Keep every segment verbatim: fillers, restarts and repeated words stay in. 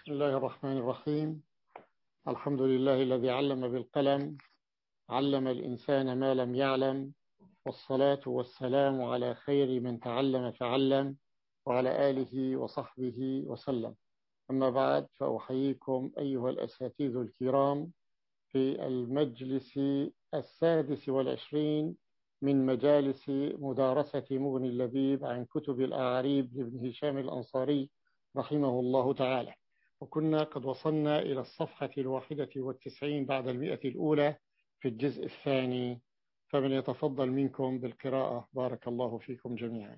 بسم الله الرحمن الرحيم. الحمد لله الذي علم بالقلم، علم الإنسان ما لم يعلم، والصلاة والسلام على خير من تعلم فعلم، وعلى آله وصحبه وسلم. أما بعد، فأحييكم أيها الأساتذة الكرام في المجلس السادس والعشرين من مجالس مدارسة مغني اللبيب عن كتب الأعاريب لابن هشام الأنصاري رحمه الله تعالى. وكنا قد وصلنا إلى الصفحة الواحدة والتسعين بعد المئة الأولى في الجزء الثاني، فمن يتفضل منكم بالقراءة؟ بارك الله فيكم جميعا.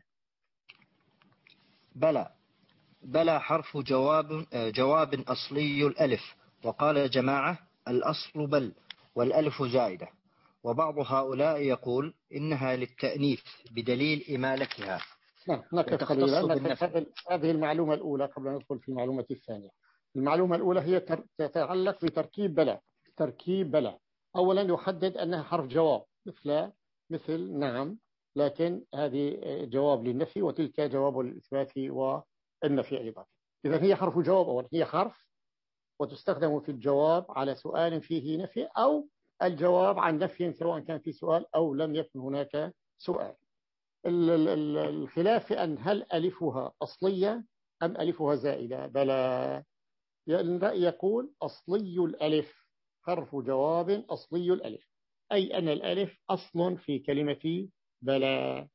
بلى بلى حرف جواب جواب أصلي الألف، وقال جماعة الأصل بل والألف زائدة، وبعض هؤلاء يقول إنها للتأنيث بدليل إمالتها نعم، نقف قليلا نقف هذه المعلومة الأولى قبل أن ندخل في المعلومة الثانية. المعلومة الأولى هي تتعلق بتركيب بلى. تركيب بلى أولا يحدد أنها حرف جواب، مثل مثل نعم، لكن هذه جواب للنفي وتلك جواب للإثبات والنفي أيضا. إذا هي حرف جواب، أولا هي حرف وتستخدم في الجواب على سؤال فيه نفي، أو الجواب عن نفي سواء كان في سؤال أو لم يكن هناك سؤال. الخلاف في أن هل ألفها أصلية أم ألفها زائدة. بلى الرأي يقول أصلي الألف، حرف جواب أصلي الألف، أي أن الألف أصل في كلمة بلى.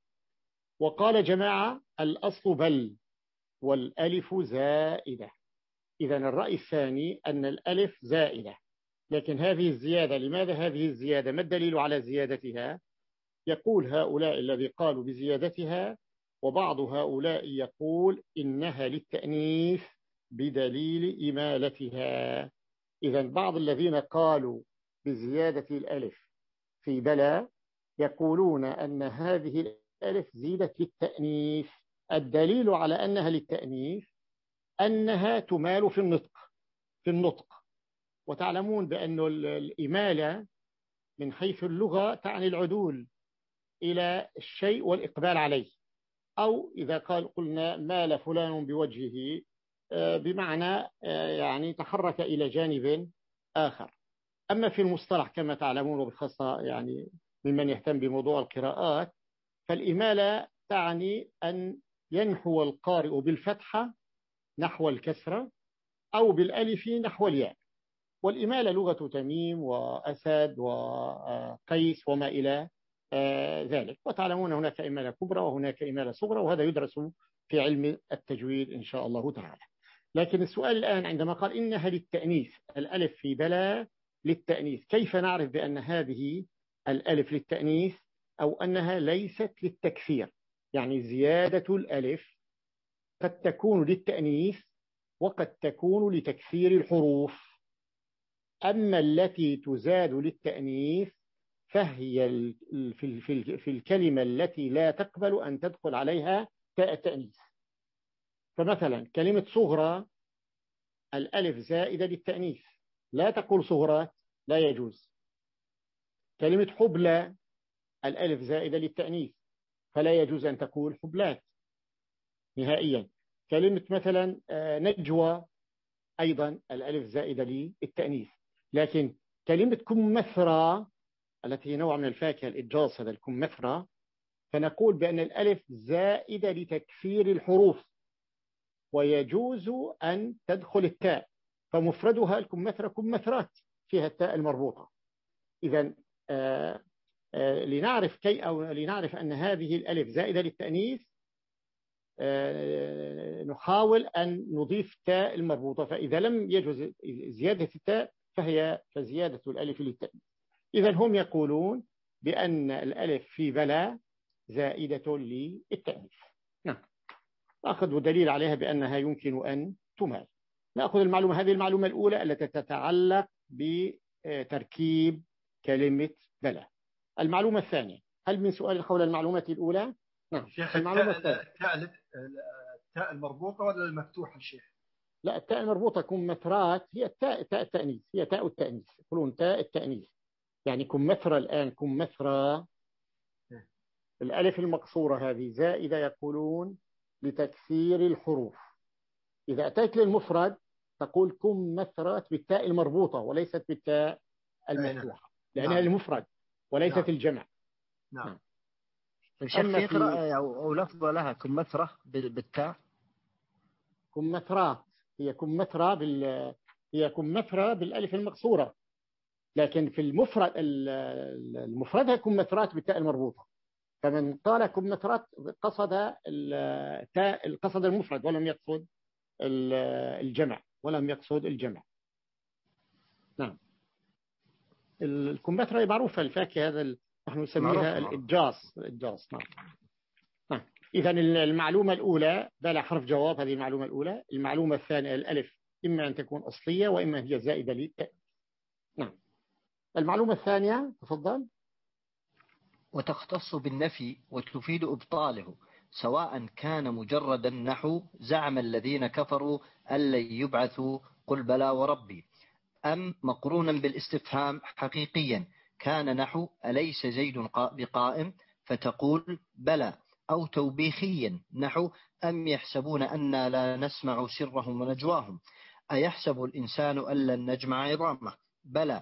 وقال جماعة الأصل بل والألف زائدة. إذا الرأي الثاني أن الألف زائدة، لكن هذه الزيادة، لماذا هذه الزيادة؟ ما الدليل على زيادتها؟ يقول هؤلاء الذي قالوا بزيادتها، وبعض هؤلاء يقول إنها للتأنيث بدليل إمالتها. إذا بعض الذين قالوا بزيادة الألف في بلى يقولون أن هذه الألف زيدت للتأنيث. الدليل على أنها للتأنيث أنها تمال في النطق في النطق وتعلمون بأن الإمالة من حيث اللغة تعني العدول إلى الشيء والإقبال عليه، أو إذا قال قلنا مال فلان بوجهه بمعنى يعني تحرك إلى جانب آخر. أما في المصطلح كما تعلمون، وبخاصة يعني ممن يهتم بموضوع القراءات، فالإمالة تعني أن ينحو القارئ بالفتحة نحو الكسرة أو بالألف نحو الياء. والإمالة لغة تميم وأسد وقيس وما إلى ذلك. وتعلمون هناك إمالة كبرى وهناك إمالة صغرى، وهذا يدرس في علم التجويد إن شاء الله تعالى. لكن السؤال الآن عندما قال إنها للتأنيث، الألف في بلى للتأنيث، كيف نعرف بأن هذه الألف للتأنيث أو أنها ليست للتكثير؟ يعني زيادة الألف قد تكون للتأنيث وقد تكون لتكثير الحروف. أما التي تزاد للتأنيث فهي في في الكلمة التي لا تقبل أن تدخل عليها تاء التأنيث. فمثلا كلمة صغرى الألف زائدة للتأنيث، لا تقول صغرات، لا يجوز. كلمة حبلى الألف زائدة للتأنيث، فلا يجوز أن تقول حبلات نهائيا. كلمة مثلا نجوى أيضا الألف زائدة للتأنيث. لكن كلمة كمثرى التي هي نوع من الفاكهة الإجاص، هذا الكمثرى، فنقول بأن الألف زائدة لتكثير الحروف ويجوز أن تدخل التاء، فمفردها الكمثرى كمثرات فيها التاء المربوطة. إذا آه آه لنعرف كي أو لنعرف أن هذه الألف زائدة للتأنيث آه نحاول أن نضيف تاء المربوطة، فإذا لم يجوز زيادة التاء فهي فزيادة الألف للتأنيث. إذا هم يقولون بأن الألف في بلى زائدة للتأنيث. نعم، أخذوا دليل عليها بأنها يمكن أن تمال. نأخذ المعلومة هذه المعلومة الأولى التي تتعلق بتركيب كلمة بلى. المعلومة الثانية، هل من سؤال حول المعلومة الأولى؟ نعم. شيخ المعلومة التاء التاء التاء المربوطة ولا المفتوحة الشيخ؟ لا، التاء المربوطة كمثرات هي التاء تاء التأنيث، هي تاء التأنيث، يقولون تاء التأنيث. يعني كمثرى الآن كمثرى الألف المقصورة هذه زائدة يقولون لتكثير الحروف. إذا أتيت للمفرد تقول كمثرات بالتاء المربوطة وليست بالتاء المفتوحة لأنها نعم. المفرد وليست نعم. الجمع. نعم. نعم. الشيخ أما في في قراءة أو أو لفظة لها كمثرة بال- بالتاء. كمثرات هي كمثرة بال هي كمثرة بالألف المقصورة، لكن في المفرد المفردها كمثرات بالتاء المربوطة. فمن قال كمثرات قصد التاء قصد المفرد ولم يقصد الجمع ولم يقصد الجمع. نعم. الكمثرى معروفة، الفاكهة هذا ال- نحن نسميها معروف. الإجاص. الإجاص. نعم. نعم. إذا المعلومة الأولى بلا حرف جواب، هذه المعلومة الأولى. المعلومة الثانية الألف إما أن تكون أصلية وإما هي زائدة للتاء. نعم. المعلومة الثانية تفضل. وتختص بالنفي وتفيد إبطاله سواء كان مجردا نحو زعم الذين كفروا أن لن يبعثوا قل بلى وربي، أم مقرونا بالاستفهام حقيقيا كان نحو أليس زيد بقائم فتقول بلى، أو توبيخيا نحو أم يحسبون أنا لا نسمع سرهم ونجواهم أيحسب الإنسان أن لن نجمع عظامه بلى،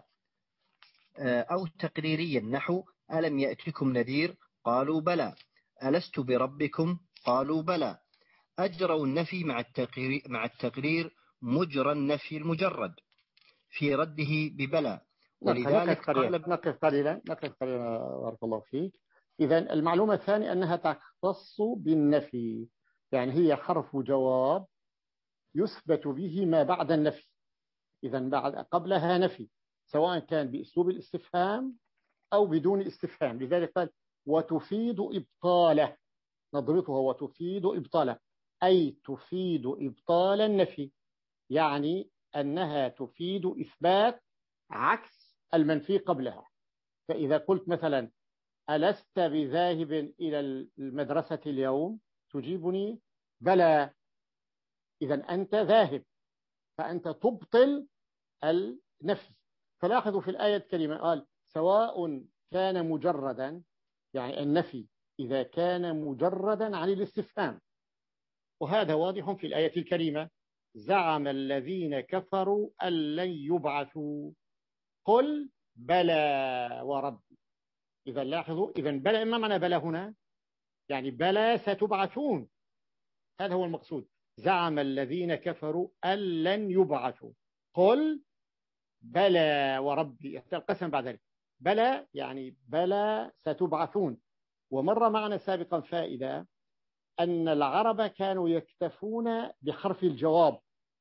أو تقريريا نحو ألم يأتكم نذير قالوا بلى، ألست بربكم قالوا بلى. أجروا النفي مع التقرير, مع التقرير مجرى النفي المجرد في رده ببلى، ولذلك نقف قليلا قال نقف قليلا نقف قليلا بارك الله فيك. إذا المعلومة الثانية أنها تختص بالنفي، يعني هي حرف جواب يثبت به ما بعد النفي. إذا بعد قبلها نفي سواء كان بأسلوب الاستفهام أو بدون استفهام، لذلك قال وتفيد إبطاله، نضبطها وتفيد إبطاله أي تفيد إبطال النفي، يعني أنها تفيد إثبات عكس المنفي قبلها. فإذا قلت مثلا ألست بذاهب إلى المدرسة اليوم تجيبني بلى، إذا أنت ذاهب، فأنت تبطل النفي. فلاحظوا في الآية الكريمة قال سواء كان مجردا، يعني النفي إذا كان مجردا عن الاستفهام، وهذا واضح في الآية الكريمة زعم الذين كفروا أن لن يبعثوا قل بلى وربي. إذا لاحظوا، إذا بلى ما معنى بلى هنا؟ يعني بلى ستبعثون، هذا هو المقصود. زعم الذين كفروا أن لن يبعثوا قل بلى وربي، القسم بعد ذلك بلى يعني بلى ستبعثون. ومر معنا سابقا فائدة أن العرب كانوا يكتفون بحرف الجواب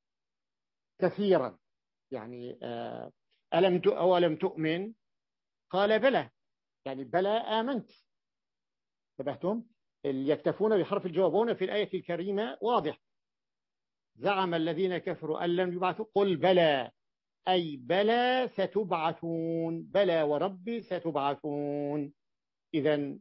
كثيرا، يعني ألم أو ألم تؤمن قال بلى، يعني بلى آمنت. انتبهتم؟ يكتفون بحرف الجواب. هنا في الآية الكريمة واضح زعم الذين كفروا أن لم يبعثوا قل بلى أي بلى ستبعثون، بلى وربي ستبعثون. إذا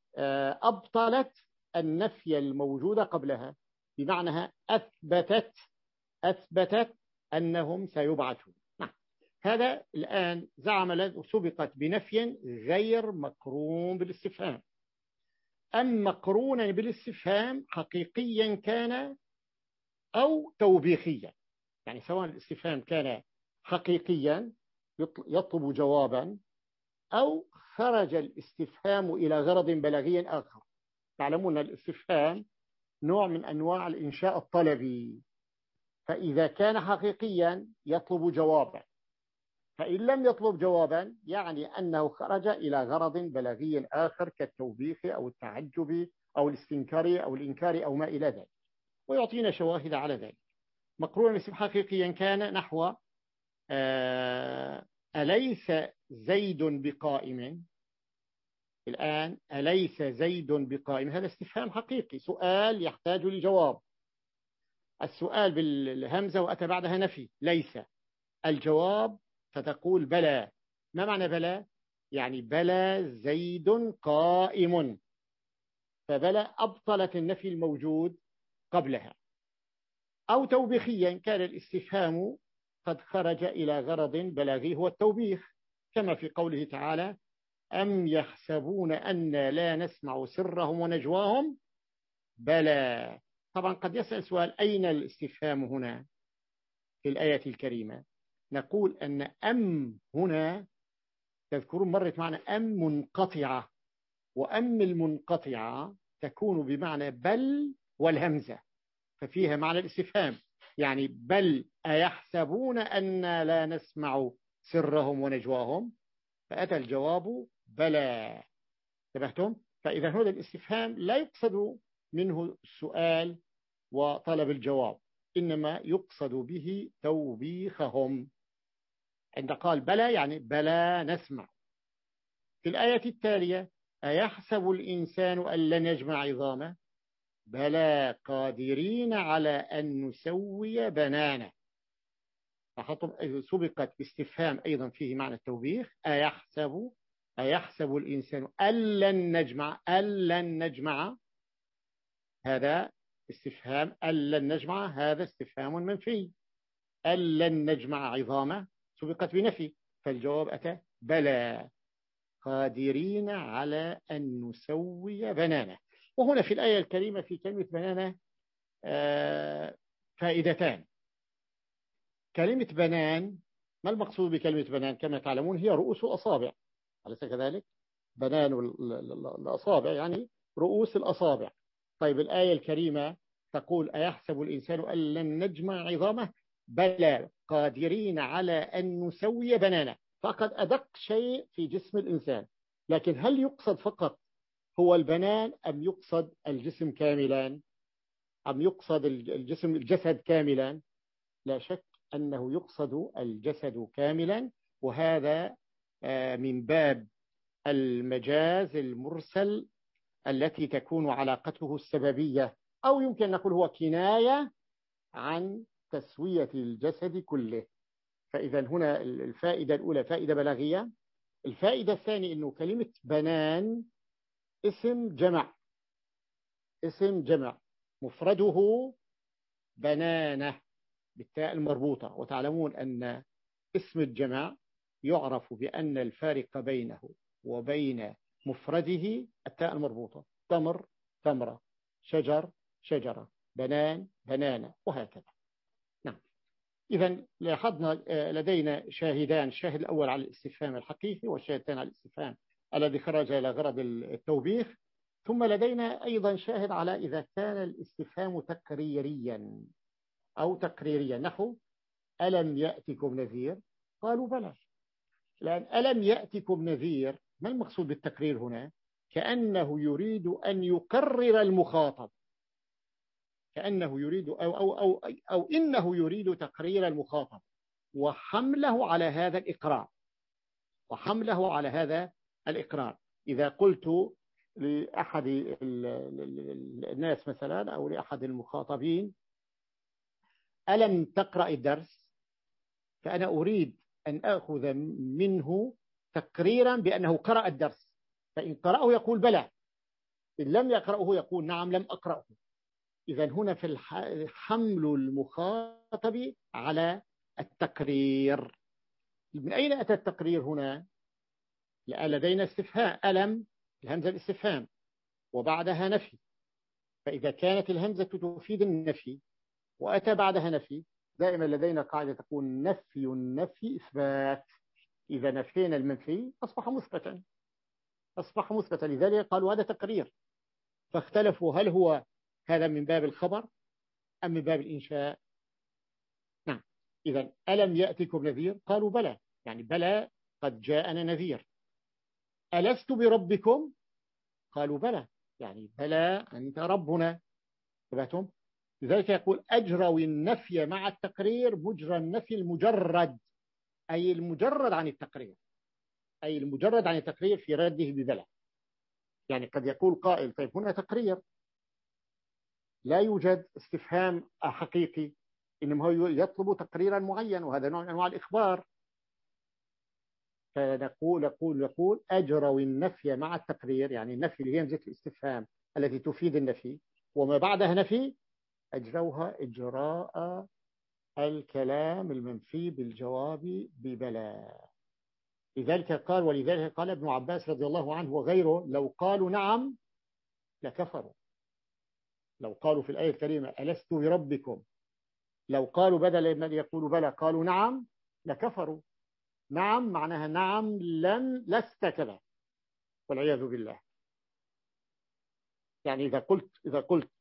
أبطلت النفي الموجود قبلها، بمعنى أثبتت أثبتت أنهم سيبعثون. نعم. هذا الآن زعم سبقت بنفي غير مقرون بالاستفهام. أم مقرونا بالاستفهام حقيقيا كان أو توبيخيا، يعني سواء الاستفهام كان حقيقيا يطلب جوابا أو خرج الاستفهام إلى غرض بلاغي آخر. تعلمون الاستفهام نوع من أنواع الإنشاء الطلبي، فإذا كان حقيقيا يطلب جوابا، فإن لم يطلب جوابا يعني أنه خرج إلى غرض بلاغي آخر كالتوبيخ أو التعجب أو الاستنكار أو الإنكار أو ما إلى ذلك، ويعطينا شواهد على ذلك. مقرون اسم حقيقيا كان نحو آه أليس زيد بقائم. الآن أليس زيد بقائم هذا استفهام حقيقي، سؤال يحتاج لجواب. السؤال بالهمزة وأتى بعدها نفي ليس، الجواب فتقول بلى. ما معنى بلى؟ يعني بلى زيد قائم، فبلى أبطلت النفي الموجود قبلها. أو توبيخيا كان الاستفهام قد خرج إلى غرض بلاغي هو التوبيخ، كما في قوله تعالى أم يحسبون أن لا نسمع سرهم ونجواهم بلى. طبعا قد يسأل سؤال أين الاستفهام هنا؟ في الآية الكريمة نقول أن أم هنا تذكرون مرت معنا أم منقطعة، وأم المنقطعة تكون بمعنى بل والهمزة، ففيها معنى الاستفهام، يعني بل أيحسبون أن لا نسمع سرهم ونجواهم، فأتى الجواب بلى. انتبهتم؟ فإذا هذا الاستفهام لا يقصد منه السؤال وطلب الجواب، إنما يقصد به توبيخهم. عند قال بلى يعني بلى نسمع. في الآية التالية أيحسب الإنسان أن لن يجمع عظامه بلى قادرين على أن نسوي بنانه، سبقت باستفهام أيضا فيه معنى التوبيخ. أيحسب أيحسب الإنسان أن لن نجمع أن لن نجمع هذا استفهام، أن لن نجمع هذا استفهام منفي. أن لن نجمع عظامه سبقت بنفي، فالجواب أتى بلى قادرين على أن نسوي بنانه. وهنا في الآية الكريمة في كلمة بنانه فائدتان. كلمة بنان، ما المقصود بكلمة بنان؟ كما تعلمون هي رؤوس الأصابع، أليس كذلك؟ بنان الأصابع يعني رؤوس الأصابع. طيب الآية الكريمة تقول أيحسب الإنسان أن لن نجمع عظامه بلى قادرين على أن نسوي بنانه، فقد أدق شيء في جسم الإنسان، لكن هل يقصد فقط هو البنان أم يقصد الجسم كاملا، أم يقصد الجسم الجسد كاملا؟ لا شك أنه يقصد الجسد كاملا، وهذا من باب المجاز المرسل التي تكون علاقته السببية، أو يمكن أن نقول هو كناية عن تسوية الجسد كله. فإذا هنا الفائدة الأولى فائدة بلاغية. الفائدة الثانية أنه كلمة بنان اسم جمع، اسم جمع مفرده بنانة بالتاء المربوطة، وتعلمون أن اسم الجمع يعرف بأن الفارق بينه وبين مفرده التاء المربوطة، تمر تمرة، شجر شجرة، بنان بنانة، وهكذا. نعم. إذن لاحظنا لدينا شاهدان، الشاهد الأول على الاستفهام الحقيقي، والشاهد الثاني على الاستفهام الذي خرج إلى غرض التوبيخ. ثم لدينا أيضا شاهد على إذا كان الاستفهام تقريريا أو تقريريا، نحو ألم يأتكم نذير؟ قالوا بلى. لأن ألم يأتكم نذير، ما المقصود بالتقرير هنا؟ كأنه يريد أن يقرر المخاطب، كأنه يريد أو, أو, أو, أو إنه يريد تقرير المخاطب وحمله على هذا الإقرار، وحمله على هذا الإقرار. إذا قلت لأحد الناس مثلا أو لأحد المخاطبين ألم تقرأ الدرس، فأنا أريد أن أخذ منه تقريرا بأنه قرأ الدرس، فإن قرأه يقول بلى، إن لم يقرأه يقول نعم لم أقرأه. إذا هنا في حمل المخاطب على التقرير. من أين أتى التقرير هنا؟ لدينا استفهام ألم، الهمزة الاستفهام وبعدها نفي، فإذا كانت الهمزة تفيد النفي وأتى بعدها نفي، دائما لدينا قاعدة تقول نفي النفي إثبات. إذا نفينا المنفي أصبح مثبتا، أصبح مثبتا، لذلك قالوا هذا تقرير. فاختلفوا هل هو هذا من باب الخبر أم من باب الإنشاء؟ نعم. إذا ألم يأتكم نذير؟ قالوا بلى، يعني بلى قد جاءنا نذير. ألست بربكم؟ قالوا بلى، يعني بلى أنت ربنا. تبعتم؟ لذلك يقول أجروا النفي مع التقرير مجرى النفي المجرد، أي المجرد عن التقرير، أي المجرد عن التقرير في رده ببلى. يعني قد يقول قائل طيب هنا تقرير، لا يوجد استفهام حقيقي، إنما هو يطلب تقريرا معين، وهذا نوع من أنواع الإخبار. فنقول نقول نقول أجروا النفي مع التقرير، يعني النفي اللي هي همزة الاستفهام التي تفيد النفي وما بعدها نفي، أجروها إجراء الكلام المنفي بالجواب ببلى. لذلك قال ولذلك قال ابن عباس رضي الله عنه وغيره لو قالوا نعم لكفروا. لو قالوا في الآية الكريمة ألست بربكم لو قالوا بدل من يقولوا بلى قالوا نعم لكفروا. نعم معناها نعم لم لست كذا والعياذ بالله. يعني إذا قلت إذا قلت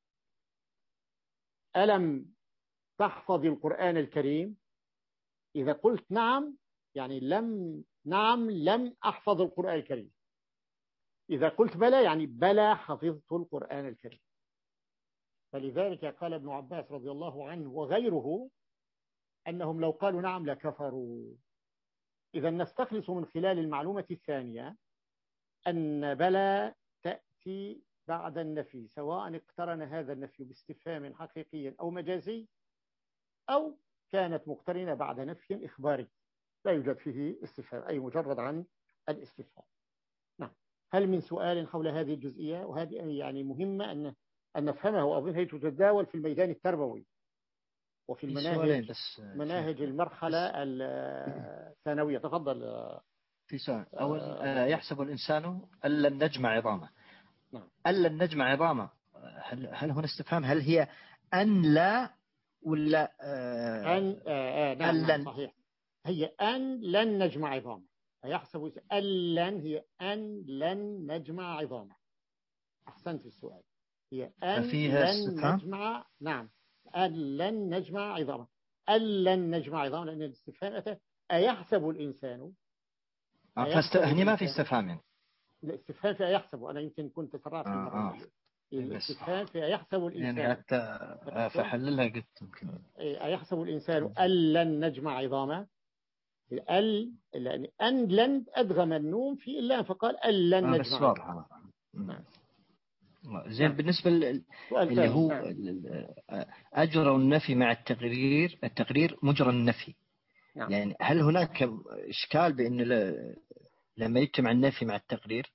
ألم تحفظ القرآن الكريم، إذا قلت نعم يعني لم نعم لم أحفظ القرآن الكريم. إذا قلت بلى يعني بلى حفظت القرآن الكريم. فلذلك قال ابن عباس رضي الله عنه وغيره أنهم لو قالوا نعم لكفروا. إذا نستخلص من خلال المعلومة الثانية أن بلى تأتي بعد النفي، سواء اقترن هذا النفي باستفهام حقيقي أو مجازي، أو كانت مقترنة بعد نفي إخباري لا يوجد فيه استفهام، أي مجرد عن الاستفهام. نعم. هل من سؤال حول هذه الجزئية؟ وهذه يعني مهمة أن أن نفهمها، وأظن هي تتداول في الميدان التربوي وفي المناهج مناهج المرحلة الثانوية. تفضل. في سؤال أول، آه يحسب الإنسان أن لن نجمع عظامه. نعم. أن لن نجمع عظامه، هل هل هنا استفهام؟ هل هي أن لا ولا آه أن آه آه نعم, أن نعم لن؟ صحيح، هي أن لن نجمع عظامه. يحسب أن لن هي أن لن نجمع عظامه. أحسنت في السؤال، هي أن لن استفهام؟ نجمع. نعم، أن لن نجمع عظامه. أن لن نجمع عظامه لأن الاستفهام أتى أيحسب الإنسان. فاست... هني ما في استفهام يعني. الاستفهام في أيحسب، أنا يمكن كنت سرعت في آه المرة آه. الاستفهام في أيحسب الإنسان يعني حتى فحللها قلت يمكن أيحسب الإنسان أن لن نجمع عظامه. ال لأن أن لن أدغم النوم في إلا فقال أن لن آه نجمع بس عظامه. نعم. زين. بالنسبة لل... اللي هو نعم. أجرى النفي مع التقرير، التقرير مجرى النفي. نعم. يعني هل هناك إشكال بأن ل... لما يجتمع النفي مع التقرير؟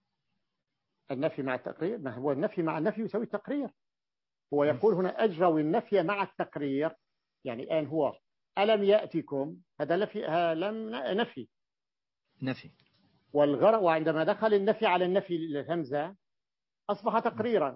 النفي مع التقرير، ما هو النفي مع النفي يساوي التقرير. هو يقول هنا أجرى النفي مع التقرير، يعني الآن هو ألم يأتكم، هذا نفي، لم نفي نفي والغرض، وعندما دخل النفي على النفي الهمزة أصبح تقريرا.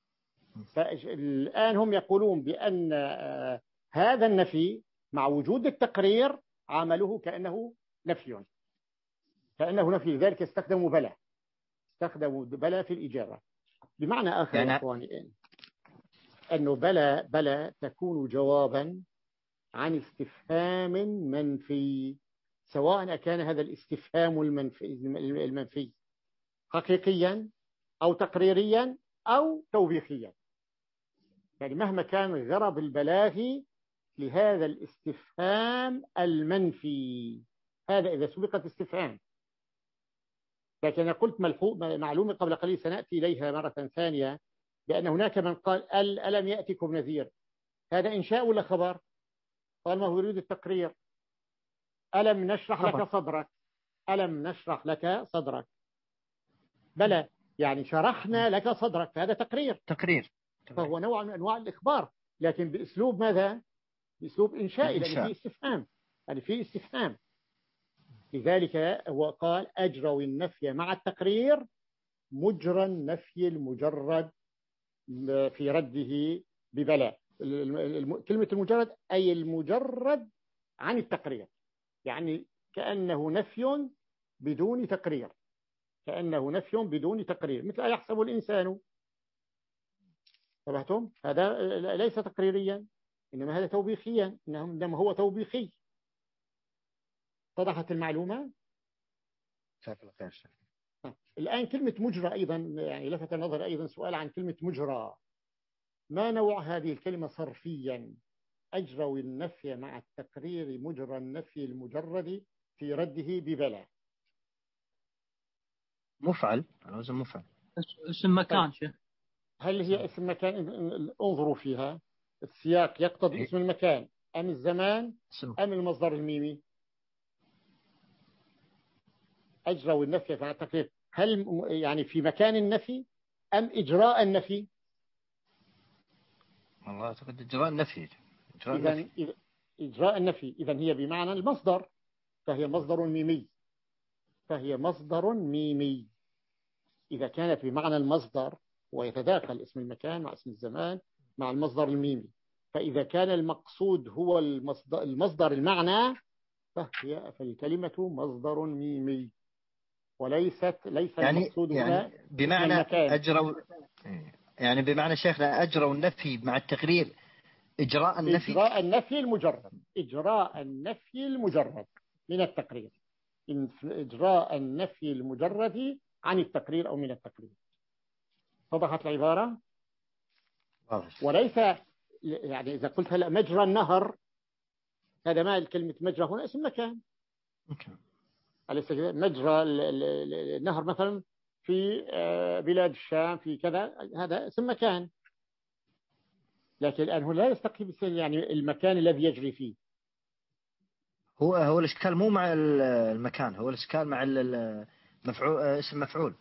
فالآن هم يقولون بأن هذا النفي مع وجود التقرير عمله كأنه نفي، كأنه نفي. لذلك استخدموا بلى، استخدموا بلى في الإجابة. بمعنى آخر يعني يا إخواني أنه بلى بلى تكون جوابا عن استفهام منفي، سواء كان هذا الاستفهام المنفي المنفي حقيقيا أو تقريريا أو توبيخيا. يعني مهما كان الغرض البلاغي لهذا الاستفهام المنفي، هذا إذا سبقت استفهام. لكن أنا قلت معلومة قبل قليل سنأتي إليها مرة ثانية، بأن هناك من قال ألم يأتكم نذير، هذا إنشاء ولا خبر؟ قال ما هو يريد التقرير. ألم نشرح خبر. لك صدرك، ألم نشرح لك صدرك، بلى يعني شرحنا لك صدرك، هذا تقرير. تقرير فهو نوع من أنواع الإخبار، لكن بأسلوب ماذا؟ بأسلوب إنشائي، لأن فيه استفهام، يعني فيه استفهام. لذلك هو قال أجروا النفي مع التقرير مجرى النفي المجرد في رده ببلاء. كلمة المجرد أي المجرد عن التقرير، يعني كأنه نفي بدون تقرير، كأنه نفي بدون تقرير، مثل أيحسب الإنسان. انتبهتم؟ هذا ليس تقريريا، إنما هذا توبيخيا، إنما هو توبيخي. اتضحت المعلومة؟ الآن كلمة مجرى أيضا، يعني لفت النظر أيضا سؤال عن كلمة مجرى. ما نوع هذه الكلمة صرفيا؟ أجروا النفي مع التقرير مجرى النفي المجرد في رده ببلاء. مفعل، الوزن مفعل. اسم مكان طيب. شيء هل هي اسم مكان؟ انظروا فيها، السياق يقتضي اسم المكان أم الزمان أم المصدر الميمي؟ أجروا النفي مع التقرير، هل يعني في مكان النفي أم إجراء النفي؟ والله أعتقد إجراء النفي. إجراء إذن النفي. إجراء النفي إذن هي بمعنى المصدر، فهي مصدر ميمي، فهي مصدر ميمي. إذا كانت بمعنى المصدر ويتداخل اسم المكان مع اسم الزمان مع المصدر الميمي، فإذا كان المقصود هو المصدر, المصدر المعنى فهي فالكلمة مصدر ميمي، وليست ليس يعني المقصود يعني هنا بمعنى المكان. أجروا يعني بمعنى شيخنا أجروا النفي مع التقرير إجراء النفي. إجراء النفي المجرد، إجراء النفي المجرد من التقرير، إجراء النفي المجرد عن التقرير أو من التقرير. وضحت العبارة؟ واضح. وليس يعني إذا قلت هلا مجرى النهر، هذا ما الكلمة مجرى هنا اسم مكان. أليس كذا؟ مجرى النهر مثلا في بلاد الشام في كذا، هذا اسم مكان. لكن الآن هو لا يستقيم يعني المكان الذي يجري فيه. هو هو الإشكال مو مع المكان، هو الإشكال مع المفعول، اسم مفعول.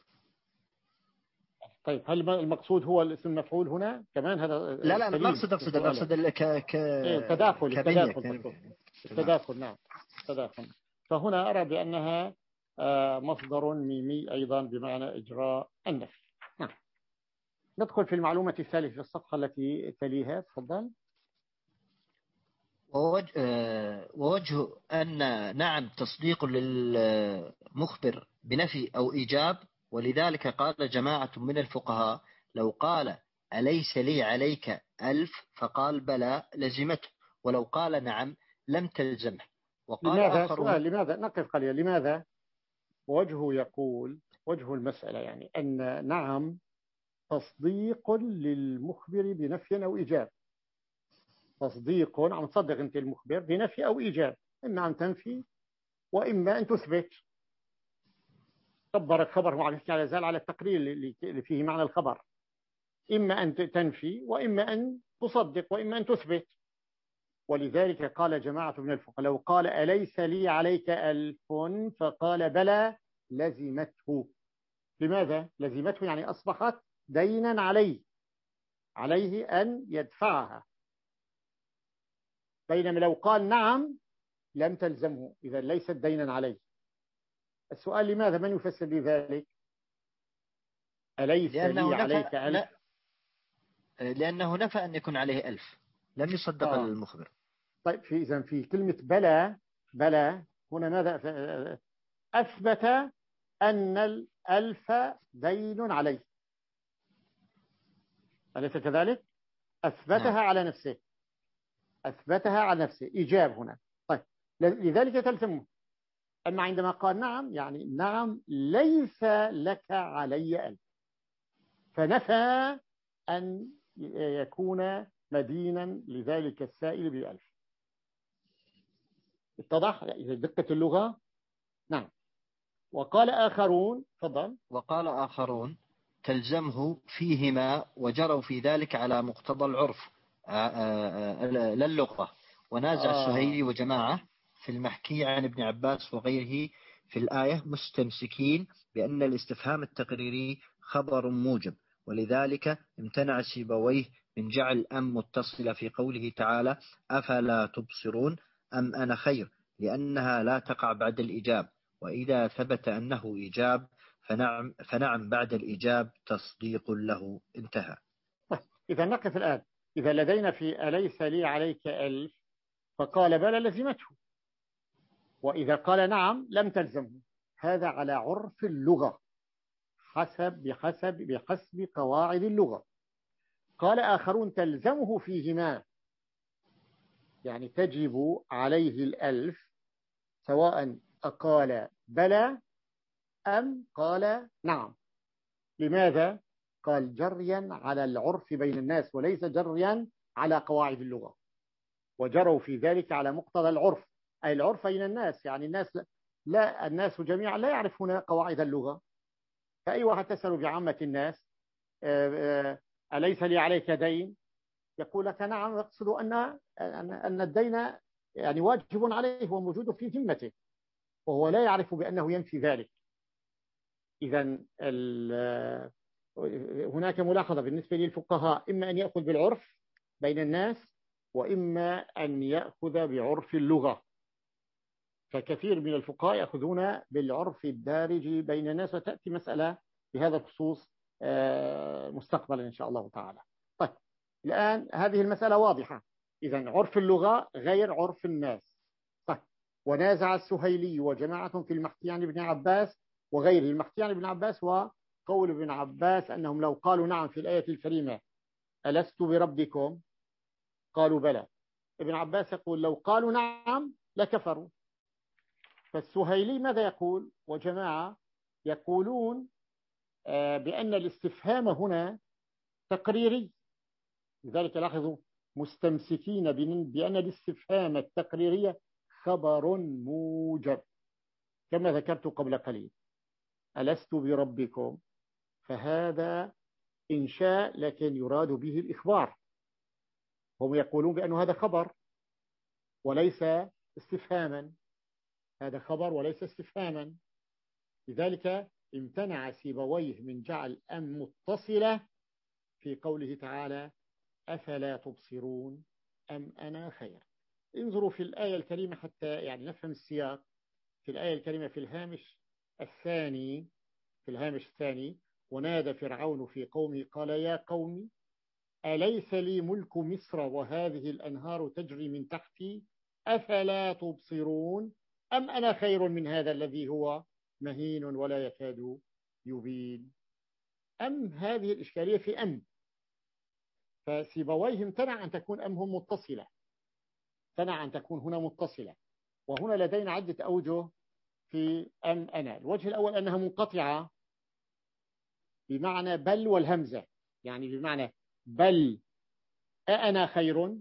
طيب هل المقصود هو الاسم المفعول هنا كمان؟ هذا لا لا ما سليم أقصد أقصد في أقصد سؤالك. ك ك إيه التداخل، كبنية التداخل يعني. تقصد. التداخل، نعم التداخل. فهنا أرى بأنها آه، مصدر ميمي أيضا بمعنى إجراء النفي. نعم. ندخل في المعلومة الثالثة في الصفحة التي تليها، تفضل. ووجه, ووجه أن نعم تصديق للمخبر بنفي أو إيجاب، ولذلك قال جماعة من الفقهاء لو قال أليس لي عليك ألف فقال بلى لزمته، ولو قال نعم لم تلزمه. وقال لماذا؟ آخرون. سؤال، لماذا؟ نقف قليلا. لماذا؟ وجهه يقول، وجه المسألة يعني أن نعم تصديق للمخبر بنفي أو إيجاب. تصديق، عم تصدق أنت المخبر بنفي أو إيجاب، إما أن تنفي وإما أن تثبت. خبرك خبر، هو عم يحكي على زال على التقرير اللي فيه معنى الخبر. إما أن تنفي وإما أن تصدق وإما أن تثبت. ولذلك قال جماعة من الفقهاء لو قال أليس لي عليك ألف فقال بلى لزمته. لماذا؟ لزمته يعني أصبحت دينا عليه، عليه أن يدفعها. بينما لو قال نعم لم تلزمه، إذا ليست دينا عليه. السؤال لماذا؟ من يفسر لي ذلك؟ أليس لأنه لي نفى عليك ألف. لا لأنه نفى أن يكن عليه ألف، لم يصدق آه. المخبر. طيب في إذن في كلمة بلى، بلى هنا ماذا أثبت؟ أن الألف دين عليه، أليس كذلك؟ أثبتها نعم. على نفسه، أثبتها على نفسه، إيجاب هنا. طيب لذلك تلزمه. أما عندما قال نعم يعني نعم ليس لك علي ألف، فنفى أن يكون مدينا لذلك السائل بألف. اتضح إذا دقة اللغة؟ نعم. وقال آخرون، تفضل. وقال آخرون تلزمه فيهما وجروا في ذلك على مقتضى العرف لا اللغة. ونازع آه. السهيلي وجماعة في المحكي عن ابن عباس وغيره في الآية مستمسكين بأن الاستفهام التقريري خبر موجب، ولذلك امتنع سيبويه من جعل أم متصلة في قوله تعالى أفلا تبصرون أم أنا خير، لأنها لا تقع بعد الإجاب، وإذا ثبت أنه إيجاب فنعم, فنعم بعد الإيجاب تصديق له. انتهى. إذا نقف الآن. إذا لدينا في أليس لي عليك ألف فقال بلى لزمته، وإذا قال نعم لم تلزمه. هذا على عرف اللغة، حسب بحسب بحسب قواعد اللغة. قال آخرون تلزمه فيهما، يعني تجب عليه الألف سواء أقال بلى أم قال نعم. لماذا؟ قال جريا على العرف بين الناس وليس جريا على قواعد اللغة. وجروا في ذلك على مقتضى العرف، أي العرف بين الناس، يعني الناس لا الناس جميعا لا يعرفون قواعد اللغة. فأي واحد تسأل بعامة الناس أليس لي عليك دين، يقول لك نعم، يقصد أن أن الدين يعني واجب عليه وموجود في ذمته، وهو لا يعرف بأنه ينفي ذلك. إذا هناك ملاحظة بالنسبة للفقهاء، إما أن يأخذ بالعرف بين الناس وإما أن يأخذ بعرف اللغة. فكثير من الفقهاء يأخذون بالعرف الدارج بين الناس، وتأتي مسألة بهذا الخصوص مستقبلا إن شاء الله تعالى. طيب الآن هذه المسألة واضحة. إذن عرف اللغة غير عرف الناس. طيب. ونازع السهيلي وجماعة في المحكي عن ابن عباس وغيره. المحكي عن ابن عباس وقول ابن عباس أنهم لو قالوا نعم في الآية الكريمة ألست بربكم قالوا بلى، ابن عباس يقول لو قالوا نعم لكفروا. فالسهيلي ماذا يقول؟ وجماعة يقولون بأن الاستفهام هنا تقريري، لذلك لاحظوا مستمسكين بأن الاستفهام التقريري خبر موجب كما ذكرت قبل قليل. ألست بربكم فهذا إنشاء لكن يراد به الإخبار، هم يقولون بأن هذا خبر وليس استفهاما، هذا خبر وليس استفهاما. لذلك امتنع سيبويه من جعل أم متصلة في قوله تعالى أفلا تبصرون أم أنا خير. انظروا في الآية الكريمة حتى يعني نفهم السياق. في الآية الكريمة في الهامش الثاني في الهامش الثاني ونادى فرعون في قومه قال يا قوم أليس لي ملك مصر وهذه الأنهار تجري من تحتي أفلا تبصرون أم أنا خير من هذا الذي هو مهين ولا يكاد يبين. أم هذه الإشكالية في أم، فسيبويه امتنع أن تكون أمهم متصلة، امتنع أن تكون هنا متصلة. وهنا لدينا عدة أوجه في أم أنا. الوجه الأول أنها منقطعة بمعنى بل والهمزة، يعني بمعنى بل أأنا خير،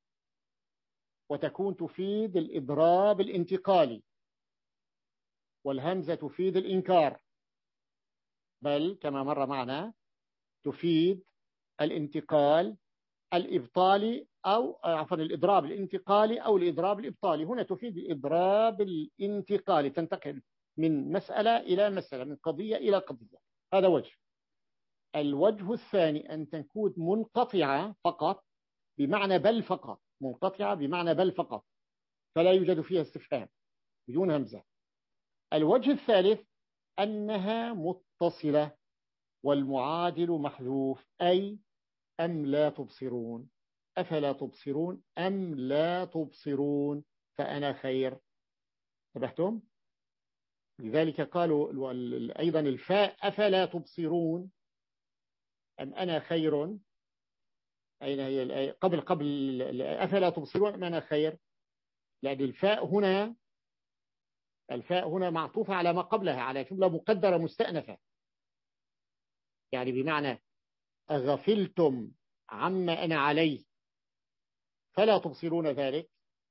وتكون تفيد الإضراب الانتقالي، والهمزة تفيد الإنكار. بل كما مر معنا تفيد الانتقال الإبطالي أو عفوا الإضراب الانتقالي أو الإضراب الإبطالي. هنا تفيد الإضراب الانتقالي، تنتقل من مسألة إلى مسألة، من قضية إلى قضية. هذا وجه. الوجه الثاني أن تكون منقطعة فقط بمعنى بل فقط، منقطعة بمعنى بل فقط، فلا يوجد فيها استفهام بدون همزة. الوجه الثالث أنها متصلة والمعادل محذوف، أي أم لا تبصرون أفلا تبصرون أم لا تبصرون فأنا خير. انتبهتم؟ لذلك قالوا أيضا الفاء أفلا تبصرون أم أنا خير، أين هي الآية؟ قبل قبل أفلا تبصرون أم أنا خير، لأن الفاء هنا الفاء هنا معطوفة على ما قبلها، على جملة مقدرة مستأنفة، يعني بمعنى أغفلتم عما أنا عليه فلا تبصرون ذلك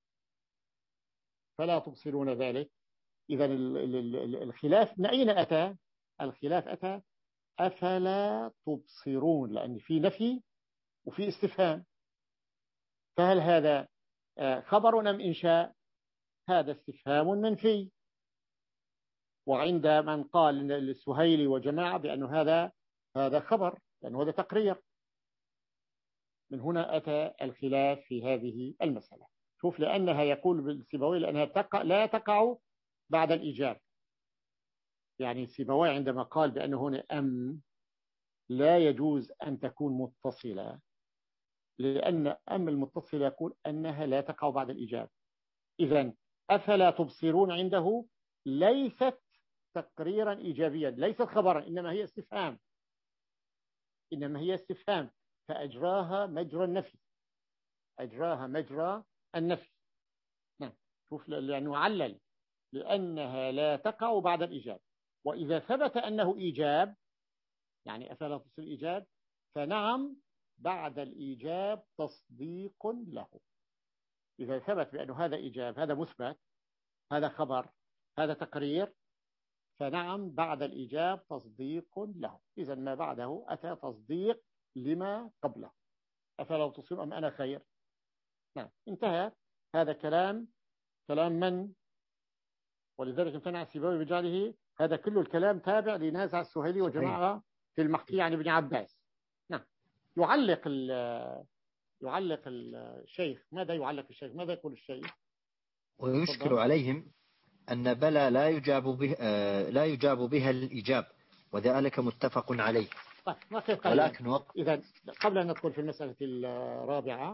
فلا تبصرون ذلك. إذا الخلاف من أين أتى؟ الخلاف أتى أفلا تبصرون، لأن في نفي وفي استفهام، فهل هذا خبر أم إنشاء؟ هذا استفهام منفي. وعند من قال للسهيلي وجماعة بأن هذا هذا خبر، لأنه هذا تقرير. من هنا أتى الخلاف في هذه المسألة. شوف، لأنها يقول بالسيبوي لأنها تقع لا تقع بعد الإيجاب. يعني السيبوي عندما قال بأن هنا أم لا يجوز أن تكون متصلة، لأن أم المتصلة يقول أنها لا تقع بعد الإيجاب. إذن أفلا تبصرون عنده ليست تقريرا إيجابيا، ليست خبرا، إنما هي استفهام إنما هي استفهام فأجراها مجرى النفي أجراها مجرى النفي. نعم. شوف، لأنه علل لأنها لا تقع بعد الإيجاب. وإذا ثبت أنه إيجاب، يعني أفلا تصل إيجاب، فنعم بعد الإيجاب تصديق له. إذا ثبت بأنه هذا إيجاب، هذا مثبت، هذا خبر، هذا تقرير، فنعم بعد الإيجاب تصديق له. إذا ما بعده أتى تصديق لما قبله. أفلا تصل أم أنا خير. نعم، انتهى. هذا كلام كلام من؟ ولذلك امتنع السيبوي بجعله هذا كل الكلام تابع لنازع السهيلي وجماعة في المحكي عن ابن عباس. نعم. يعلق يعلق الشيخ. ماذا يعلق الشيخ؟ ماذا يقول الشيخ؟ ويشكل عليهم أن بلى لا يجاب به لا يجاب بها الإجاب، وذلك متفق عليه. طيب، ما في قليل. ولكن وقت إذا قبل أن ندخل في المسألة الرابعة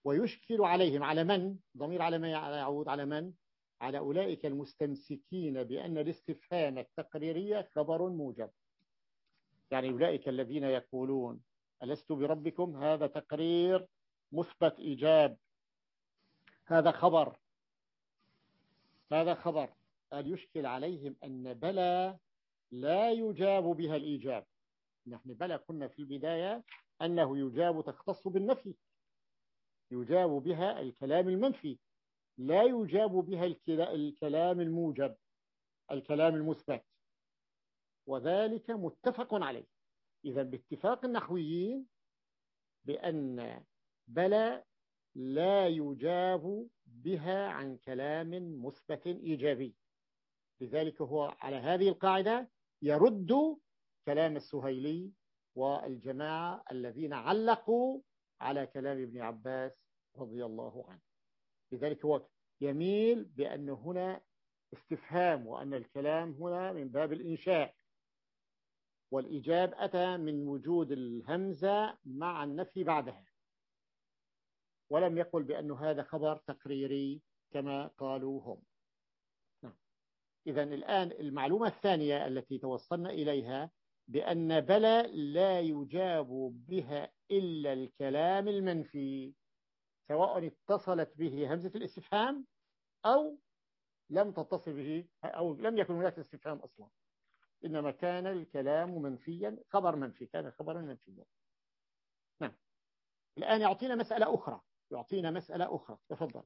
ويشكل عليهم. على من؟ ضمير على من يعود؟ على من؟ على أولئك المستمسكين بأن الاستفهام التقريري خبر موجب. يعني أولئك الذين يقولون ألست بربكم، هذا تقرير مثبت إيجاب، هذا خبر، هذا خبر. قال يشكل عليهم أن بلى لا يجاب بها الإيجاب. نحن بلى قلنا في البداية أنه يجاب تختص بالنفي، يجاب بها الكلام المنفي، لا يجاب بها الكلام الموجب، الكلام المثبت، وذلك متفق عليه. إذا باتفاق النحويين بأن بلى لا يجاب بها عن كلام مثبت إيجابي. لذلك هو على هذه القاعدة يرد كلام السهيلي والجماعة الذين علقوا على كلام ابن عباس رضي الله عنه. لذلك هو يميل بأن هنا استفهام، وأن الكلام هنا من باب الإنشاء، والإيجاب أتى من وجود الهمزة مع النفي بعدها، ولم يقل بأن هذا خبر تقريري كما قالوا هم. نعم. إذن الآن المعلومة الثانية التي توصلنا إليها بأن بلى لا يجاب بها إلا الكلام المنفي، سواء اتصلت به همزة الاستفهام أو لم تتصل به، أو لم يكن هناك استفهام أصلا، إنما كان الكلام منفيا، خبر منفي، كان خبرا منفيا. نعم. الآن يعطينا مسألة أخرى، يعطينا مسألة أخرى. تفضل.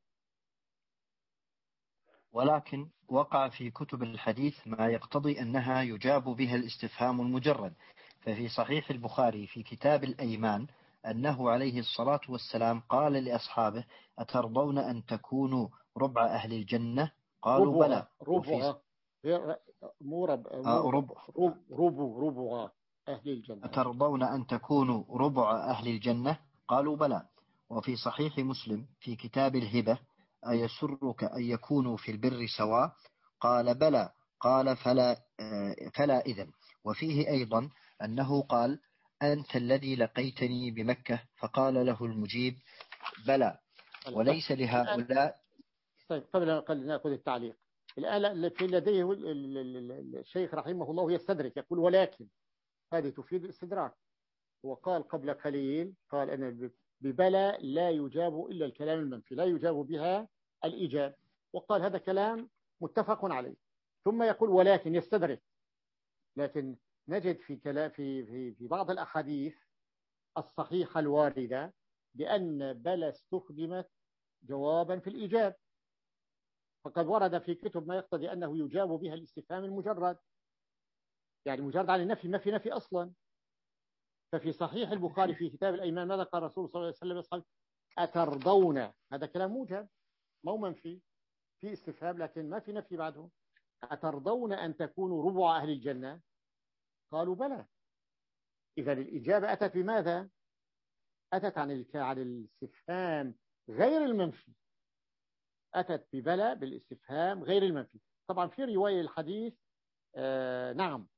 ولكن وقع في كتب الحديث ما يقتضي أنها يجاب بها الاستفهام المجرد. ففي صحيح البخاري في كتاب الأيمان أنه عليه الصلاة والسلام قال لأصحابه: أترضون أن تكونوا ربع أهل الجنة؟ قالوا بلى. ربع ربع مو ربع آه ربع ربع ربع أهل الجنة. أترضون أن تكونوا ربع أهل الجنة؟ قالوا بلى. وفي صحيح مسلم في كتاب الهبة: أيسرك أن يكونوا في البر سواء؟ قال بلى. قال فلا, فلا إذن. وفيه أيضا أنه قال: أنت الذي لقيتني بمكة؟ فقال له المجيب: بلى. وليس لهؤلاء. طيب قبل أن نأخذ التعليق، الآن في لديه الشيخ رحمه الله يستدرك، يقول ولكن هذه تفيد الاستدراك. وقال قبل قليل، قال أن ببلى لا يجاب إلا الكلام المنفي، لا يجاب بها الإيجاب، وقال هذا كلام متفق عليه. ثم يقول ولكن، يستدرك. لكن نجد في كلام في في في بعض الأحاديث الصحيحة الواردة بأن بلى استخدمت جوابا في الإيجاب، فقد ورد في كتب ما يقتضي أنه يجاب بها الاستفهام المجرد، يعني مجرد عن النفي، ما في نفي أصلا. ففي صحيح البخاري في كتاب الأيمان ماذا قال الرسول صلى الله عليه وسلم أصحابه؟ أترضون، هذا كلام موجب مو منفي، في استفهام لكن ما في نفي بعده. أترضون أن تكونوا ربع أهل الجنة؟ قالوا بلى. إذا الإجابة أتت بماذا؟ أتت عن عن الاستفهام غير المنفي، أتت ببلى بالاستفهام غير المنفي. طبعا في رواية الحديث آه نعم،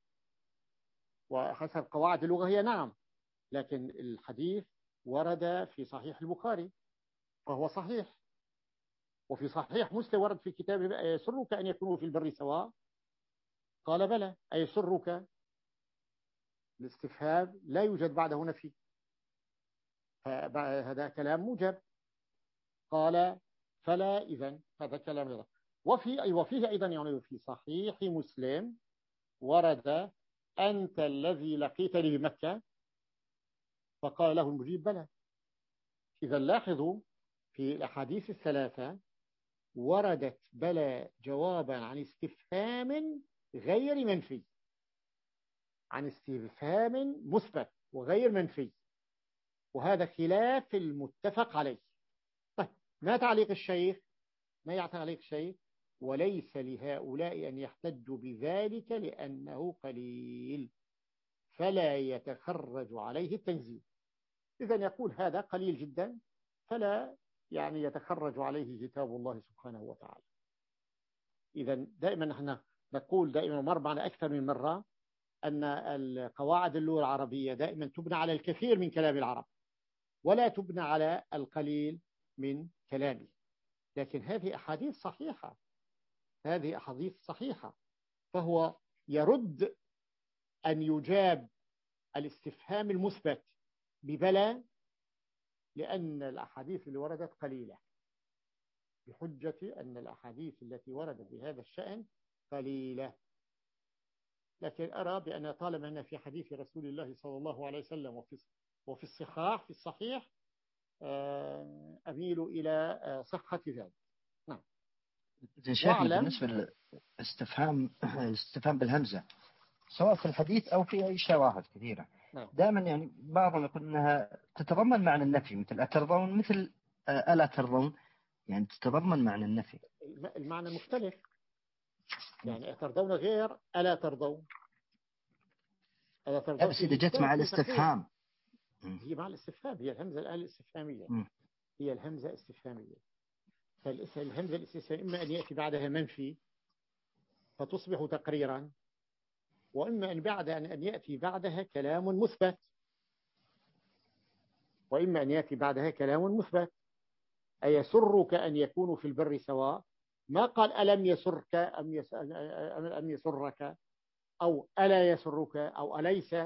وحسب قواعد اللغة هي نعم، لكن الحديث ورد في صحيح البخاري فهو صحيح. وفي صحيح مسلم ورد في كتاب: أيسرك أن يكونوا في البر سواء؟ قال بلى. أيسرك الاستفهام لا يوجد بعده نفي، فهذا كلام موجب. قال فلا إذن، هذا كلام غير. وفي وفيه أيضا يعني في صحيح مسلم ورد: أنت الذي لقيتني بمكة؟ فقال له المجيب بلى. إذا لاحظوا في الأحاديث الثلاثة وردت بلى جوابا عن استفهام غير منفي، عن استفهام مثبت وغير منفي، وهذا خلاف المتفق عليه. طيب ما تعليق الشيخ؟ ما يعتقد الشيخ: وليس لهؤلاء أن يحتجوا بذلك لأنه قليل فلا يتخرج عليه التنزيل. إذن يقول هذا قليل جدا فلا يعني يتخرج عليه كتاب الله سبحانه وتعالى. إذن دائما نحن نقول دائما مر معنا أكثر من مرة أن القواعد اللغة العربية دائما تبنى على الكثير من كلام العرب، ولا تبنى على القليل من كلامه. لكن هذه أحاديث صحيحة، هذه أحاديث صحيحة، فهو يرد أن يجاب الاستفهام المثبت ببلى، لأن الأحاديث اللي وردت قليلة، بحجة أن الأحاديث التي وردت بهذا الشأن قليلة. لكن أرى بأن طالما أن في حديث رسول الله صلى الله عليه وسلم وفي وفي الصحاح في الصحيح أميل إلى صحة ذلك. نعم. شيخنا بالنسبة للاستفهام الاستفهام بالهمزة سواء في الحديث أو في أي شواهد كثيرة، نعم. دائما يعني بعضهم يقول أنها تتضمن معنى النفي، مثل أترضون، مثل ألا ترضون، يعني تتضمن معنى النفي. المعنى مختلف، يعني أترضون غير ألا ترضون. ألا ترضون بس إذا جت مع الاستفهام، هي مع الاستفهام، هي الهمزة الآن الاستفهامية، هي الهمزة الاستفهامية. فالهمزة الاستفهامية إما أن يأتي بعدها منفي فتصبح تقريرا، وإما أن بعد أن يأتي بعدها كلام مثبت، وإما أن يأتي بعدها كلام مثبت. أيسرك أن يكونوا في البر سواء، ما قال ألم يسرك أم, يس... أم يسرك أو ألا يسرك أو أليس.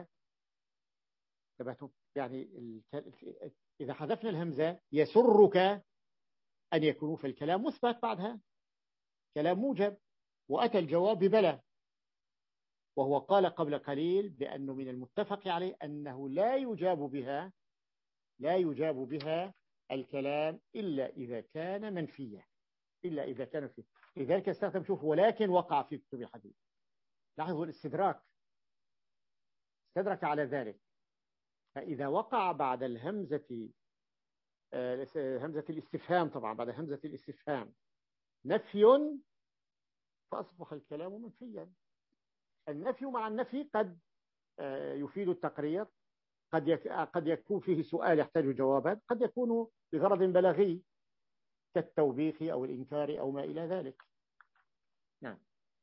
يعني إذا حذفنا الهمزة يسرك أن يكونوا في الكلام مثبت، بعدها كلام موجب، وأتى الجواب ببلى. وهو قال قبل قليل بأنه من المتفق عليه أنه لا يجاب بها لا يجاب بها الكلام إلا إذا كان منفيا، إلا إذا كان فيه. لذلك استخدم شوف ولكن وقع في كتب الحديث. لاحظوا الاستدراك، استدرك على ذلك. فإذا وقع بعد الهمزة همزة الاستفهام، طبعا بعد همزة الاستفهام نفي، فأصبح الكلام منفيا. النفي مع النفي قد يفيد التقرير، قد قد يكون فيه سؤال يحتاج جوابا، قد يكون بغرض بلاغي كالتوبيخ أو الإنكار أو ما إلى ذلك. نعم.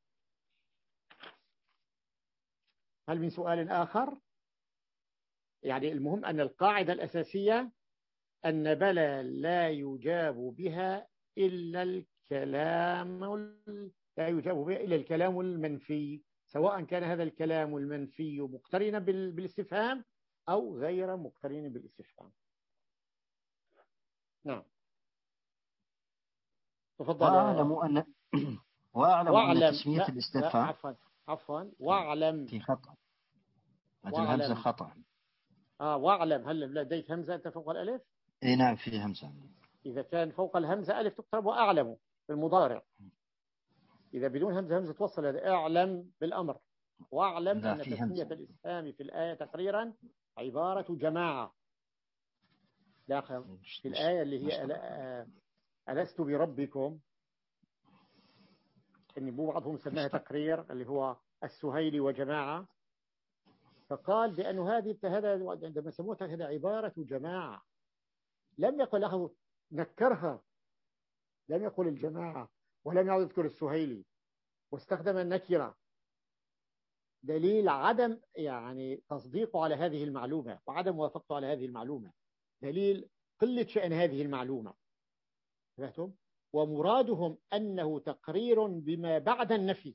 هل من سؤال آخر؟ يعني المهم أن القاعدة الأساسية أن بلى لا يجاب بها إلا الكلام لا يجاب بها إلا الكلام المنفي، سواء كان هذا الكلام المنفي مقترنا بالاستفهام أو غير مقترن بالاستفهام. نعم. تفضل. وأعلم أن وأعلم أن تسمية لا الاستفهام لا عفوا عفوا واعلم في خطأ، واعلم الهمزة خطأ. آه واعلم. هل لديك همزة أنت فوق الألف؟ إيه نعم في همزة. إذا كان فوق الهمزة ألف تكتب وأعلم في المضارع. إذا بدون همزة همزة توصل هذا أعلم بالأمر. واعلم أن تسمية الإسهام في الآية تقريرا عبارة جماعة. لاحظ في الآية اللي هي ألست بربكم، إن بعضهم سماها تقرير اللي هو السهيلي وجماعة، فقال بأنه هذه هذا عندما سموها هذا عبارة جماعة. لم يقل له نكرها، لم يقل الجماعة ولم يعد يذكر السهيلي واستخدم النكرة، دليل عدم يعني تصديقه على هذه المعلومة وعدم موافقته على هذه المعلومة، دليل قلة شأن هذه المعلومة. فهمتم؟ ومرادهم أنه تقرير بما بعد النفي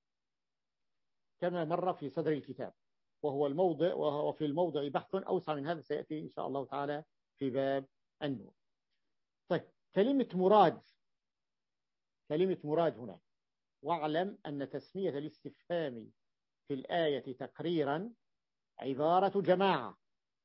كما مر في صدر الكتاب، وهو الموضع وهو في الموضع بحث أوسع من هذا سيأتي إن شاء الله تعالى في باب النور. طيب كلمة مراد، كلمة مراد هنا واعلم أن تسمية الاستفهام في الآية تقريرا عبارة جماعة،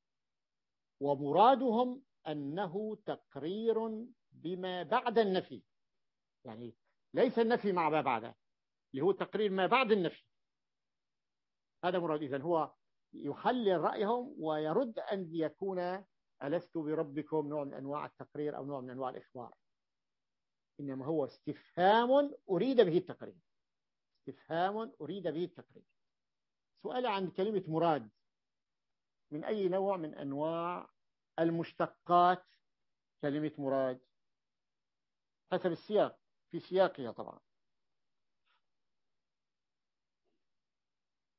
ومرادهم أنه تقرير بما بعد النفي، يعني ليس النفي مع ما بعده، اللي هو تقرير ما بعد النفي. هذا مراد. إذن هو يحلل رأيهم ويرد أن يكون ألست بربكم نوع من أنواع التقرير أو نوع من أنواع الإخبار، إنما هو استفهام أريد به التقرير، استفهام أريد به التقرير. سؤال عن كلمة مراد، من أي نوع من أنواع المشتقات كلمة مراد؟ حسب السياق، في سياقها طبعا.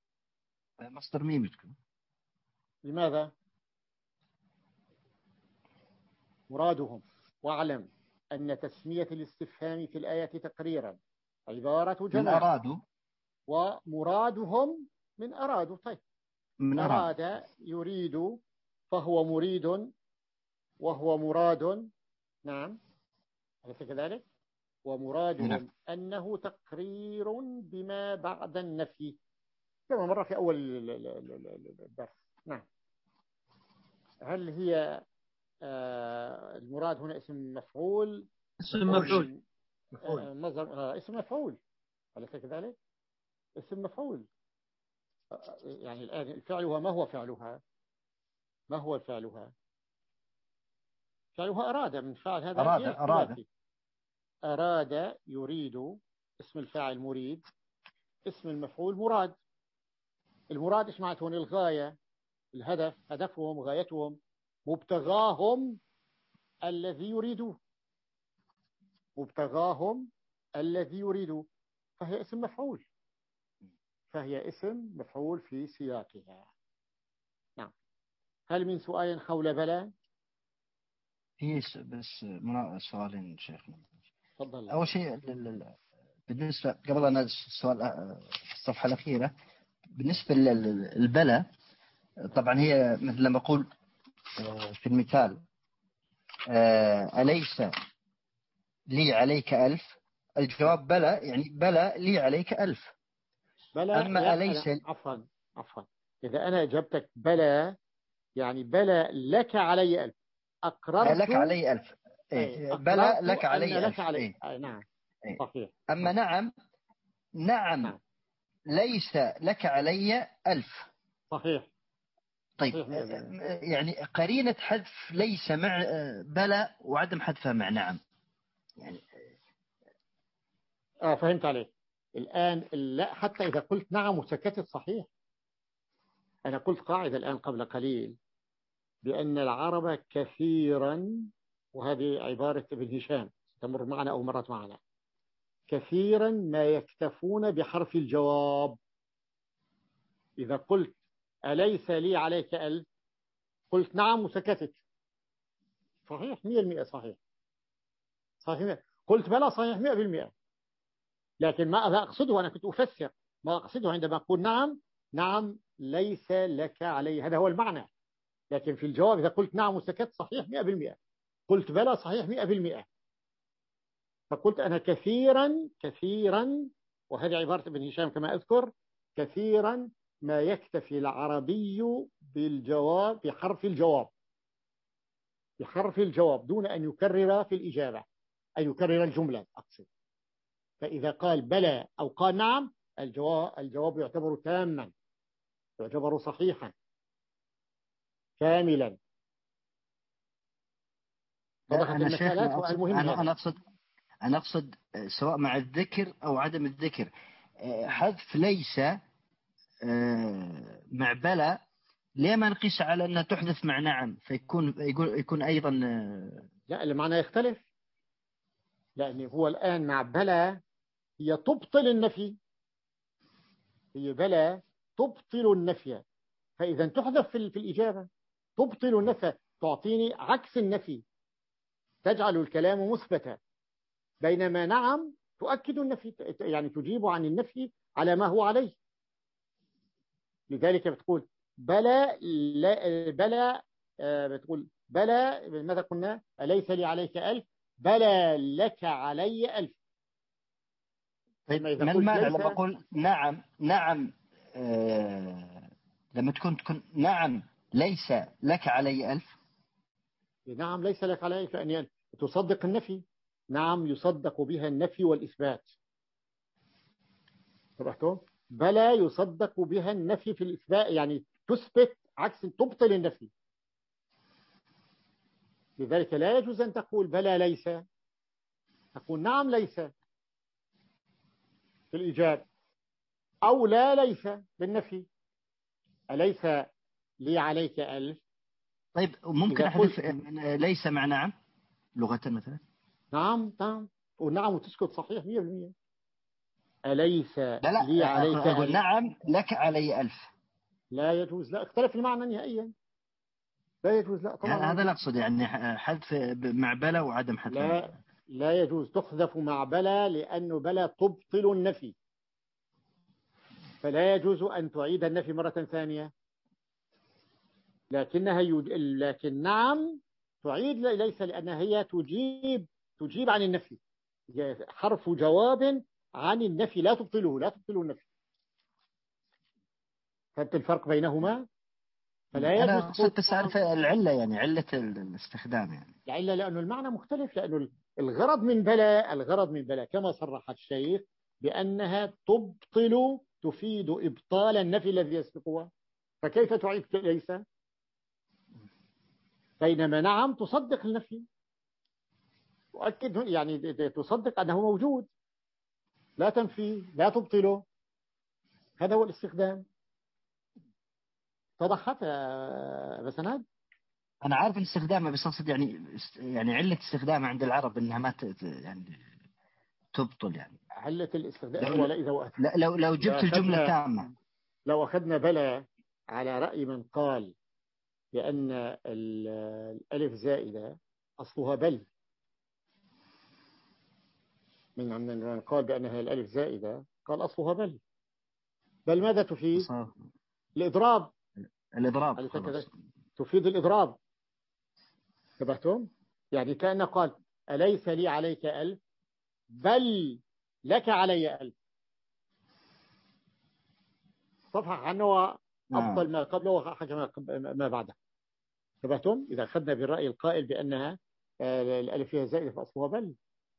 مصدر ميم تكون. لماذا؟ مرادهم. واعلم أن تسمية الاستفهام في الآية تقريرا عبارة من جماعة، أرادوا ومرادهم من أرادوا. طيب من أراد أراد يريد فهو مريد وهو مراد. نعم أليس كذلك؟ ومرادهم نعم. أنه تقرير بما بعد النفي كما مر في أول الدرس. نعم. هل هي آه المراد هنا اسم مفعول؟ اسم مفعول. آه مصدر آه اسم مفعول أليس كذلك؟ اسم مفعول. آه يعني الآن الفعل ما هو فعلها؟ ما هو فعلها؟ فعلها أراد، من فعل هذا أراد فعل أراد ثلاثي. أراد يريد، اسم الفاعل مريد، اسم المفعول مراد. المراد ايش معناته؟ الغاية، الهدف، هدفهم، غايتهم، مبتغاهم الذي يريدوه، مبتغاهم الذي يريدوه، فهي اسم مفعول، فهي اسم مفعول في سياقها. نعم. هل من سؤال حول بلى؟ في بس منا- سؤالين شيخنا. تفضل. أول شيء ال- ال- بالنسبة قبل أن السؤال آه، في الصفحة الأخيرة، بالنسبة للبلى، طبعا هي مثل لما أقول آه، في المثال آه، أليس لي عليك ألف، الجواب بلى، يعني بلى لي عليك ألف. بلى أما لا أليس أنا عفوا عفوا إذا أنا أجبتك بلى يعني بلى لك علي ألف، أقررت. لك علي ألف، أي إيه بلى أقررت لك أن علي لك ألف، علي. إيه أي نعم إيه. صحيح. أما نعم، نعم نعم ليس لك علي ألف. صحيح. طيب صحيح مئة بالمئة. يعني قرينة حذف ليس مع بلى وعدم حذفها مع نعم، يعني آه فهمت عليك الآن. لا، حتى إذا قلت نعم وسكتت صحيح. أنا قلت قاعدة الآن قبل قليل بأن العرب كثيرا، وهذه عبارة ابن هشام تمر معنا أو مرت معنا، كثيرا ما يكتفون بحرف الجواب. إذا قلت أليس لي عليك ألف، قلت نعم وسكتت، صحيح مئة بالمئة. صحيح صحيح. قلت بلى صحيح مئة بالمئة. لكن ما أقصده، أنا كنت أفسر ما أقصده عندما أقول نعم. نعم ليس لك علي، هذا هو المعنى. لكن في الجواب إذا قلت نعم وسكت صحيح مئة بالمئة، قلت بلى صحيح مئة بالمئة. فقلت أنا كثيرا كثيرا، وهذه عبارة ابن هشام كما أذكر، كثيرا ما يكتفي العربي بالجواب بحرف الجواب، بحرف الجواب دون أن يكرر في الإجابة، أن يكرر الجملة أقصد. فإذا قال بلى أو قال نعم، الجواب, الجواب يعتبر تاما، يعتبر صحيحا كاملا. لا وضحت أنا المسألة. شيخنا سؤال أقصد، مهم أنا أنا هذا. أقصد أنا أقصد سواء مع الذكر أو عدم الذكر، حذف ليس آه، مع بلى، ليه ما نقيس على أنها تحدث مع نعم فيكون يكون يكون أيضا آه، لا المعنى يختلف، لأن هو الآن مع بلى هي تبطل النفي، هي بلى تبطل النفي، فإذا تحذف في, في الإجابة. تبطل النفي تعطيني عكس النفي، تجعل الكلام مثبتا، بينما نعم تؤكد النفي، يعني تجيب عن النفي على ما هو عليه. لذلك بتقول بلى لا بلى آه بتقول بلى، ماذا قلنا؟ أليس لي عليك ألف، بلى لك علي ألف. طيب أما إذا ما قلت المانع ليس، لما أقول نعم نعم آه لما تكون تكون نعم ليس لك علي ألف. نعم ليس لك علي ألف، أن تصدق النفي. نعم يصدق بها النفي والإثبات. سمعتم؟ بلى يصدق بها النفي في الإثبات، يعني تثبت عكس، تبطل النفي. لذلك لا يجوز أن تقول بلى ليس، تقول نعم ليس في الإيجاب، أو لا ليس بالنفي. أليس لي عليك ألف. طيب ممكن إذا أحذف قلت ليس مع نعم لغة مثلا. نعم نعم ونعم وتسكت صحيح مئة بالمئة. أليس لا لا لي عليك أقول ألف، نعم لك علي ألف. لا يجوز، لا، اختلف المعنى نهائيا. لا يجوز، لا طبعا يعني لا هذا يجوز. نقصد، يعني حذف مع بلا وعدم حذف. لا لا يجوز، تحذف مع بلى، لأنه بلى تبطل النفي، فلا يجوز أن تعيد النفي مرة ثانية. لكنها يج... لكن نعم تعيد، ليس لأنها هي تجيب تجيب عن النفي، هي حرف جواب عن النفي، لا تبطله، لا تبطل النفي. فهمت الفرق بينهما؟ فلا أنا يجوز تقول أقصد بس أعرف العلة، يعني علة الاستخدام يعني. العلة، لأنه المعنى مختلف، لأنه الغرض من بلا الغرض من بلا كما صرح الشيخ بأنها تبطل، تفيد إبطال النفي الذي يسبقها، فكيف تعيد ليس؟ بينما نعم تصدق النفي، تؤكد يعني تصدق أنه موجود، لا تنفي لا تبطله. هذا هو الاستخدام. اتضحت يا بسناد؟ أنا عارف إن استخدامها، بس أقصد يعني يعني علة استخدامها عند العرب إنها ما ت- يعني تبطل يعني. علة الاستخدام لو هو لا إذا لا- لو لو لو جبت الجملة أخذنا تامة. لو أخذنا بلا على رأي من قال بأن ال- الألف زائدة أصلها بل، من من قال بأنها الألف زائدة قال أصلها بل. بل ماذا تفيد؟ صار الإضراب. الإضراب أليس كذلك؟ خلاص. تفيد الإضراب. انتبهتم؟ يعني كأنه قال أليس لي عليك ألف، بل لك علي ألف. صفح عنه نعم. أبطل ما قبله وحكم ما بعده. انتبهتم؟ إذا أخذنا بالرأي القائل بأنها آه، الألف فيها زائدة فأصلها بل.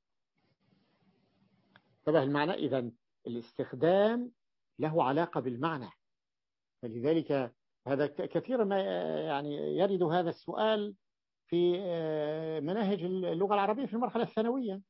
انتبه المعنى. إذا الاستخدام له علاقة بالمعنى، فلذلك هذا كثيرا ما يعني يرد هذا السؤال في مناهج اللغة العربية في المرحلة الثانوية،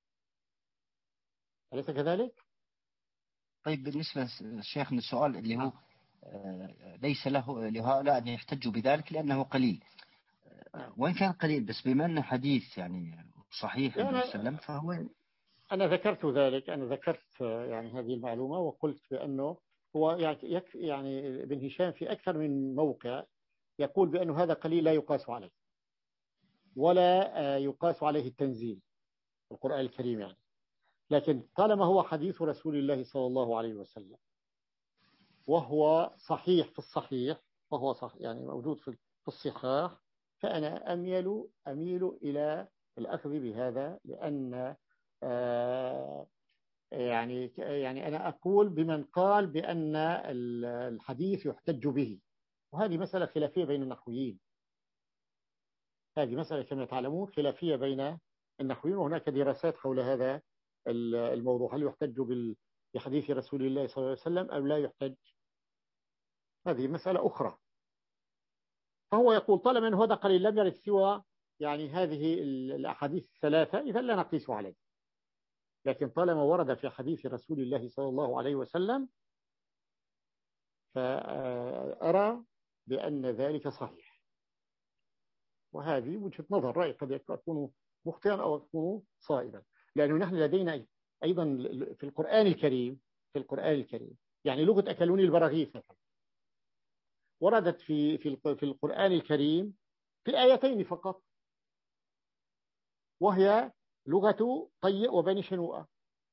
أليس كذلك؟ طيب بالنسبة لشيخنا السؤال اللي هو نعم. آه، ليس له لهؤلاء أن يحتجوا بذلك لأنه قليل، نعم. وإن كان قليل بس بما أنه حديث يعني صحيح عند يعني النبي صلى الله عليه وسلم فهو. أنا ذكرت ذلك، أنا ذكرت يعني هذه المعلومة وقلت بأنه هو يكفي، يعني ابن هشام في أكثر من موقع يقول بأنه هذا قليل لا يقاس عليه، ولا آه، يقاس عليه التنزيل القرآن الكريم يعني. لكن طالما هو حديث رسول الله صلى الله عليه وسلم وهو صحيح في الصحيح، وهو صح يعني موجود في في الصحاح، فأنا أميل أميل إلى الأخذ بهذا، لأن آه، يعني يعني أنا أقول بمن قال بأن الحديث يحتج به، وهذه مسألة خلافية بين النحويين. هذه مسألة كما تعلمون خلافية بين النحويين، وهناك دراسات حول هذا الموضوع، هل يحتج بال- بحديث رسول الله صلى الله عليه وسلم أو لا يحتج. هذه مسألة أخرى. فهو يقول طالما أنه هذا قليل لم يرد سوى يعني هذه الأحاديث الثلاثة، إذا لا نقيس عليه. لكن طالما ورد في حديث رسول الله صلى الله عليه وسلم فأرى بأن ذلك صحيح. وهذه وجهة نظر، رأي قد يكون مخطئا أو يكون صائبا، لأنه نحن لدينا أيضا في القرآن الكريم في القرآن الكريم يعني لغة أكلوني البراغيث مثلا وردت في في في القرآن الكريم في آيتين فقط، وهي لغة طيء وبني شنوءة.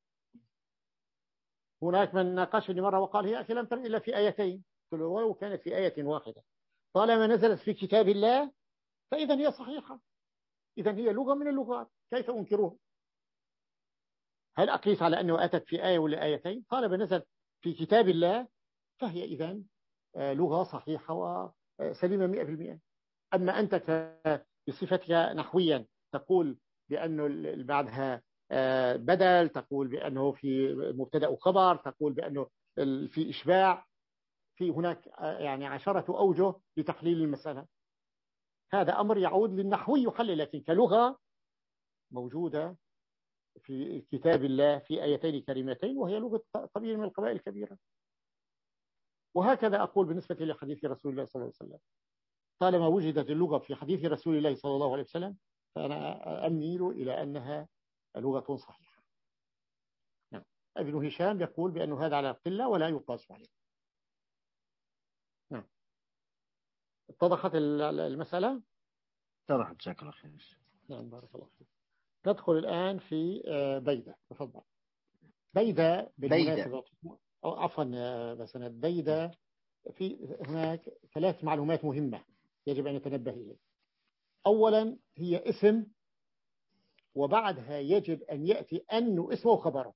هناك من ناقشني مرة وقال هي أخي لم ترد إلا في آيتين، قلت له ولو كانت في آية واحدة طالما نزلت في كتاب الله فإذا هي صحيحة، إذا هي لغة من اللغات، كيف أنكرها؟ هل أقيس على أنه أتت في آية ولا آيتين؟ طالما نزلت في كتاب الله فهي إذا لغة صحيحة وسليمة مئة بالمئة. أما أنت بصفتك نحويا تقول بأنه بعدها بدل، تقول بأنه في مبتدأ وخبر، تقول بأنه في إشباع، في هناك يعني عشرة أوجه لتحليل المسألة. هذا أمر يعود للنحوي يحلل، لكن كلغة موجودة في كتاب الله في آيتين كريمتين، وهي لغة قبيل من القبائل الكبيرة. وهكذا أقول بالنسبة لحديث رسول الله صلى الله عليه وسلم، طالما وجدت اللغة في حديث رسول الله صلى الله عليه وسلم فأنا أميل إلى أنها لغة صحيحة. نعم. ابن هشام يقول بأن هذا على القلة ولا يقاس عليه. نعم. اتضحت المسألة؟ اتضحت، جزاك الله خير. نعم بارك الله فيك. ندخل الآن في بيدة. تفضل. بيدة بالمناسبة، أو عفوا بس أنا بيدة في هناك ثلاث معلومات مهمة يجب أن نتنبه إليه. أولا هي اسم، وبعدها يجب أن يأتي أنه اسمه وخبره،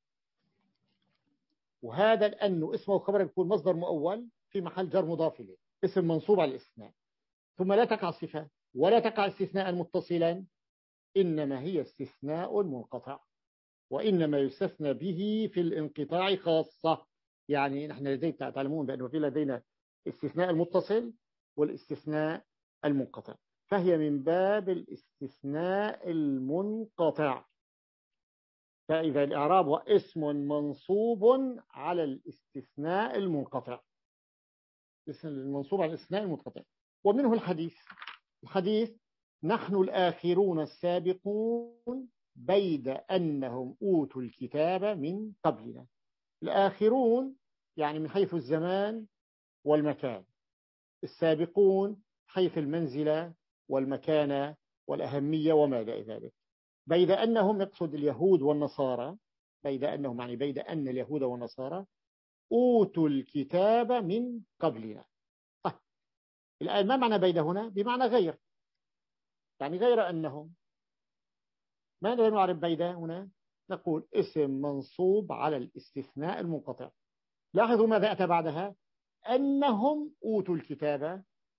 وهذا الأنه اسمه وخبره يكون مصدر مؤول في محل جر مضاف إليه، اسم منصوب على الاستثناء، ثم لا تقع صفة ولا تقع استثناء متصلا، إنما هي استثناء منقطع، وإنما يستثنى به في الانقطاع خاصة. يعني نحن لدينا تعلمون بأنه في لدينا استثناء المتصل والاستثناء المنقطع، فهي من باب الاستثناء المنقطع. فإذا الإعراب هو اسم منصوب على الاستثناء المنقطع، اسم المنصوب على الاستثناء المنقطع. ومنه الحديث الحديث نحن الآخرون السابقون بيد أنهم أوتوا الكتاب من قبلنا. الآخرون يعني من حيث الزمان والمكان، السابقون حيث المنزلة والمكانة والأهمية وما إلى ذلك. بيد أنهم يقصد اليهود والنصارى، بيد أنهم يعني بيد أن اليهود والنصارى أوتوا الكتاب من قبلنا. طيب الآن ما معنى بيد هنا؟ بمعنى غير، يعني غير أنهم. ماذا نعرف بيد هنا؟ نقول اسم منصوب على الاستثناء المنقطع. لاحظوا ماذا أتى بعدها؟ أنهم أوتوا الكتاب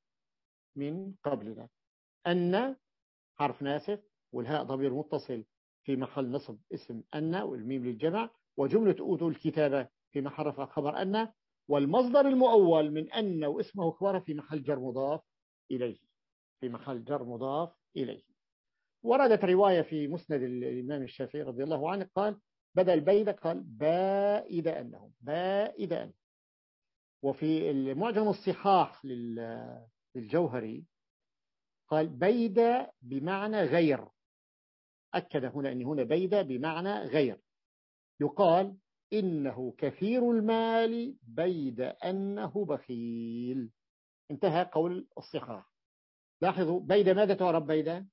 من قبلنا. أن حرف ناسخ، والهاء ضمير متصل في محل نصب اسم أن، والميم للجمع، وجملة أوتوا الكتاب في محل رفع خبر أن، والمصدر المؤول من أن واسمه خبر في محل جر مضاف إليه، في محل جر مضاف إليه. وردت رواية في مسند الإمام الشافعي رضي الله عنه قال بدل بيد قال بائد أنهم، بائد أنهم. وفي المعجم الصحاح للجوهري قال بيد بمعنى غير، أكد هنا أن هنا بيد بمعنى غير. يقال إنه كثير المال بيد أنه بخيل. انتهى قول الصحاح. لاحظوا بيد ماذا تعرب بيد؟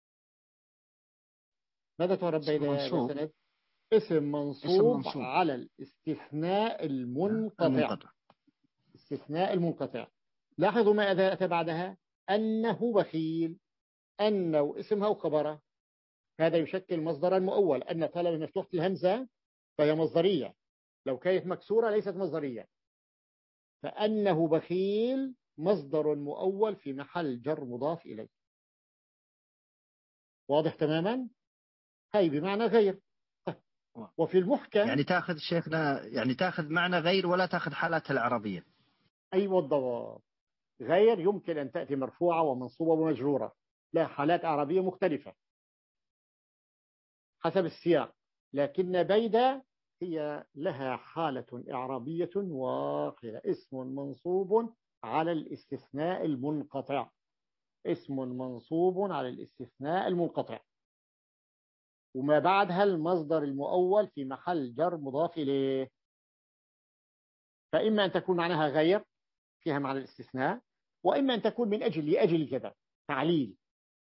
ماذا تعرب بيد يا سند؟ اسم منصوب, اسم منصوب على الاستثناء المنقطع. المنقطع. استثناء المنقطع. لاحظوا ما أتى بعدها؟ أنه بخيل. أنه اسمها وخبره، هذا يشكل مصدرا مؤول. أن طالما مفتوحة الهمزة فهي مصدرية، لو كانت مكسورة ليست مصدرية. فأنه بخيل مصدر مؤول في محل جر مضاف إليه. واضح تماما؟ هاي بمعنى غير. وفي المحكم يعني تأخذ شيخنا، يعني تأخذ معنى غير ولا تأخذ حالاتها العربية. أيوة الضواب. غير يمكن أن تأتي مرفوعة ومنصوبة ومجرورة، لا حالات عربية مختلفة حسب السياق، لكن بيد هي لها حالة إعرابية واحدة، اسم منصوب على الاستثناء المنقطع. اسم منصوب على الاستثناء المنقطع، وما بعدها المصدر المؤول في محل جر مضاف إليه. فإما أن تكون معناها غير فيها معنى الاستثناء، وإما أن تكون من أجل لأجل كذا تعليل.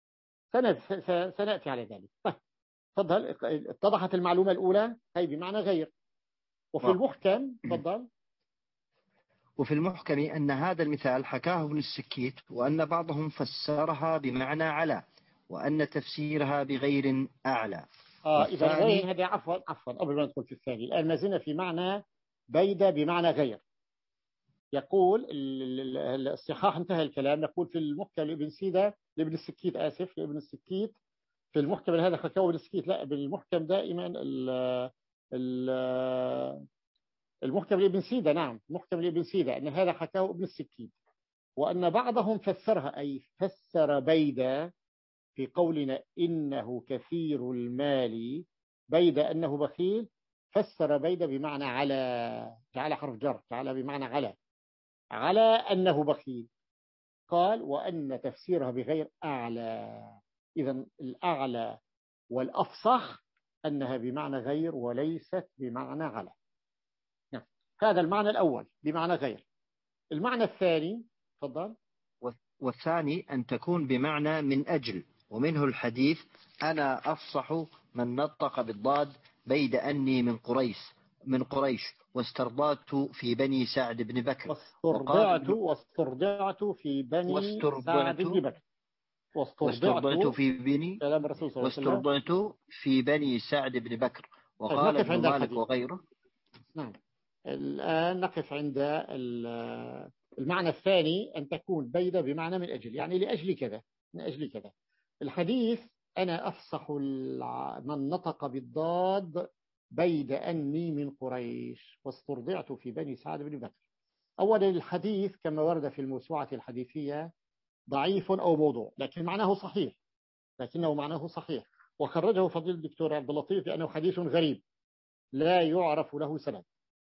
سنأتي على ذلك. طيب تفضل. اتضحت المعلومة الأولى هي بمعنى غير. وفي المحكم تفضل. وفي المحكم أن هذا المثال حكاه ابن السكيت، وأن بعضهم فسرها بمعنى على، وأن تفسيرها بغير أعلى. آه إذا غير هذا عفوا عفوا قبل ما ندخل في الثاني، الآن ما زلنا في معنى بيد بمعنى غير. يقول الصحاح انتهى الكلام. نقول في المحكم لابن سيدة لابن السكيت آسف لابن السكيت في المحكم هذا حكاه ابن السكيت، لا بالمحكم دائما ال ال المحكم لابن سيدة. نعم محكم لابن سيدة أن هذا حكاه ابن السكيت، وأن بعضهم فسرها أي فسر بيد في قولنا إنه كثير المال بيد أنه بخيل، فسر بيد بمعنى على، جعل حرف جر، جعل بمعنى على على أنه بخيل. قال وأن تفسيرها بغير أعلى. إذن الأعلى والأفصح أنها بمعنى غير وليست بمعنى على. هذا المعنى الأول بمعنى غير. المعنى الثاني تفضل. والثاني أن تكون بمعنى من أجل، ومنه الحديث أنا أفصح من نطق بالضاد بيد أني من قريش من قريش واسترضعت في بني سعد بن بكر. وقال واسترضعت ابن واسترضعت في بني سعد واسترضعت بن بكر. واسترضعت واسترضعت في بني كلام الرسول صلى الله عليه وسلم. واسترضعت في بني سعد بن بكر. طيب وقال نقف ابن عند مالك الحديث. وغيره. نعم. الآن نقف عند المعنى الثاني، أن تكون بيد بمعنى من أجل، يعني لأجل كذا، من أجل كذا. الحديث أنا أفصح من نطق بالضاد بيد أني من قريش واسترضعت في بني سعد بن بكر. أولا الحديث كما ورد في الموسوعة الحديثية ضعيف أو موضوع، لكن معناه صحيح، لكنه معناه صحيح، وخرجه فضيل الدكتور عبد اللطيف بأنه حديث غريب لا يعرف له سند.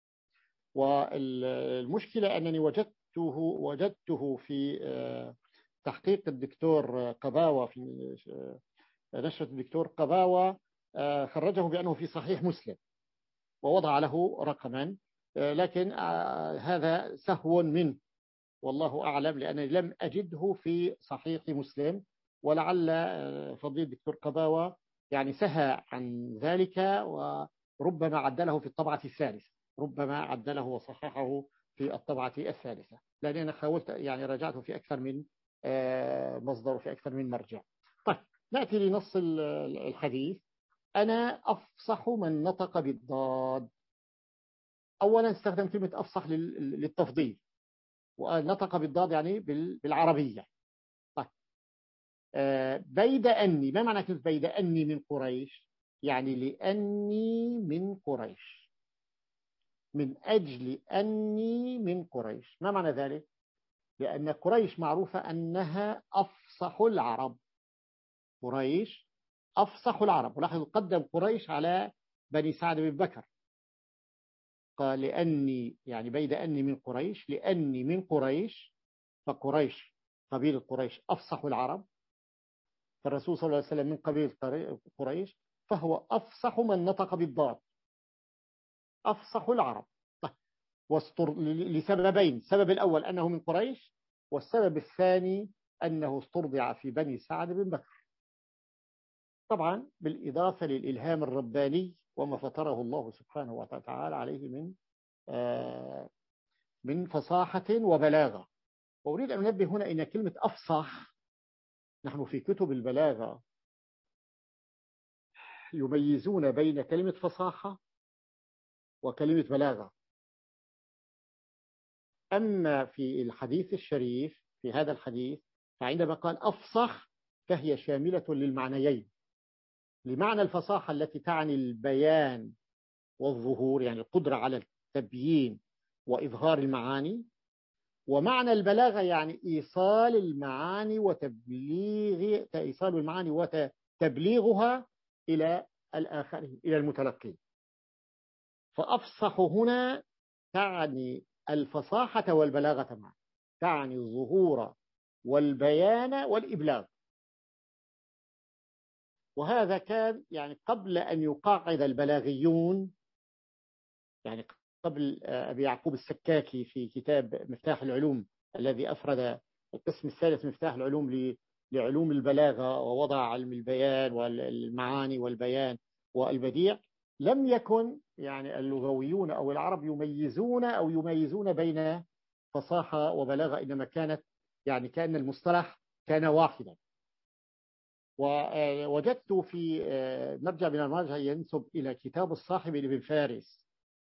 والمشكلة أنني وجدته وجدته في تحقيق الدكتور قباوة، في نشرة الدكتور قباوة، خرجه بأنه في صحيح مسلم ووضع له رقما، لكن هذا سهو منه والله أعلم، لأنني لم أجده في صحيح مسلم، ولعل فضيل الدكتور قباوة يعني سهى عن ذلك وربما عدله في الطبعة الثالثة، ربما عدله وصححه في الطبعة الثالثة، لأن أنا حاولت يعني رجعته في أكثر من مصدر وفي أكثر من مرجع. طيب نأتي لنص الحديث. أنا أفصح من نطق بالضاد. أولا استخدم كلمة أفصح للتفضيل، ونطق بالضاد يعني بالعربية. طيب بيد أني، ما معنى كلمة بيد أني من قريش؟ يعني لأني من قريش، من أجل أني من قريش. ما معنى ذلك؟ لأن قريش معروفة أنها أفصح العرب، قريش أفصح العرب. ولاحظ قدم قريش على بني سعد بن بكر، قال لأني يعني بيد أني من قريش، لأني من قريش، فقريش قبيلة قريش أفصح العرب، فالرسول صلى الله عليه وسلم من قبيلة قريش، فهو أفصح من نطق بالضاد، أفصح العرب. واستر... لسببين، السبب الأول أنه من قريش، والسبب الثاني أنه استرضع في بني سعد بن بكر، طبعا بالإضافة للإلهام الرباني وما فطره الله سبحانه وتعالى عليه من آه من فصاحة وبلاغة. وأريد أن أنبه هنا إن كلمة أفصح، نحن في كتب البلاغة يميزون بين كلمة فصاحة وكلمة بلاغة. أما في الحديث الشريف، في هذا الحديث، فعندما قال أفصح فهي شاملة للمعنيين، لمعنى الفصاحة التي تعني البيان والظهور، يعني القدرة على التبيين وإظهار المعاني، ومعنى البلاغة يعني إيصال المعاني وتبليغ إيصال المعاني وتبليغها إلى الآخرين، إلى المتلقين. فأفصح هنا تعني الفصاحة والبلاغة معا، تعني الظهور والبيان والإبلاغ. وهذا كان يعني قبل أن يقاعد البلاغيون، يعني قبل أبي يعقوب السكاكي في كتاب مفتاح العلوم الذي أفرد القسم الثالث مفتاح العلوم لعلوم البلاغة ووضع علم البيان والمعاني والبيان والبديع، لم يكن يعني اللغويون أو العرب يميزون أو يميزون بين فصاحة وبلاغة، إنما كانت يعني كأن المصطلح كان واحدا. ووجدت في مرجع من المراجع ينسب إلى كتاب الصاحب لابن فارس،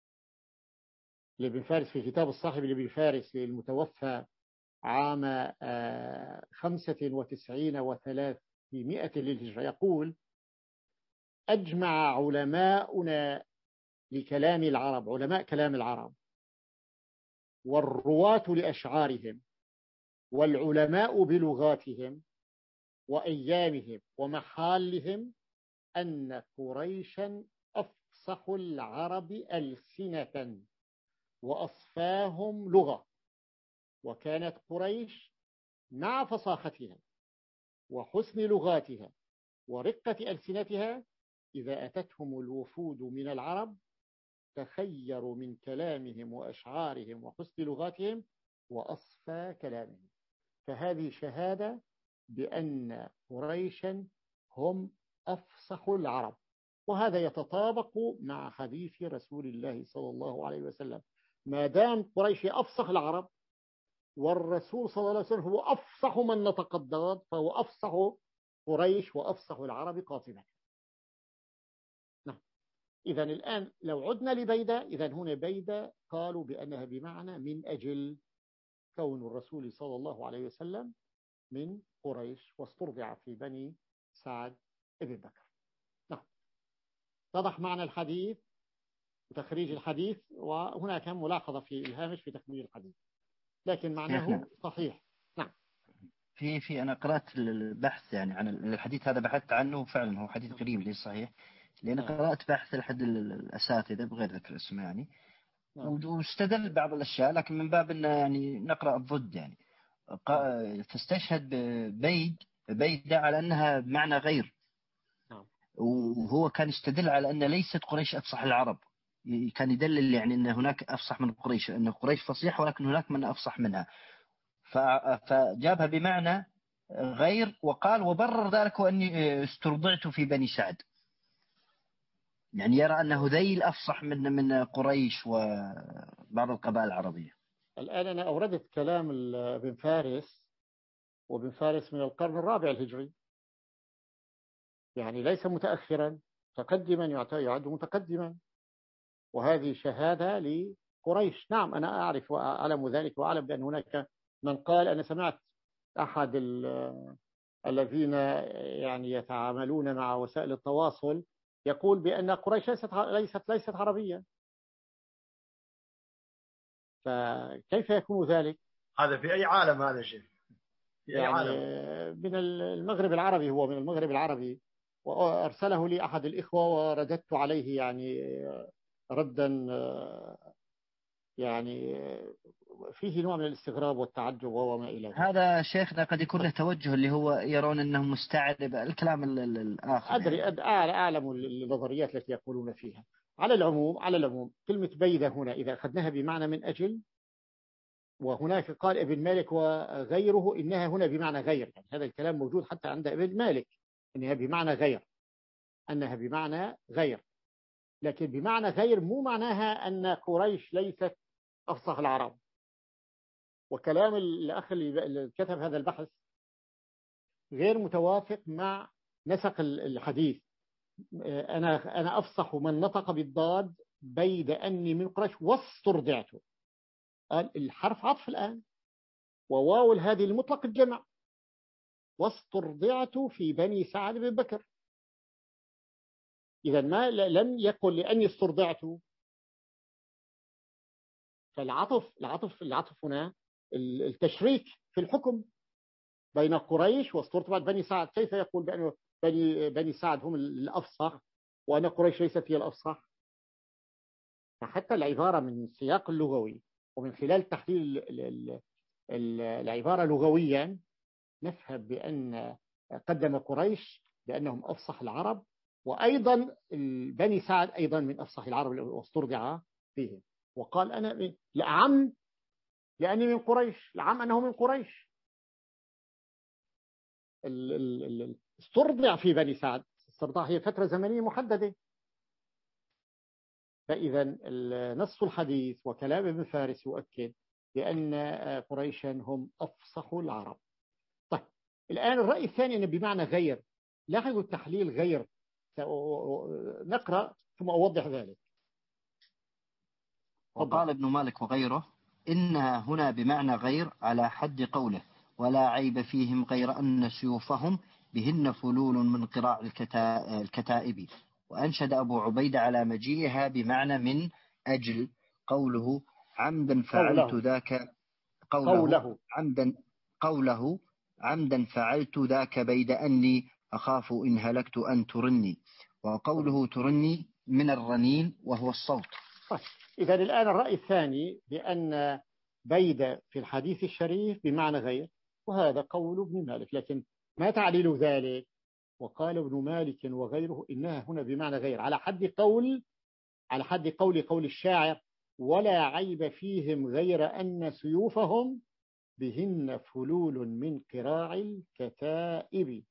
لابن فارس في كتاب الصاحب لابن فارس المتوفى عام خمسة وتسعين وثلاثمائة للهجرة، يقول أجمع علماؤنا لكلام العرب، علماء كلام العرب والرواة لأشعارهم والعلماء بلغاتهم وأيامهم ومحالهم أن قريشا أفصح العرب ألسنة وأصفاهم لغة. وكانت قريش مع فصاحتها وحسن لغاتها ورقة ألسنتها إذا أتتهم الوفود من العرب تخيروا من كلامهم وأشعارهم وحسن لغاتهم وأصفى كلامهم. فهذه شهادة بأن قريشا هم أفصح العرب، وهذا يتطابق مع حديث رسول الله صلى الله عليه وسلم. ما دام قريش أفصح العرب والرسول صلى الله عليه وسلم هو أفصح من نطق الضاد، فهو أفصح قريش وأفصح العرب قاطبة. نعم. إذن الآن لو عدنا لبيدة، إذن هنا بيدة قالوا بأنها بمعنى من أجل كون الرسول صلى الله عليه وسلم من قريش واسترضع في بني سعد ابن بكر. نعم. اتضح معنى الحديث وتخريج الحديث، وهناك ملاحظة في الهامش في تكميل الحديث، لكن معناه صحيح. نعم. في في أنا قرأت البحث يعني عن الحديث هذا، بحثت عنه فعلا هو حديث قريب ليس صحيح، لأن نعم. قرأت بحث لأحد الأساتذة بغير ذكر اسمه يعني، نعم. واستدل بعض الأشياء، لكن من باب أن يعني نقرأ الضد يعني. فاستشهد بيد بيدة على أنها بمعنى غير، نعم. وهو كان يستدل على أن ليست قريش أفصح العرب، كان يدلل يعني أن هناك أفصح من قريش، أن قريش فصيحة ولكن هناك من أفصح منها، فجابها بمعنى غير، وقال وبرر ذلك وأني استرضعت في بني سعد، يعني يرى أن هذيل أفصح من من قريش وبعض القبائل العربية. الآن أنا أوردت كلام ابن فارس، وابن فارس من القرن الرابع الهجري، يعني ليس متأخرا، متقدما، يعد متقدما، وهذه شهادة لقريش. نعم أنا أعرف وأعلم ذلك، وأعلم بأن هناك من قال، أنا سمعت أحد الذين يعني يتعاملون مع وسائل التواصل يقول بأن قريش ليست ليست ليست عربية، فكيف يكون ذلك؟ هذا في أي عالم هذا شيء؟ في أي يعني عالم؟ من المغرب العربي، هو من المغرب العربي، وأرسله لي أحد الإخوة ورددت عليه يعني ردا يعني فيه نوع من الاستغراب والتعجب وما إلى ذلك. هذا شيخنا قد يكون له توجه اللي هو يرون أنه مستعرب الكلام الآخر. أدري يعني. أعلم النظريات التي يقولون فيها. على العموم على العموم كلمة بيدة هنا إذا أخذناها بمعنى من أجل، وهناك قال ابن مالك وغيره إنها هنا بمعنى غير، يعني هذا الكلام موجود حتى عند ابن مالك إنها بمعنى غير، أنها بمعنى غير، لكن بمعنى غير مو معناها أن قريش ليست أفصح العرب. وكلام الأخ اللي كتب هذا البحث غير متوافق مع نسق الحديث. أنا أنا أفصح من نطق بالضاد بيد أني من قريش واسترضعت، قال الحرف عطف الآن، وواو هذه المطلق الجمع، واسترضعت في بني سعد بن بكر. إذا ما لم يقل لأني استرضعت، فالعطف العطف العطف هنا التشريك في الحكم بين قريش واسترضعت بني سعد. كيف يقول بأن بني بني سعد هم الأفصح وأن قريش ليست هي الأفصح؟ فحتى العبارة من السياق اللغوي ومن خلال تحليل العبارة لغويا نفهم بأن قدم قريش بأنهم أفصح العرب، وأيضا بني سعد أيضا من أفصح العرب واسترضع فيهم، وقال أنا لأعم لأني من قريش، لعم أنه من قريش. استرضع في بني سعد، استرضاع هي فترة زمنية محددة. فإذا نص الحديث وكلام ابن فارس يؤكد بأن قريشا هم أفصح العرب. طيب الآن الرأي الثاني أنه بمعنى غير، لاحظوا التحليل غير، نقرأ ثم أوضح ذلك. وقال ابن مالك وغيره إنها هنا بمعنى غير على حد قوله ولا عيب فيهم غير أن سيوفهم بهن فلول من قراع الكتائب. وأنشد أبو عبيدة على مجيئها بمعنى من أجل قوله عمدا فعلت قوله. ذاك قوله, قوله عمدا قوله عمدا فعلت ذاك بيد أني أخاف إن هلكت أن ترني. وقوله ترني من الرنين وهو الصوت. إذا الآن الرأي الثاني بأن بيد في الحديث الشريف بمعنى غير، وهذا قول ابن مالك، لكن ما تعليل ذلك؟ وقال ابن مالك وغيره إنها هنا بمعنى غير على حد قول على حد قول قول الشاعر ولا عيب فيهم غير أن سيوفهم بهن فلول من قراع الكتائب.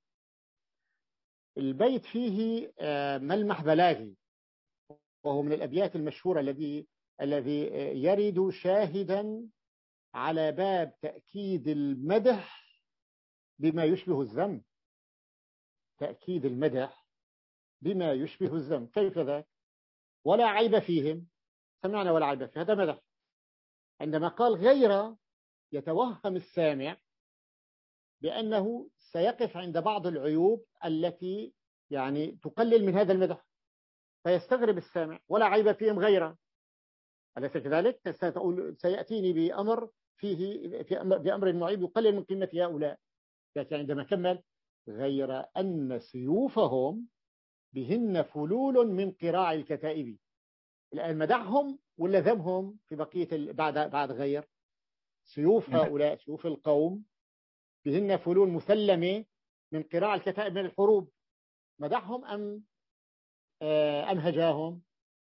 البيت فيه ملمح بلاغي، وهو من الأبيات المشهورة الذي الذي يرد شاهدا على باب تأكيد المدح بما يشبه الذم. تأكيد المدح بما يشبه الذم، كيف ذاك؟ ولا عيب فيهم، سمعنا ولا عيب فيه، هذا مدح. عندما قال غير، يتوهم السامع بأنه سيقف عند بعض العيوب التي يعني تقلل من هذا المدح، فيستغرب السامع ولا عيب فيهم غيره، أليس كذلك؟ ستقول سيأتيني بأمر فيه في أمر بأمر معيب يقلل من قيمة هؤلاء، لكن عندما كمل غير أن سيوفهم بهن فلول من قراع الكتائب، الآن مدحهم ولا ذمهم في بقية بعد بعد غير؟ سيوف هؤلاء، سيوف القوم، بهن فلول مسلمة من قراع الكتائب من الحروب، مدحهم أم أم هجاهم؟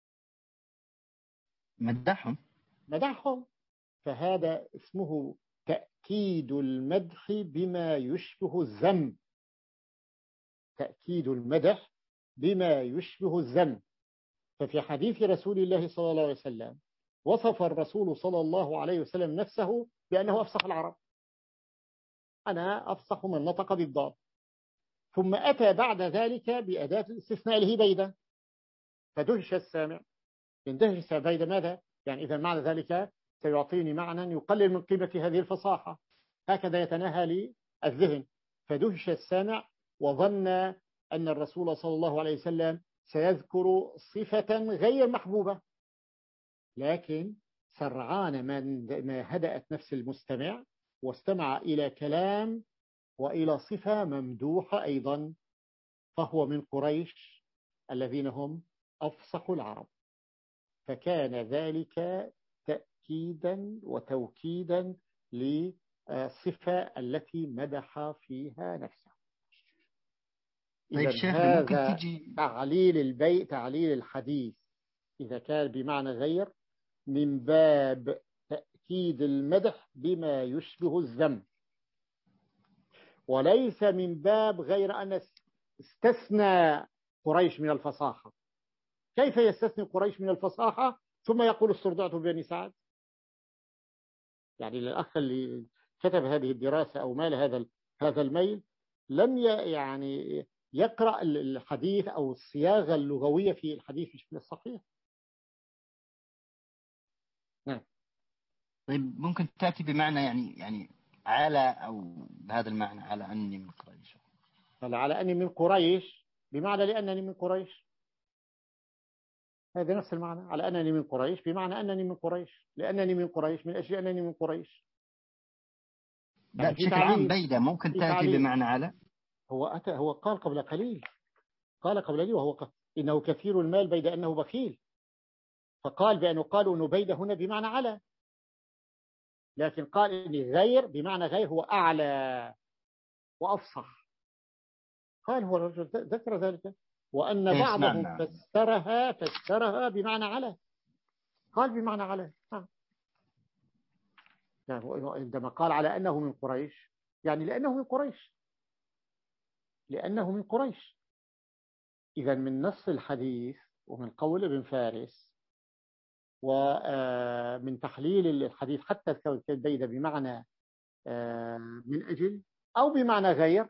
مدحهم. مدحهم. فهذا اسمه تأكيد المدح بما يشبه الذم. تأكيد المدح بما يشبه الذم. ففي حديث رسول الله صلى الله عليه وسلم وصف الرسول صلى الله عليه وسلم نفسه بأنه أفصح العرب، أنا أفصح من نطق بالضاد، ثم أتى بعد ذلك بأداة الاستثناء اللي هي بيدة، فدهش السامع. يندهش بيدة ماذا؟ يعني إذا معنى ذلك سيعطيني معنى يقلل من قيمة هذه الفصاحة، هكذا يتناهى لي الذهن. فدهش السامع وظن أن الرسول صلى الله عليه وسلم سيذكر صفة غير محبوبة، لكن سرعان ما هدأت نفس المستمع واستمع إلى كلام وإلى صفة ممدوحة أيضا، فهو من قريش الذين هم أفصح العرب، فكان ذلك تأكيدا وتوكيدا للصفة التي مدح فيها نفسه. طيب إذن شيخنا ممكن هذا تجي تعليل البيت، تعليل الحديث إذا كان بمعنى غير من باب تأكيد المدح بما يشبه الذم، وليس من باب غير أن استثنى قريش من الفصاحة. كيف يستثني قريش من الفصاحة ثم يقول استرضعت بني سعد؟ يعني الأخ اللي كتب هذه الدراسة أو مال هذا هذا الميل لم يعني يقرأ الحديث أو الصياغة اللغوية في الحديث بشكل صحيح. نعم. طيب ممكن تأتي بمعنى يعني يعني على أو بهذا المعنى على أني من قريش. على أني من قريش بمعنى لأنني من قريش، هذا نفس المعنى. على أنني من قريش بمعنى أنني من قريش، لأنني من قريش، من أجل أنني من قريش. لا بشكل عام بيدة ممكن تأتي بمعنى على. هو أتى هو قال قبل قليل، قال قبل قليل وهو قال إنه كثير المال بيد أنه بخيل، فقال بأنه قالوا أنه بيد هنا بمعنى على، لكن قال إني غير بمعنى غير هو أعلى وأفصح. قال هو الرجل ذكر ذلك، وأن بعضهم فسرها فسرها بمعنى على، قال بمعنى على. يعني عندما قال على أنه من قريش يعني لأنه من قريش، لأنه من قريش. إذا من نص الحديث ومن قول ابن فارس ومن تحليل الحديث حتى كون بيد بمعنى من أجل أو بمعنى غير،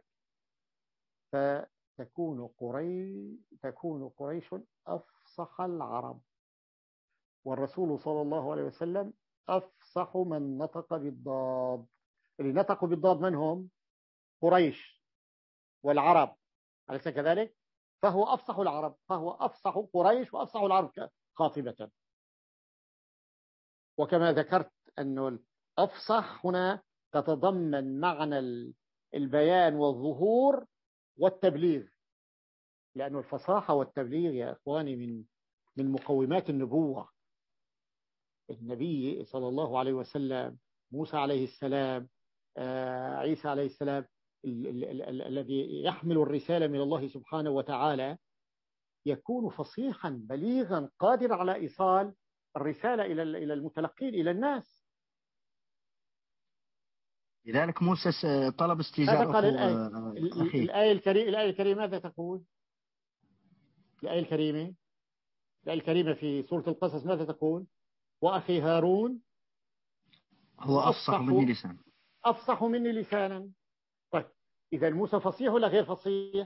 فتكون قريش تكون قريش أفصح العرب، والرسول صلى الله عليه وسلم أفصح من نطق بالضاد. اللي نطقوا بالضاد من هم؟ قريش والعرب، أليس كذلك؟ فهو أفصح العرب، فهو أفصح قريش وأفصح العرب خاطبة. وكما ذكرت أنه الأفصح هنا تتضمن معنى البيان والظهور والتبليغ، لأن الفصاحة والتبليغ يا إخواني من من مقومات النبوة. النبي صلى الله عليه وسلم، موسى عليه السلام، عيسى عليه السلام، الذي يحمل الرسالة من الله سبحانه وتعالى يكون فصيحا بليغا قادر على إيصال الرسالة إلى إلى المتلقين إلى الناس. لذلك موسى طلب هذا استجابة قال الآية. أخيه. الآية الكريمة الآية الكريمة ماذا تقول؟ الآية الكريمة الآية الكريمة في سورة القصص ماذا تقول؟ وأخي هارون هو أفصح مني لسانا. أفصح مني لسانا. طيب إذا موسى فصيح ولا غير فصيح؟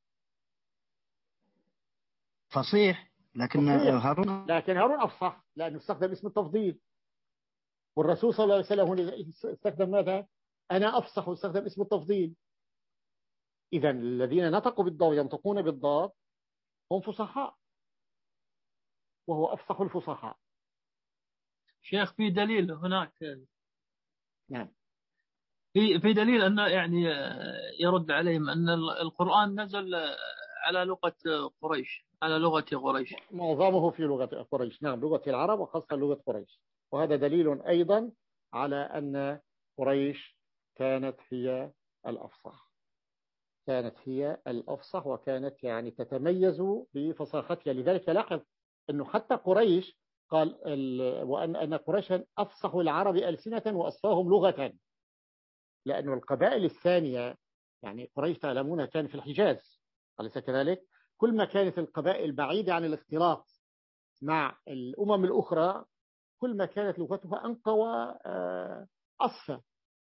فصيح، لكن فصيح. هارون لكن هارون أفصح لأنه استخدم اسم التفضيل، والرسول صلى الله عليه وسلم استخدم ماذا؟ أنا أفصح، واستخدم اسم التفضيل. إذا الذين نطقوا بالضاد ينطقون بالضاد هم فصحاء، وهو أفصح الفصحاء. شيخ في دليل هناك، نعم، في في دليل أن يعني يرد عليهم أن القرآن نزل على لغة قريش، على لغة قريش. معظمه في لغة قريش. نعم، لغة العرب وخاصة لغة قريش. وهذا دليل أيضا على أن قريش كانت هي الأفصح، كانت هي الأفصح وكانت يعني تتميز بفصاحتها. لذلك لاحظ أنه حتى قريش قال وأن أن قريشا أفصح العرب ألسنة وأصفاهم لغة، لأن القبائل الثانية يعني قريش تعلمون كان في الحجاز، أليس كذلك؟ كل ما كانت القبائل بعيدة عن الاختلاط مع الأمم الأخرى كل ما كانت لغتها أنقى وأصفى،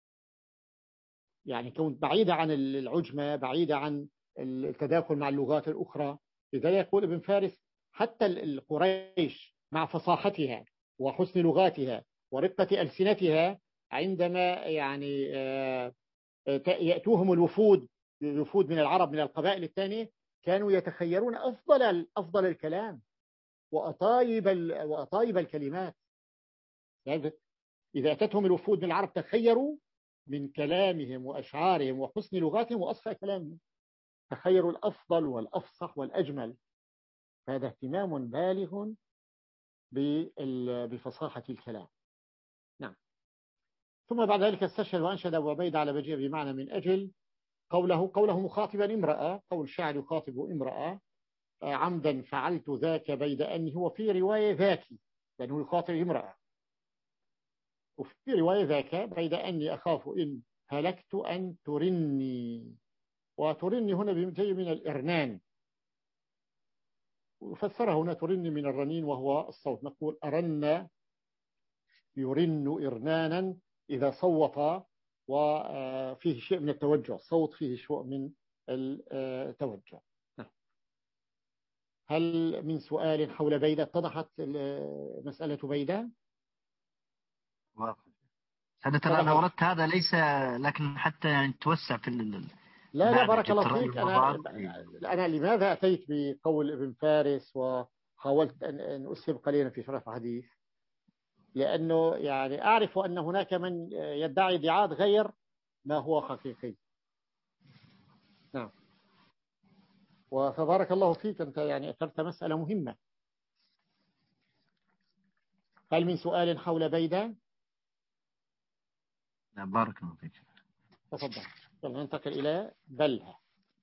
يعني كنت بعيدة عن العجمة، بعيدة عن التداخل مع اللغات الأخرى. لذلك يقول ابن فارس حتى القريش مع فصاحتها وحسن لغاتها ورقة ألسنتها عندما يعني يأتوهم الوفود الوفود من العرب من القبائل الثانية كانوا يتخيرون أفضل أفضل الكلام وأطايب وأطايب الكلمات. يعني إذا أتتهم الوفود من العرب تخيروا من كلامهم وأشعارهم وحسن لغاتهم وأصفى كلامهم، تخيروا الأفضل والأفصح والأجمل. هذا اهتمام بالغ بفصاحة الكلام. نعم. ثم بعد ذلك استشهد وأنشد أبو عبيد على بجيء بمعنى من أجل قوله قوله مخاطبا امرأة، قول الشاعر يخاطب امرأة عمدا فعلت ذاك بيد أني هو في رواية ذاكي لأنه يخاطب امرأة، وفي رواية ذاك بيد أني أخاف إن هلكت أن ترني، وترني هنا جاي من الإرنان، وفسرها هنا ترني من الرنين وهو الصوت. نقول أرن يرن إرنانا إذا صوت وفيه شيء من التوجع، صوت فيه شيء من التوجع. هل من سؤال حول بيدة؟ اتضحت مسألة بيدة؟ سادة أنا وردت هذا ليس لكن حتى يعني توسع في ال... لا لا بارك الله فيك. أنا, أنا لماذا أتيت بقول ابن فارس وحاولت أن أسهب قليلا في شرح الحديث؟ لأنه يعني أعرف أن هناك من يدعي ادعاء غير ما هو حقيقي. نعم. وتبارك الله فيك أنت يعني أثرت مسألة مهمة. هل من سؤال حول بيدة؟ لا بارك الله فيك. تفضل. ننتقل إلى بله.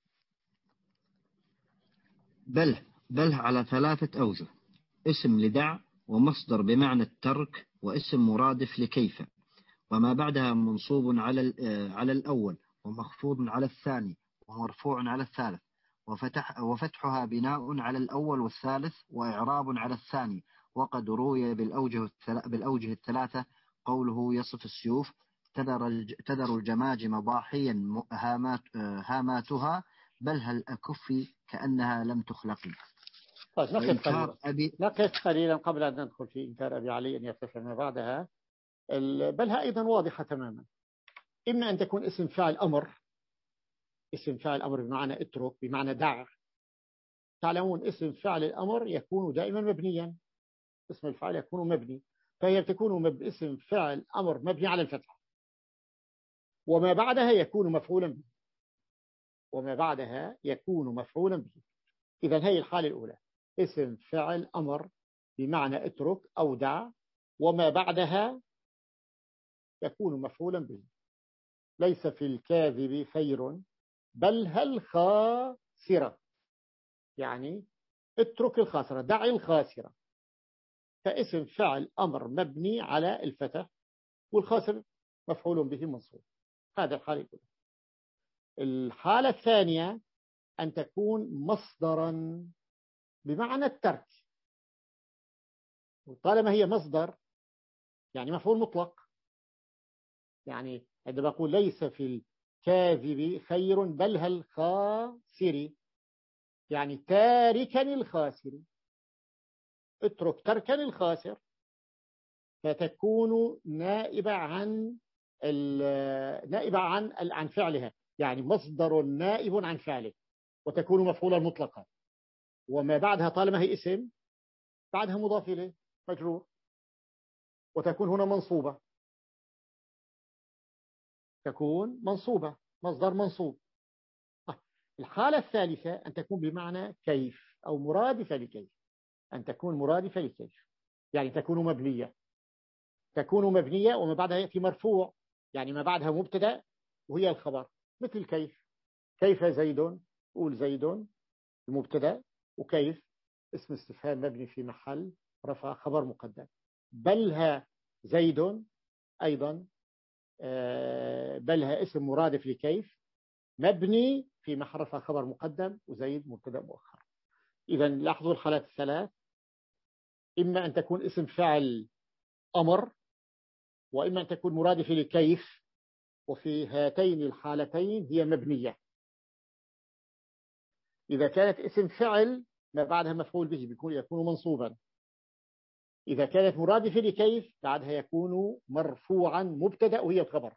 بله بله على ثلاثة أوجه: اسم لدع، ومصدر بمعنى الترك، واسم مرادف لكيف، وما بعدها منصوب على على الأول ومخفوض على الثاني ومرفوع على الثالث، وفتح وفتحها بناء على الأول والثالث وإعراب على الثاني. وقد روي بالأوجه بالأوجه الثلاثة قوله يصف السيوف: تذر تذر الجماجم ضاحيا هامات هاماتها بل هل أكفي كأنها لم تخلق. طيب نقف قليلا أبي... نقف قليلا قبل أن ندخل في إنكار أبي علي أن يرتفع ما بعدها. بلها أيضا واضحة تماما. إما أن تكون اسم فاعل أمر، اسم فاعل أمر بمعنى اترك بمعنى دع. تعلمون اسم فاعل الأمر يكون دائما مبنيا، اسم الفاعل يكون مبني، فهي تكون مب... اسم فاعل أمر مبني على الفتح، وما بعدها يكون مفعولا به، وما بعدها يكون مفعولا به. إذا هي الحالة الأولى، اسم فعل أمر بمعنى اترك أو دع، وما بعدها يكون مفعولا به. ليس في الكاذب خير بل هل خاسرة، يعني اترك الخاسرة، دع الخاسرة. فاسم فعل أمر مبني على الفتح، والخاسر مفعول به منصوب. هذا الحالة الأولى. الحالة الثانية أن تكون مصدرا بمعنى الترك، وطالما هي مصدر يعني مفعول مطلق. يعني عندما أقول ليس في الكاذب خير بل هل خاسر، يعني تاركا الخاسر، اترك تركا الخاسر، فتكون نائبة عن نائبة عن عن فعلها، يعني مصدر نائب عن فعله، وتكون مفعولا مطلقا، وما بعدها طالما هي اسم بعدها مضاف إليه مجرور، وتكون هنا منصوبة، تكون منصوبة مصدر منصوب. الحالة الثالثة أن تكون بمعنى كيف أو مرادفة لكيف، أن تكون مرادفة لكيف، يعني تكون مبنية، تكون مبنية وما بعدها يأتي مرفوع، يعني ما بعدها مبتدأ وهي الخبر، مثل كيف. كيف زيد، قول زيد المبتدأ، وكيف اسم استفهام مبني في محل رفع خبر مقدم. بلها زيد أيضا بلها اسم مرادف لكيف مبني في محل رفع خبر مقدم، وزيد مبتدأ مؤخر. إذا لاحظوا الحالات الثلاث، إما أن تكون اسم فعل أمر، وإما أن تكون مرادفة لكيف، وفي هاتين الحالتين هي مبنية. إذا كانت اسم فعل ما بعدها مفعول به بيكون يكون منصوبا، إذا كانت مرادفة لكيف بعدها يكون مرفوعا مبتدأ وهي الخبر.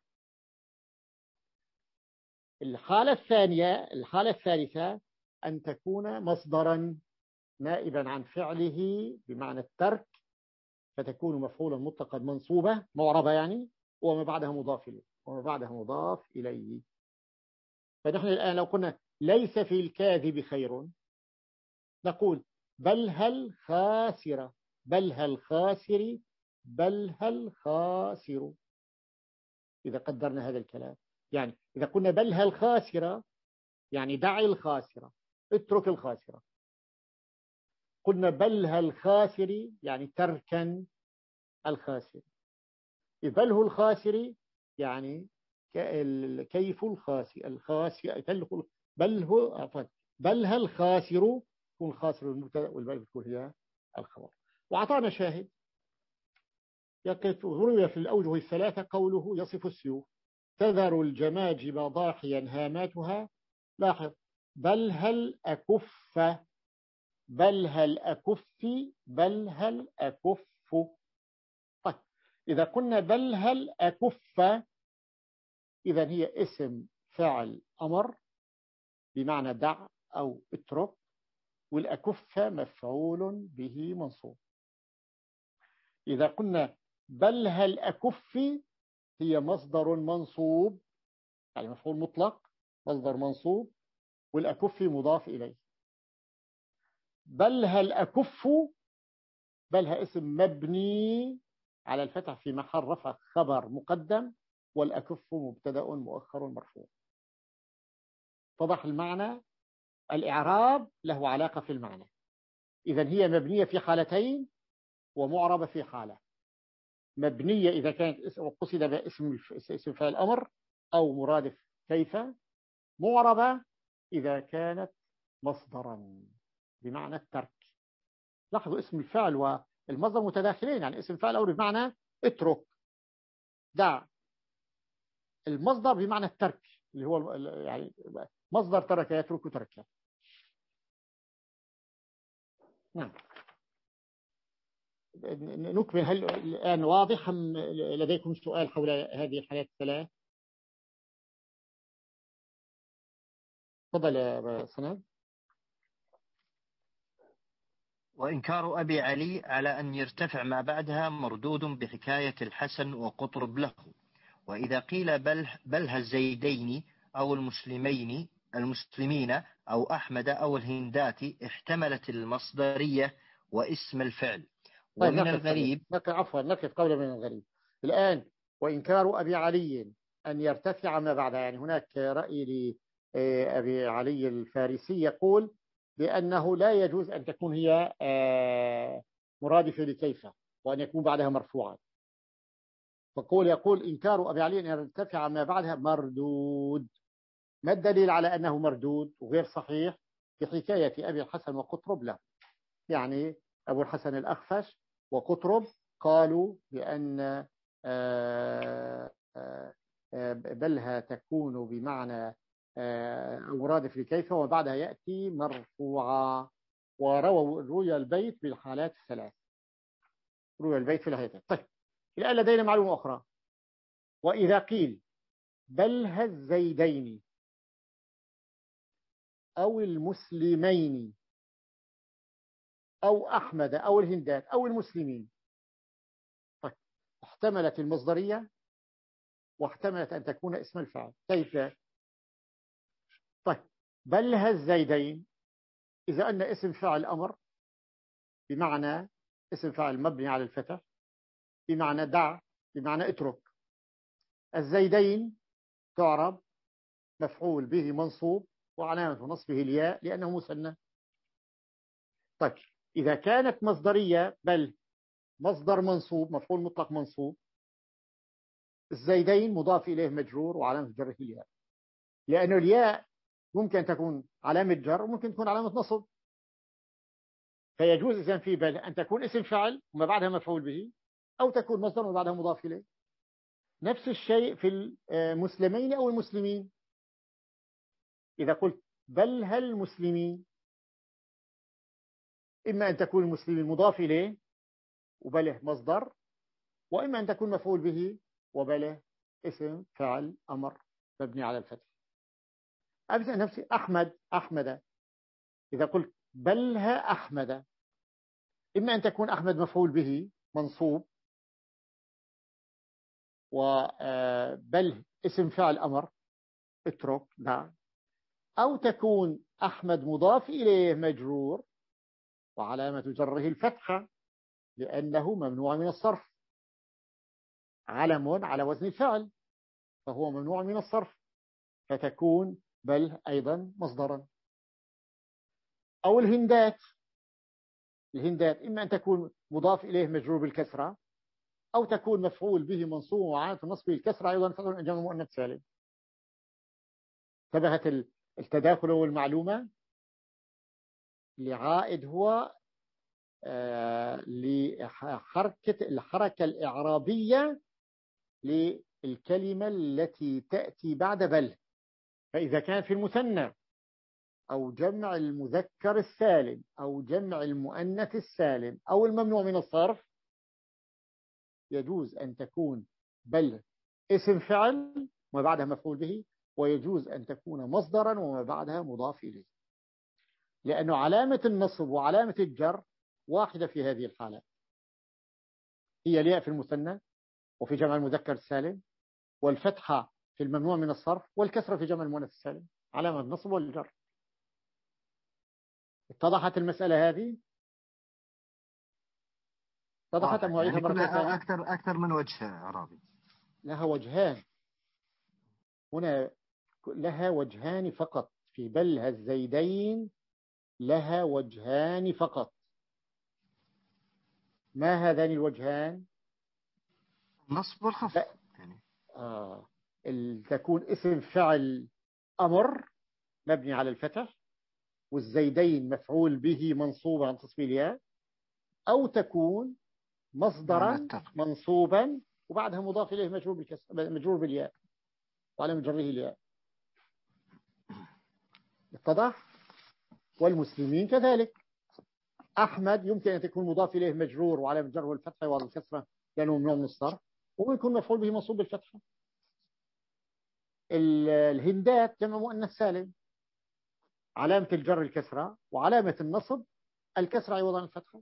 الحالة الثانية الحالة الثالثة أن تكون مصدرا نائبا عن فعله بمعنى الترك، فتكون مفعولا مطلقا منصوبة معربة يعني، وما بعدها مضاف إليه وما بعدها مضاف إليه. فنحن الآن لو قلنا ليس في الكاذب خير، نقول بل هل خاسر، بل هل خاسر، بل هل خاسر، إذا قدرنا هذا الكلام. يعني إذا قلنا بل هل خاسرة يعني دعي الخاسرة، اترك الخاسرة. قلنا بل هل خاسري يعني تركا الخاسر. بل هو الخاسري يعني كيف الخاسر الخاسر بل هو عفوا بل هل خاسر يكون خاسر المبتدا والباء تكون هي الخبر. وأعطانا شاهد يقف روي في الأوجه الثلاثة قوله يصف السيوف تذر الجماجم ضاحيا هاماتها. لاحظ بل هل أكف، بل هل أكف، بل هل أكف. طيب إذا قلنا بل هل أكف إذا هي اسم فعل أمر بمعنى دع أو اترك، والأكف مفعول به منصوب. إذا قلنا بل هل أكف هي مصدر منصوب يعني مفعول مطلق مصدر منصوب، والأكف مضاف إليه. بل هل أكف بلها اسم مبني على الفتح في محل رفع خبر مقدم، والأكف مبتدأ مؤخر مرفوع. اتضح المعنى؟ الإعراب له علاقة في المعنى. إذن هي مبنية في حالتين ومعربة في حالة. مبنية إذا كانت قصد باسم اسم فاعل الأمر أو مرادف كيف. معربة إذا كانت مصدرا بمعنى الترك. لاحظوا اسم الفعل والمصدر متداخلين، يعني اسم فعل أمر بمعنى اترك دع، المصدر بمعنى الترك اللي هو يعني مصدر ترك يترك تركه. نعم نكمل. هل الآن واضح أم لديكم سؤال حول هذه الحالات الثلاث؟ تفضل يا صناد. وإنكار أبي علي على أن يرتفع ما بعدها مردود بحكاية الحسن وقطرب له. وإذا قيل بل, بل الزيدين أو المسلمين المسلمين أو أحمد أو الهندات احتملت المصدرية واسم الفعل. طيب ومن الغريب نقف عفوا نقف قولا من الغريب الآن. وإنكار أبي علي أن يرتفع ما بعدها، يعني هناك رأي لأبي علي الفارسي يقول بأنه لا يجوز أن تكون هي مرادفة لكيف وأن يكون بعدها مرفوعا. فقول يقول إنكار أبي علي أن يرتفع ما بعدها مردود. ما الدليل على أنه مردود وغير صحيح؟ في حكاية أبي الحسن وقطرب له، يعني أبو الحسن الأخفش وقطرب قالوا بأن بلها تكون بمعنى أوراد في كيف وبعدها يأتي مرفوعا، ورووا روي البيت بالحالات الثلاث، روي البيت في الهيئة. طيب الآن لدينا معلومة أخرى، وإذا قيل بلها الزيدين أو المسلمين أو أحمد أو الهندات أو المسلمين، طيب احتملت المصدرية واحتملت أن تكون اسم الفاعل. كيف؟ طيب بلها الزيدين إذا أن اسم فاعل أمر بمعنى اسم فاعل مبني على الفتح بمعنى دع بمعنى اترك. الزيدين تعرب مفعول به منصوب وعلامة نصبه الياء لأنه مثنى. طيب إذا كانت مصدرية بل مصدر منصوب مفعول مطلق منصوب، الزيدين مضاف إليه مجرور وعلامة جره الياء، لأن الياء ممكن تكون علامة جر وممكن تكون علامة نصب، فيجوز إذن في بل أن تكون اسم فعل وما بعدها مفعول به، أو تكون مصدر وما بعدها مضاف إليه. نفس الشيء في المسلمين أو المسلمين، إذا قلت بل هل المسلمين، إما أن تكون المسلمين مضاف إليه وبله مصدر، وإما أن تكون مفعول به وبله اسم فعل أمر مبني على الفتح. أبدأ نفسي أحمد أحمد، إذا قلت بلها أحمد، إما أن تكون أحمد مفعول به منصوب وبل اسم فعل أمر اترك دع، أو تكون أحمد مضاف إليه مجرور وعلامة جره الفتحة لأنه ممنوع من الصرف، علم على وزن الفعل فهو ممنوع من الصرف، فتكون بل أيضا مصدرا. أو الهندات، الهندات إما أن تكون مضاف إليه مجرور بالكسرة أو تكون مفعول به منصوب وعلامة نصبه الكسرة أيضا فعل جمع مؤنث سالم. انتبهت التداخل والمعلومة اللي عائد هو آه لحركة الحركة الإعرابية للكلمة التي تأتي بعد بل. فإذا كان في المثنى أو جمع المذكر السالم أو جمع المؤنث السالم أو الممنوع من الصرف، يجوز أن تكون بل اسم فعل وما بعدها مفعول به، ويجوز أن تكون مصدرا وما بعدها مضاف إليه، لأنه علامة النصب وعلامة الجر واحدة في هذه الحالة، هي الياء في المثنى وفي جمع المذكر السالم، والفتحة في الممنوع من الصرف، والكسرة في جمع المؤنث السالم، علامة النصب والجر. اتضحت المسألة هذه؟ اتضحت أم أعيدها مرة ثانية؟ أكثر أكثر من وجه إعرابي. لها وجهان هنا، لها وجهان فقط في بلها الزيدين، لها وجهان فقط. ما هذان الوجهان؟ النصب والخفض ب... يعني. آه. تكون اسم فعل أمر مبني على الفتح والزيدين مفعول به منصوب عن تصفيل الياء، أو تكون مصدرا منصوبا وبعدها مضاف إليه مجرور بالكسر مجرور بالياء وعلامة جره الياء. اتضح؟ والمسلمين كذلك، أحمد يمكن أن تكون مضاف إليه مجرور وعلامة جره الفتحة والكسرة لأنه ممنوع من الصرف، ويكون مفعول به منصوب بالفتحة. الهندات جمع مؤنث سالم، علامة الجر الكسرة وعلامة النصب الكسرة عوض عن الفتحة.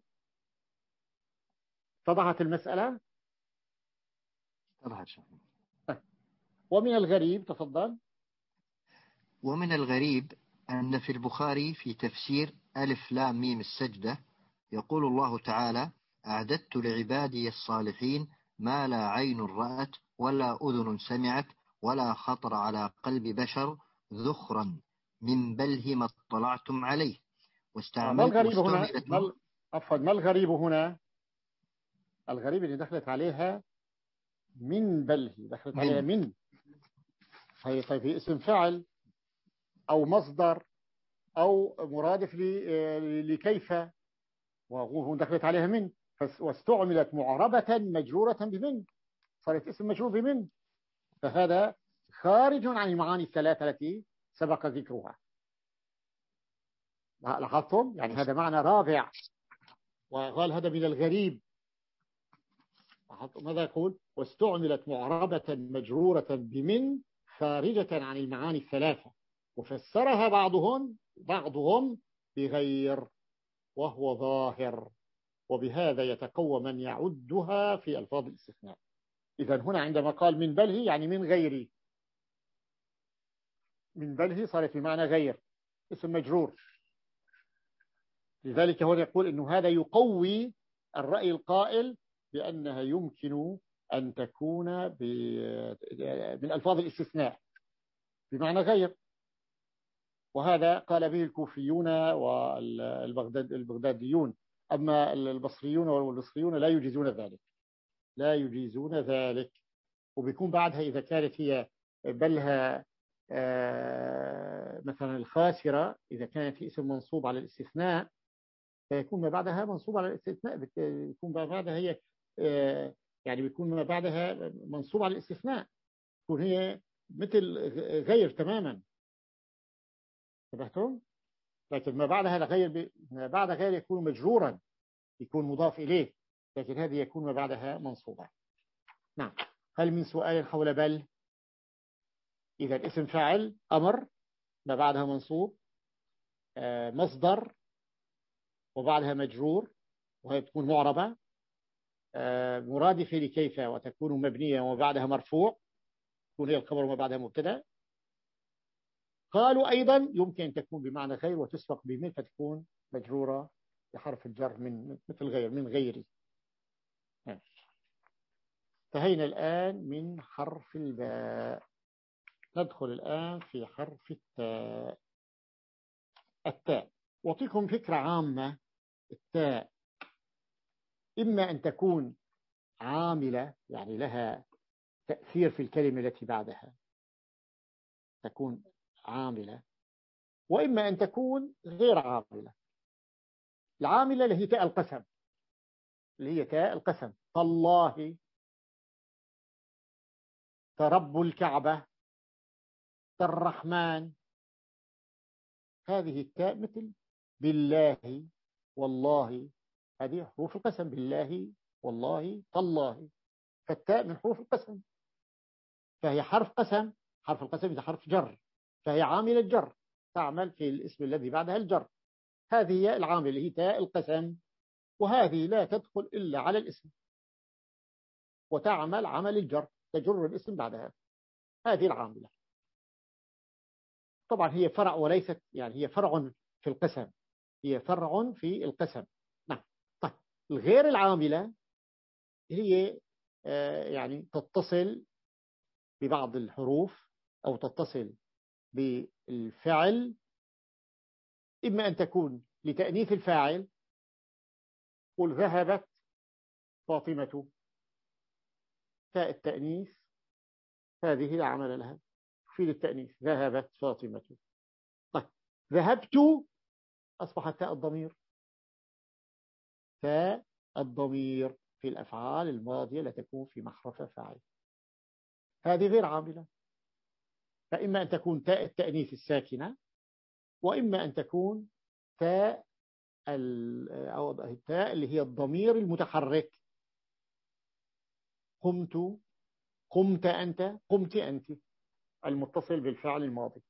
اتضحت المسألة؟ اتضحت. ومن الغريب، تفضل. ومن الغريب أن في البخاري في تفسير ألف لام ميم السجدة يقول الله تعالى: أعددت لعبادي الصالحين ما لا عين رأت ولا أذن سمعت ولا خطر على قلب بشر ذخرا من بله ما اطلعتم عليه. واستعملت ما الغريب هنا؟ عفوا، ما الغريب هنا؟ الغريب اللي دخلت عليها من بله دخلت من. عليها من. هي طيب هي اسم فعل أو مصدر أو مرادف لكيف، وهو دخلت عليها من، واستعملت معربة مجرورة بمن، صارت اسم مجرور بمن، فهذا خارج عن المعاني الثلاثة التي سبق ذكرها. لاحظتم؟ يعني هذا معنى رابع، وقال هذا من الغريب. ماذا يقول؟ واستعملت معربة مجرورة بمن خارجة عن المعاني الثلاثة، وفسرها بعضهم بعضهم بغير، وهو ظاهر، وبهذا يتقوى من يعدها في ألفاظ الاستثناء. إذن هنا عندما قال من بله يعني من غيري، من بله صارت بمعنى غير، اسم مجرور. لذلك هو يقول إنه هذا يقوي الرأي القائل بأنها يمكن أن تكون من ألفاظ الاستثناء بمعنى غير، وهذا قال به الكوفيون والبغداديون. أما البصريون والبصريون لا يجيزون ذلك، لا يجيزون ذلك. وبيكون بعدها إذا كانت هي بلها مثلا الخاسرة، إذا كانت هي اسم منصوب على الاستثناء فيكون ما بعدها منصوب على الاستثناء، بيكون ما بعدها هي يعني بيكون ما بعدها منصوب على الاستثناء، تكون هي مثل غير تماما. انتبهتم؟ لكن ما بعدها غير، ما بعد غير يكون مجرورا، يكون مضاف إليه، لكن هذه يكون ما بعدها منصوبة. نعم. هل من سؤال حول بل؟ إذا اسم فاعل أمر ما بعدها منصوب، مصدر وبعدها مجرور وهي تكون معربة، مرادفة لكيف وتكون مبنية وما بعدها مرفوع، تكون هي الخبر وما بعدها مبتدا. قالوا أيضا يمكن أن تكون بمعنى غير وتسبق بمن فتكون مجرورة بحرف الجر من مثل غير، من غيري. انتهينا الآن من حرف الباء، ندخل الآن في حرف التاء. التاء أعطيكم فكرة عامة. التاء إما أن تكون عاملة يعني لها تأثير في الكلمة التي بعدها، تكون عاملة، وإما أن تكون غير عاملة. العاملة اللي هي تاء القسم، اللي هي تاء القسم، تالله، ترب الكعبة، الرحمن. هذه التاء مثل بالله والله، هذه حروف القسم، بالله والله تالله، فالتاء من حروف القسم، فهي حرف قسم. حرف القسم إذا حرف جر، فهي عاملة جر، تعمل في الاسم الذي بعدها الجر. هذه هي العاملة، هي تاء القسم، وهذه لا تدخل إلا على الاسم وتعمل عمل الجر، تجر الاسم بعدها. هذه العاملة طبعا هي فرع وليست، يعني هي فرع في القسم، هي فرع في القسم. نعم. طيب الغير العاملة هي آه يعني تتصل ببعض الحروف أو تتصل بالفعل، إما أن تكون لتأنيث الفاعل، قل ذهبت فاطمة، تاء التأنيث هذه لا عمل لها في التأنيث، ذهبت فاطمة. طيب ذهبت أصبحت تاء الضمير، تاء الضمير في الأفعال الماضية لا تكون في محرف فاعل، هذه غير عاملة. فإما أن تكون تاء التأنيث الساكنة، وإما أن تكون تاء أو التاء اللي هي الضمير المتحرك، قمت، قمت أنت، قمت أنت، المتصل بالفعل الماضي.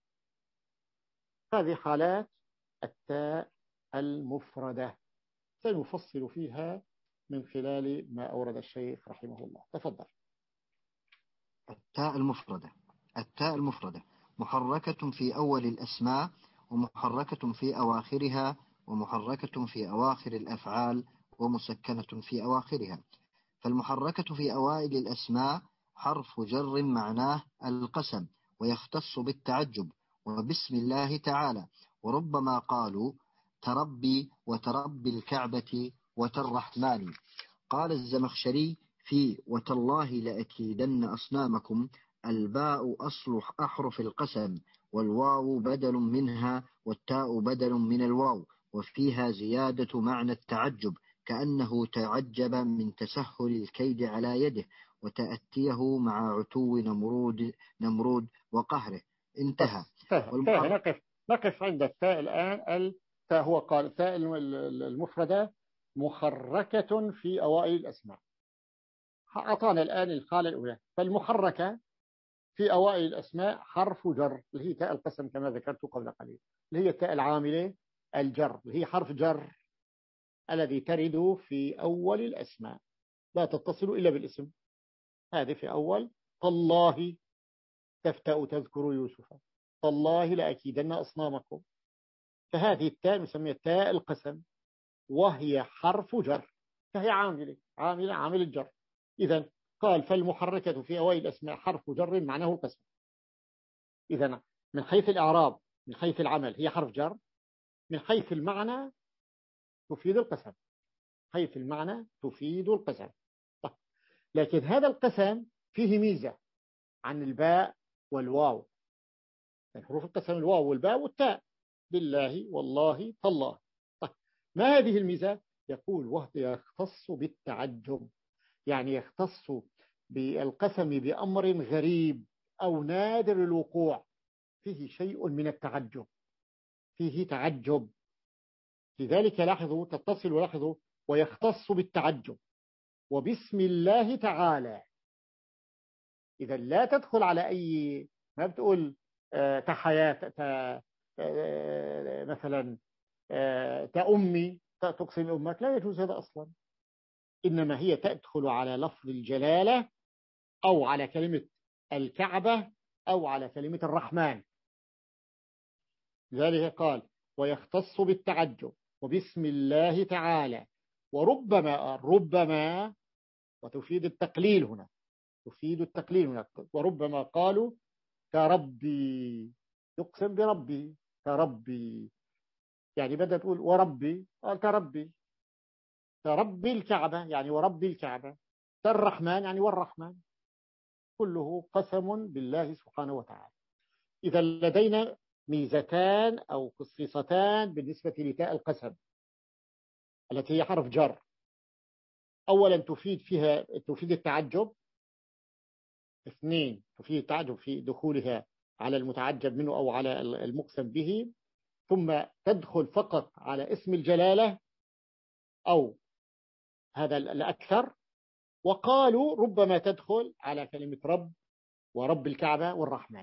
هذه حالات التاء المفردة سنفصل فيها من خلال ما أورد الشيخ رحمه الله. تفضل. التاء المفردة. التاء المفردة محركة في أول الأسماء، ومحركة في أواخرها، ومحركة في أواخر الأفعال، ومسكنة في أواخرها. فالمحركة في أوائل الأسماء حرف جر معناه القسم، ويختص بالتعجب وبسم الله تعالى، وربما قالوا تربي وتربي الكعبة وترحمن. قال الزمخشري في وتالله لأكيدن أصنامكم الباء أصل أحرف القسم، والواو بدل منها، والتاء بدل من الواو، وفيها زيادة معنى التعجب، كأنه تعجب من تسهل الكيد على يده وتأتيه مع عتو نمرود نمرود وقهره. انتهى. والمحر... نقف نقف عند التاء الآن. التاء هو قال التاء المفردة محركة في أوائل الأسماء. أعطانا الآن الحالة الأولى. فالمحركة في أوائل الأسماء حرف جر اللي هي تاء القسم كما ذكرت قبل قليل، اللي هي التاء العاملة الجر، اللي هي حرف جر الذي ترد في أول الأسماء لا تتصل إلا بالاسم. هذه في أول تالله تفتأ تذكر يوسف، تالله لأكيدن أصنامكم. فهذه التاء نسميها تاء القسم، وهي حرف جر، فهي عاملة عاملة عامل الجر. إذن قال فالمحركة في أوائل الأسماء حرف جر معناه القسم. إذن من حيث الإعراب، من حيث العمل هي حرف جر، من حيث المعنى تفيد القسم، حيث المعنى تفيد القسم. لكن هذا القسم فيه ميزة عن الباء والواو. يعني حروف القسم الواو والباء والتاء، بالله والله تالله. ما هذه الميزة؟ يقول وهو يختص بالتعجب، يعني يختص بالقسم بأمر غريب أو نادر الوقوع، فيه شيء من التعجب، فيه تعجب. لذلك لاحظوا تتصل ولاحظوا ويختص بالتعجب وبسم الله تعالى. إذا لا تدخل على أي، ما بتقول آه تحيات تا آه مثلا آه تأمي تقسم أمك، لا يجوز هذا أصلا. إنما هي تدخل على لفظ الجلالة أو على كلمة الكعبة أو على كلمة الرحمن. ذلك قال ويختص بالتعجب وبسم الله تعالى. وربما ربما وتفيد التقليل هنا، تفيد التقليل هنا. وربما قالوا كربي، يقسم بربي كربي، يعني بدأ تقول وربي قال كربي، كربي الكعبة يعني وربي الكعبة، كالرحمن يعني والرحمن، كله قسم بالله سبحانه وتعالى. إذا لدينا ميزتان أو خصيصتان بالنسبة لتاء القسم التي هي حرف جر. أولا تفيد فيها تفيد التعجب، اثنين تفيد التعجب في دخولها على المتعجب منه أو على المقسم به، ثم تدخل فقط على اسم الجلالة أو هذا الأكثر. وقالوا ربما تدخل على كلمة رب ورب الكعبة والرحمن.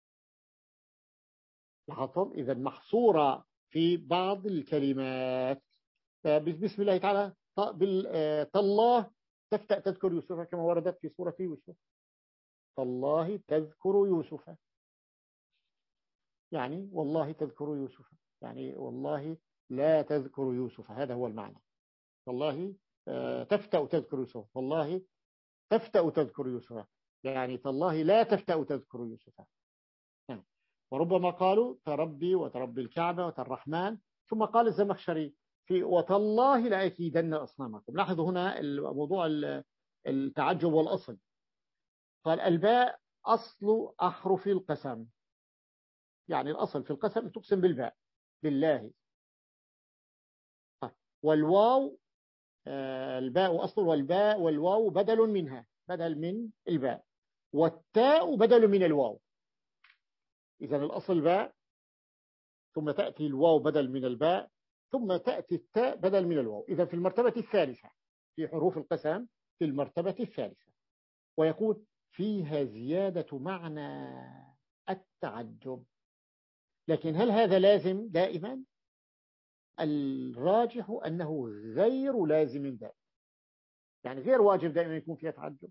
لاحظتم؟ إذا محصورة في بعض الكلمات. بسم الله تعالى تالله تفتأ تذكر يوسف كما وردت في سورة يوسف، تالله تذكر يوسف، يعني والله تذكر يوسف، يعني والله لا تذكر يوسف، هذا هو المعنى. والله تفتأ تذكر يوسف، والله تفتأ تذكر يوسف، يعني تالله لا تفتأ تذكر يوسف. وربما قالوا تربي وتربي الكعبة وتالرحمن. ثم قال الزمخشري في وتالله لأكيدن أصنامكم. لاحظوا هنا الموضوع التعجب والأصل. قال الباء أصل أحرف القسم، يعني الأصل في القسم تقسم بالباء بالله. والواو الباء أصل، والباء والواو بدل منها، بدل من الباء، والتاء بدل من الواو. إذن الأصل باء، ثم تأتي الواو بدل من الباء، ثم تأتي التاء بدل من الواو. إذن في المرتبة الثالثة في حروف القسم، في المرتبة الثالثة. ويقول فيها زيادة معنى التعجب. لكن هل هذا لازم دائما؟ الراجح أنه غير لازم دائما، يعني غير واجب دائما يكون فيها تعجب.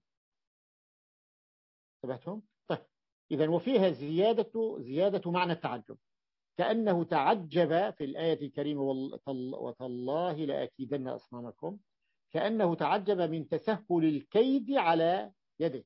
انتبهتم؟ طيب إذن وفيها زيادة زيادة معنى التعجب، كأنه تعجب في الآية الكريمة وتالله لأكيدن أصنامكم، كأنه تعجب من تسهل الكيد على يده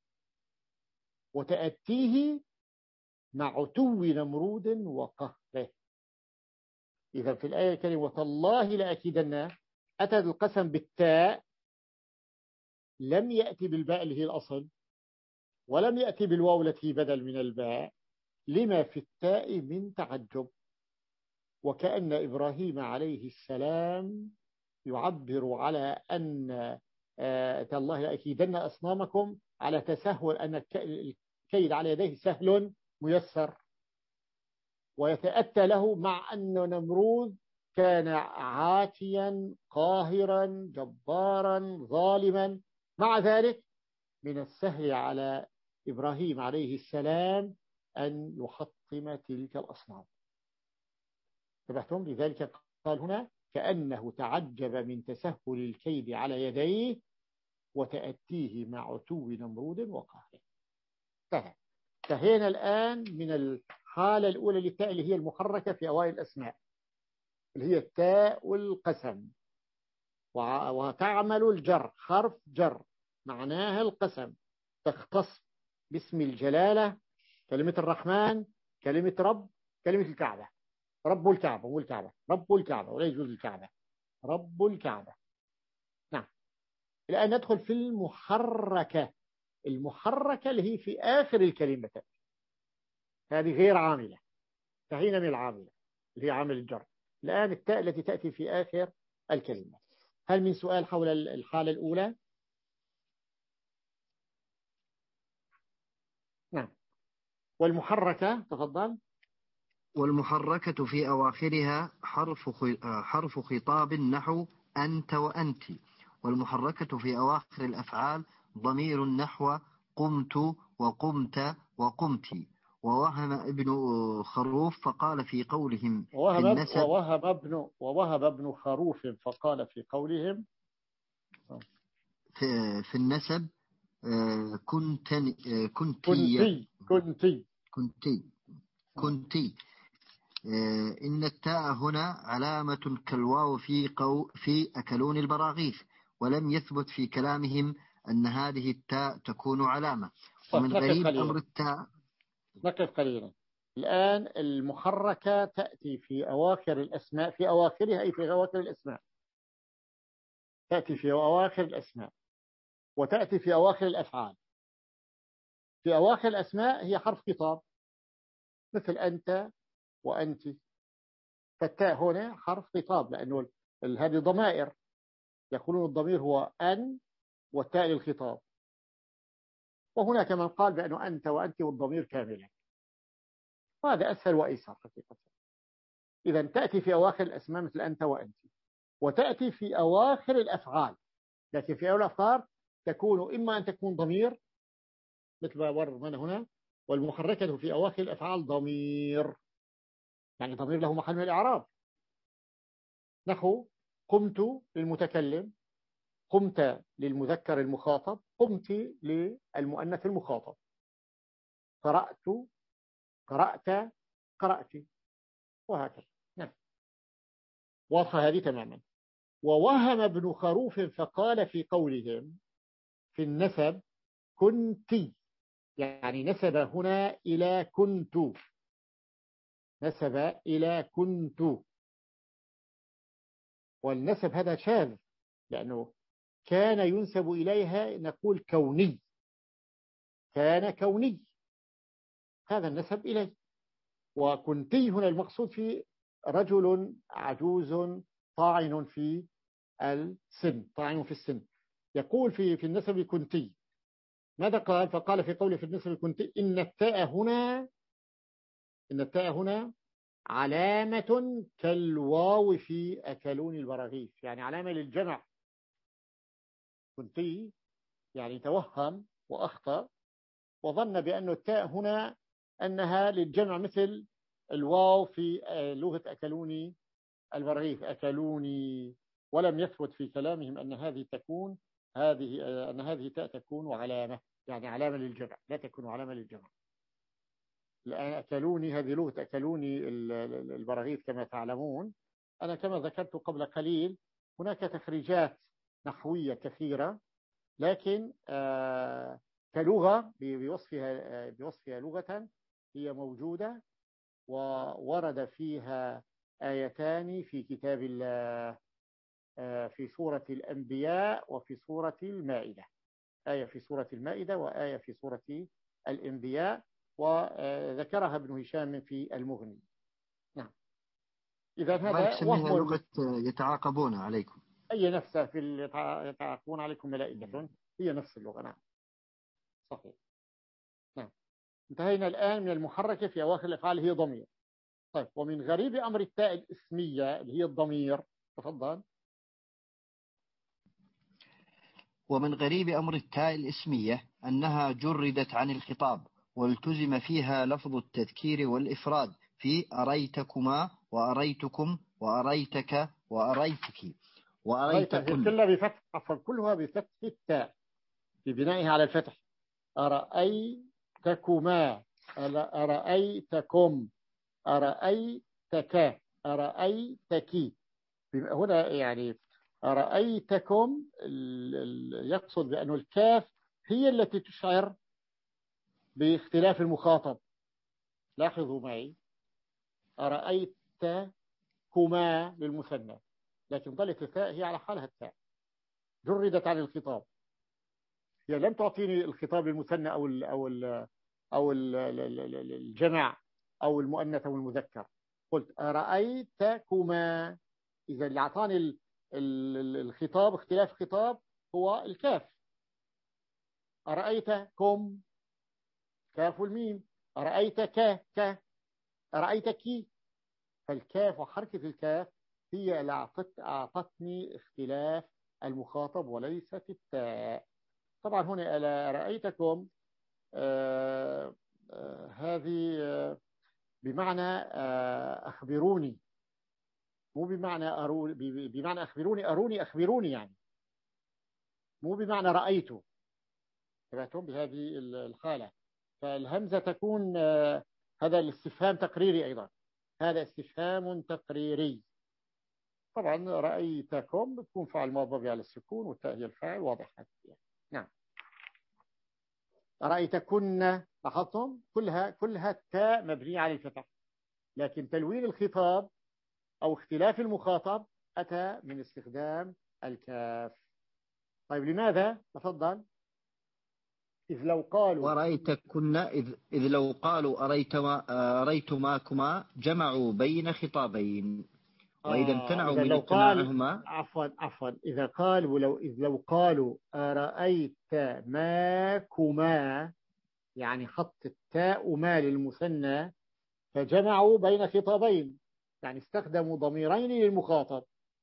وتأتيه مع عتو نمرود وقهره. إذا في الآية الكريمة وتالله لأكيدن، أتى القسم بالتاء لم يأتي بالباء اللي هي الأصل، ولم يأتي بالواو التي بدل من الباء، لما في التاء من تعجب. وكأن إبراهيم عليه السلام يعبر على أن آه تالله لأكيدن أصنامكم، على تسهل أن الكيد على يديه سهل ميسر، ويتأتى له مع أن نمرود كان عاتيا قاهرا جبارا ظالما. مع ذلك من السهل على إبراهيم عليه السلام أن يحطم تلك الأصنام. انتبهتم؟ لذلك قال هنا كأنه تعجب من تسهل الكيد على يديه وتأتيه مع عتو نمرود وقهره. انتهى. انتهينا الآن من الحالة الأولى للتاء اللي هي المحركة في أوائل الأسماء، اللي هي التاء والقسم، وتعمل الجر، حرف جر معناها القسم، تختص باسم الجلالة، كلمة الرحمن، كلمة رب، كلمة الكعبة. رب الكعبة هو الكعبة، رب الكعبة ولا يجوز الكعبة، رب الكعبة. نعم. الآن ندخل في المحركة. المحركة اللي هي في آخر الكلمة، هذه غير عاملة، انتهينا من العاملة اللي هي عامل الجر. الآن التاء التي تأتي في آخر الكلمة. هل من سؤال حول الحالة الأولى؟ نعم. والمحركة تفضل. والمحركة في أواخرها حرف حرف خطاب نحو أنت وأنت. والمحركة في أواخر الأفعال ضمير نحو قمت وقمت وقمت. ووهم ابن خروف فقال في قولهم في ووهب النسب ووهب ابن ووهب ابن خروف فقال في قولهم في, في النسب كنت كنتي كنتي كنتي كنتي كنتي. إن التاء هنا علامة كالواو في قو في أكلون البراغيث، ولم يثبت في كلامهم أن هذه التاء تكون علامة. ومن غريب أمر التاء. نقف قليلا. الآن المحركة تأتي في أواخر الأسماء، في أواخرها أي في أواخر الأسماء، تأتي في أواخر الأسماء، وتأتي في أواخر الأفعال. في أواخر الأسماء هي حرف خطاب مثل أنت وأنت، فالتاء هنا حرف خطاب لأنه هذه ضمائر، يقولون الضمير هو أن والتاء للخطاب. وهناك من قال بأنه أنت وأنت والضمير كاملا، وهذا أسهل وأيسر حقيقة. إذا تأتي في أواخر الأسماء مثل أنت وأنت، وتأتي في أواخر الأفعال، لكن في أول الأفعال تكون إما أن تكون ضمير مثل ما ورنا هنا، والمحركة في أواخر الأفعال ضمير، يعني ضمير له محل من الإعراب، نحو قمت للمتكلم، قمت للمذكر المخاطب، قمت للمؤنث المخاطب، قرأت قرأت قرأت، وهكذا. نعم، واضحة هذه تماما. ووهم ابن خروف فقال في قولهم في النسب كنتي، يعني نسب هنا إلى كنت، نسب إلى كنت. والنسب هذا شاذ لأنه كان ينسب إليها نقول كوني، كان كوني، هذا النسب إليه. وكنتي هنا المقصود في رجل عجوز طاعن في السن، طاعن في السن. يقول في في النسب كنتي، ماذا قال؟ فقال في قوله في النسب كنتي إن التاء هنا إن التاء هنا علامة كالواو في أكلون البراغيث، يعني علامة للجمع. كنتي يعني توهم وأخطأ وظن بأن التاء هنا أنها للجمع مثل الواو في لغة أكلوني البراغيث، أكلوني، ولم يثبت في كلامهم أن هذه تكون هذه أن هذه تاء تكون علامة، يعني علامة للجمع، لا تكون علامة للجمع. الآن أكلوني هذه لغة أكلوني البراغيث كما تعلمون. أنا كما ذكرت قبل قليل هناك تخريجات نحوية كثيرة، لكن آه كلغة بوصفها بوصفها لغة هي موجودة، وورد فيها آيتان في كتاب الله، آه في سورة الأنبياء وفي سورة المائدة. آية في سورة المائدة وآية في سورة الأنبياء، وذكرها ابن هشام في المغني. نعم. إذا هذا تسميها وهم لغة يتعاقبون عليكم. أي نفسها في يتعاقبون عليكم ملائكة، هي نفس اللغة. نعم صحيح. نعم. انتهينا الآن من المحركة في أواخر الأفعال هي ضمير. طيب، ومن غريب أمر التاء الاسمية اللي هي الضمير. تفضل. ومن غريب أمر التاء الاسمية أنها جردت عن الخطاب والتزم فيها لفظ التذكير والإفراد في أريتكما وأريتكم وأريتك وأريتك وأريتكن. كلها بفتح، عفوا كلها بفتح التاء في بنائها على الفتح. أرأيتكما، أرأيتكم، أرأيتك، أرأيتك. هنا يعني أرأيتكم يقصد بأن الكاف هي التي تشعر باختلاف المخاطب. لاحظوا معي، أرأيتكما للمثنى، لكن ظلت التاء هي على حالها التاء، جردت عن الخطاب. هي لم تعطيني الخطاب للمثنى أو ال أو ال أو ال الجمع أو المؤنث أو المذكر. قلت أرأيتكما، إذا اللي أعطاني الخطاب اختلاف خطاب هو الكاف. أرأيتكم كاف والميم، أرأيتك ك، أرأيتك. فالكاف وحركة الكاف هي اللي أعطتني اختلاف المخاطب وليست التاء. طبعا هنا رأيتكم آه آه هذه آه بمعنى آه أخبروني، مو بمعنى أروني، بمعنى أخبروني أروني أخبروني، يعني مو بمعنى رأيته. تبعتم بهذه الحالة. فالهمزة تكون آه هذا الاستفهام تقريري أيضا، هذا استفهام تقريري. طبعا رأيتكم بتكون فعل ماضي على السكون والتاء هي الفاعل، واضح هذا. نعم. رأيتكن، لاحظتم كلها كلها التاء مبنية على الفتح، لكن تلوين الخطاب أو اختلاف المخاطب أتى من استخدام الكاف. طيب لماذا؟ تفضل. إذ لو قالوا ورأيتكن إذ, إذ لو قالوا أريتما أريتماكما جمعوا بين خطابين، وإذا امتنعوا إذا من لو قال اجتماعهما. عفوا عفوا إذا قالوا لو إذ لو قالوا أرأيت ماكما، يعني حط التاء ما للمثنى فجمعوا بين خطابين، يعني استخدموا ضميرين للمخاطب،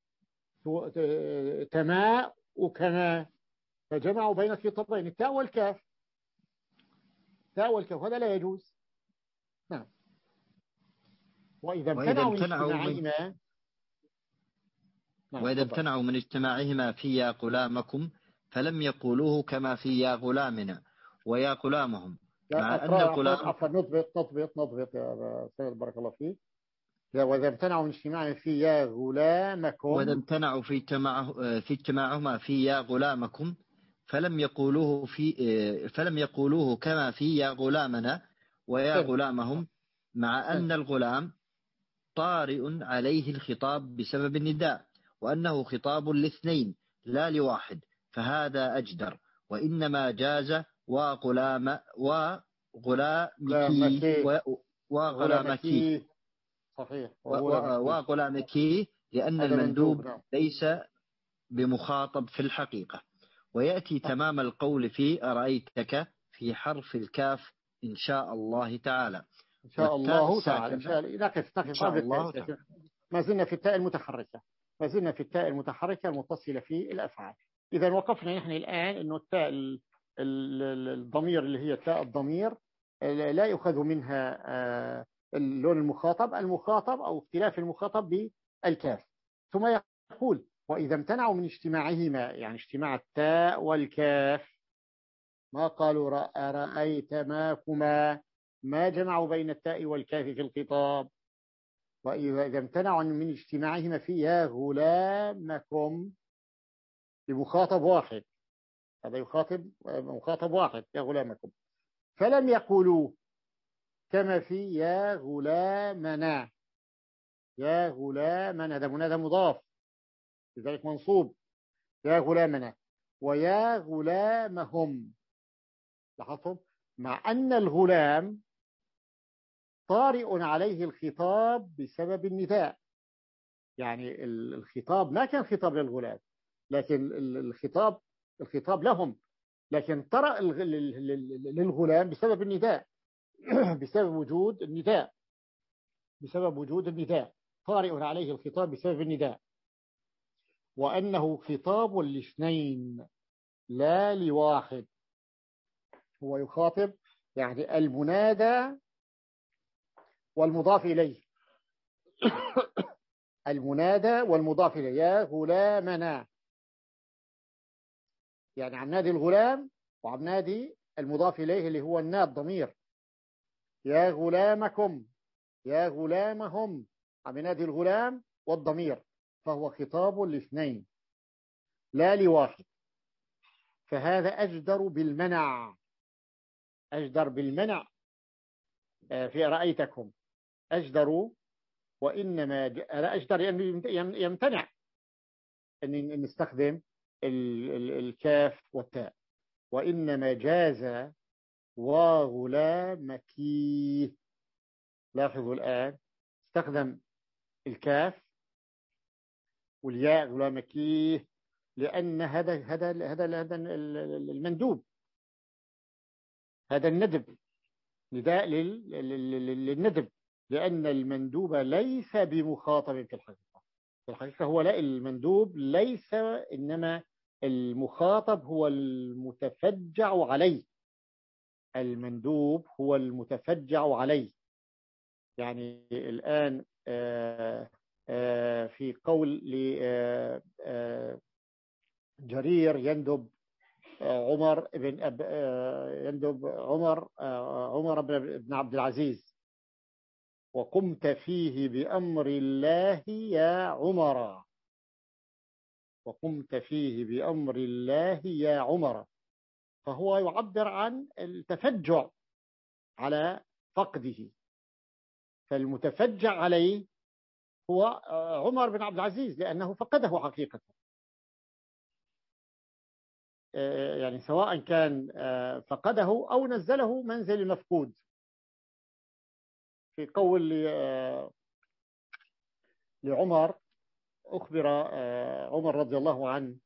تما وكما، فجمعوا بين الخطابين التاء والكاف، التاء والكاف، هذا لا يجوز. نعم. وإذا امتنعوا من اجتماعهما، وإذا امتنعوا من اجتماعهما في يا غلامكم فلم يقولوه كما في يا غلامنا ويا غلامهم، مع أن الغلام. عفوا نضبط نضبط نضبط يا سيد، بارك الله فيك. وإذا امتنعوا من اجتماعهم في يا غلامكم، وإذا امتنعوا في اجتماعه في اجتماعهما في يا غلامكم فلم يقولوه في فلم يقولوه كما في يا غلامنا ويا غلامهم، مع أن الغلام طارئ عليه الخطاب بسبب النداء، وأنه خطاب لاثنين لا لواحد، فهذا أجدر. وإنما جاز وغلام وغلامكي وغلامكي صحيح وغلامكي، لأن المندوب ليس بمخاطب في الحقيقة. ويأتي تمام القول في أرأيتك في حرف الكاف إن شاء الله تعالى. إن شاء الله تعالى. إن شاء الله. نقف نقف الله تعالى. ما زلنا في التاء المتحركة، ما زلنا في التاء المتحركة المتصلة في الأفعال. إذا وقفنا نحن الآن إنه التاء الضمير اللي هي تاء الضمير لا يؤخذ منها اللون المخاطب، المخاطب أو اختلاف المخاطب بالكاف. ثم يقول وإذا امتنعوا من اجتماعهما، يعني اجتماع التاء والكاف، ما قالوا رأيت ماكما، ما جمعوا بين التاء والكاف في الخطاب. وإذا امتنعوا من اجتماعهما في يا غلامكم بمخاطب واحد، هذا يخاطب مخاطب واحد يا غلامكم، فلم يقولوا كما في يا غلامنا، يا غلامنا هذا منادى مضاف لذلك منصوب، يا غلامنا. ويا غلامهم. لاحظتم؟ مع أن الغلام طارئ عليه الخطاب بسبب النداء، يعني الخطاب ما كان خطاب للغلام، لكن الخطاب الخطاب لهم، لكن طرأ للغلام بسبب النداء بسبب وجود النداء بسبب وجود النداء طارئ عليه الخطاب بسبب النداء. وأنه خطاب لاثنين لا لواحد. هو يخاطب يعني المنادى والمضاف إليه المنادى والمضاف إليه. يا غلامنا، يعني عم نادي الغلام وعم نادي المضاف إليه اللي هو الناد ضمير. يا غلامكم، يا غلامهم، عم ينادي الغلام والضمير، فهو خطاب لاثنين لا لواحد. فهذا أجدر بالمنع أجدر بالمنع في رأيتكم أجدر. وإنما لا أجدر يعني يمتنع أن نستخدم الكاف والتاء. وإنما جاز وغلامكيه. لاحظوا الآن استخدم الكاف والياء غلامكيه، لأن هذا هذا هذا هذا المندوب، هذا الندب، نداء للندب، لأن المندوب ليس بمخاطب في الحقيقة. في الحقيقة هو لا، المندوب ليس، إنما المخاطب هو المتفجع عليه. المندوب هو المتفجع عليه. يعني الآن آآ آآ في قول جرير يندب عمر بن أب يندب عمر عمر بن عبد العزيز، وقمت فيه بأمر الله يا عمر. وقمت فيه بأمر الله يا عمر. فهو يعبر عن التفجع على فقده. فالمتفجع عليه هو عمر بن عبد العزيز لأنه فقده حقيقة. يعني سواء كان فقده أو نزله منزل المفقود. في قول لعمر أخبر عمر رضي الله عنه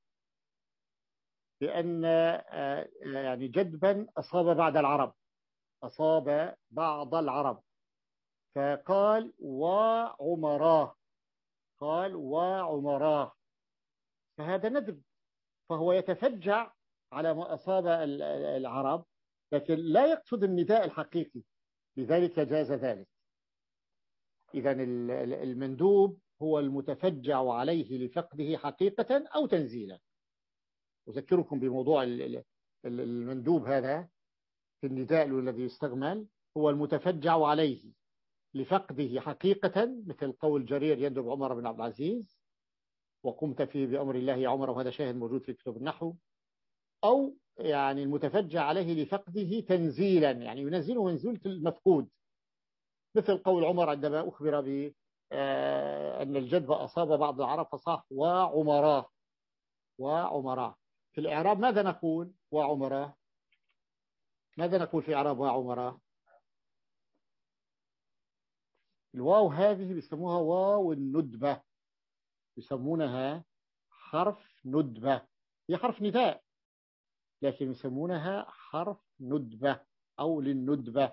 بأن يعني جدبا أصاب بعد العرب أصاب بعض العرب، فقال وعمراه، قال وعمراه، فهذا ندب، فهو يتفجع على ما أصاب العرب، لكن لا يقصد النداء الحقيقي، لذلك جاز ذلك. إذن المندوب هو المتفجع عليه لفقده حقيقة أو تنزيلا. أذكركم بموضوع المندوب هذا في النداء الذي يستغمل، هو المتفجع عليه لفقده حقيقة، مثل قول جرير يندب عمر بن عبد العزيز وقمت فيه بأمر الله يا عمر، وهذا شاهد موجود في كتب النحو. أو يعني المتفجع عليه لفقده تنزيلا، يعني ينزله منزولة المفقود، مثل قول عمر عندما أخبر ب أن الجدب أصاب بعض العرب فصاح وعمراه وعمراه. في الإعراب ماذا نقول؟ وعمراه. ماذا نقول في إعراب وعمراه؟ الواو هذه بيسموها واو الندبة، يسمونها حرف ندبة. هي حرف نداء لكن يسمونها حرف ندبة أو للندبة.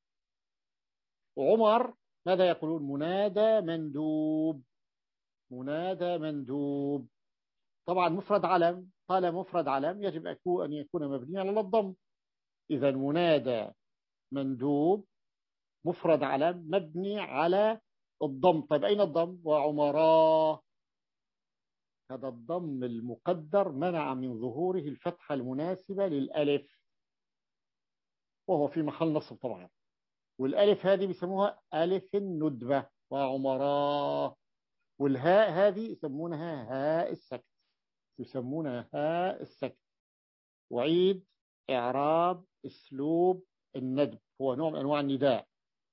وعمر ماذا يقولون؟ منادى مندوب، منادى مندوب. طبعا مفرد علم، قال مفرد علم يجب أن يكون مبني على الضم. إذا منادى مندوب مفرد علم مبني على الضم. طيب أين الضم؟ وعمراء، هذا الضم المقدر منع من ظهوره الفتحة المناسبة للألف، وهو في محل نصب طبعا. والألف هذه بيسموها ألف الندبة وعمراء. والهاء هذه يسمونها هاء السكت، يسمونها هاء السكت. وعيد إعراب أسلوب الندب، هو نوع من أنواع النداء.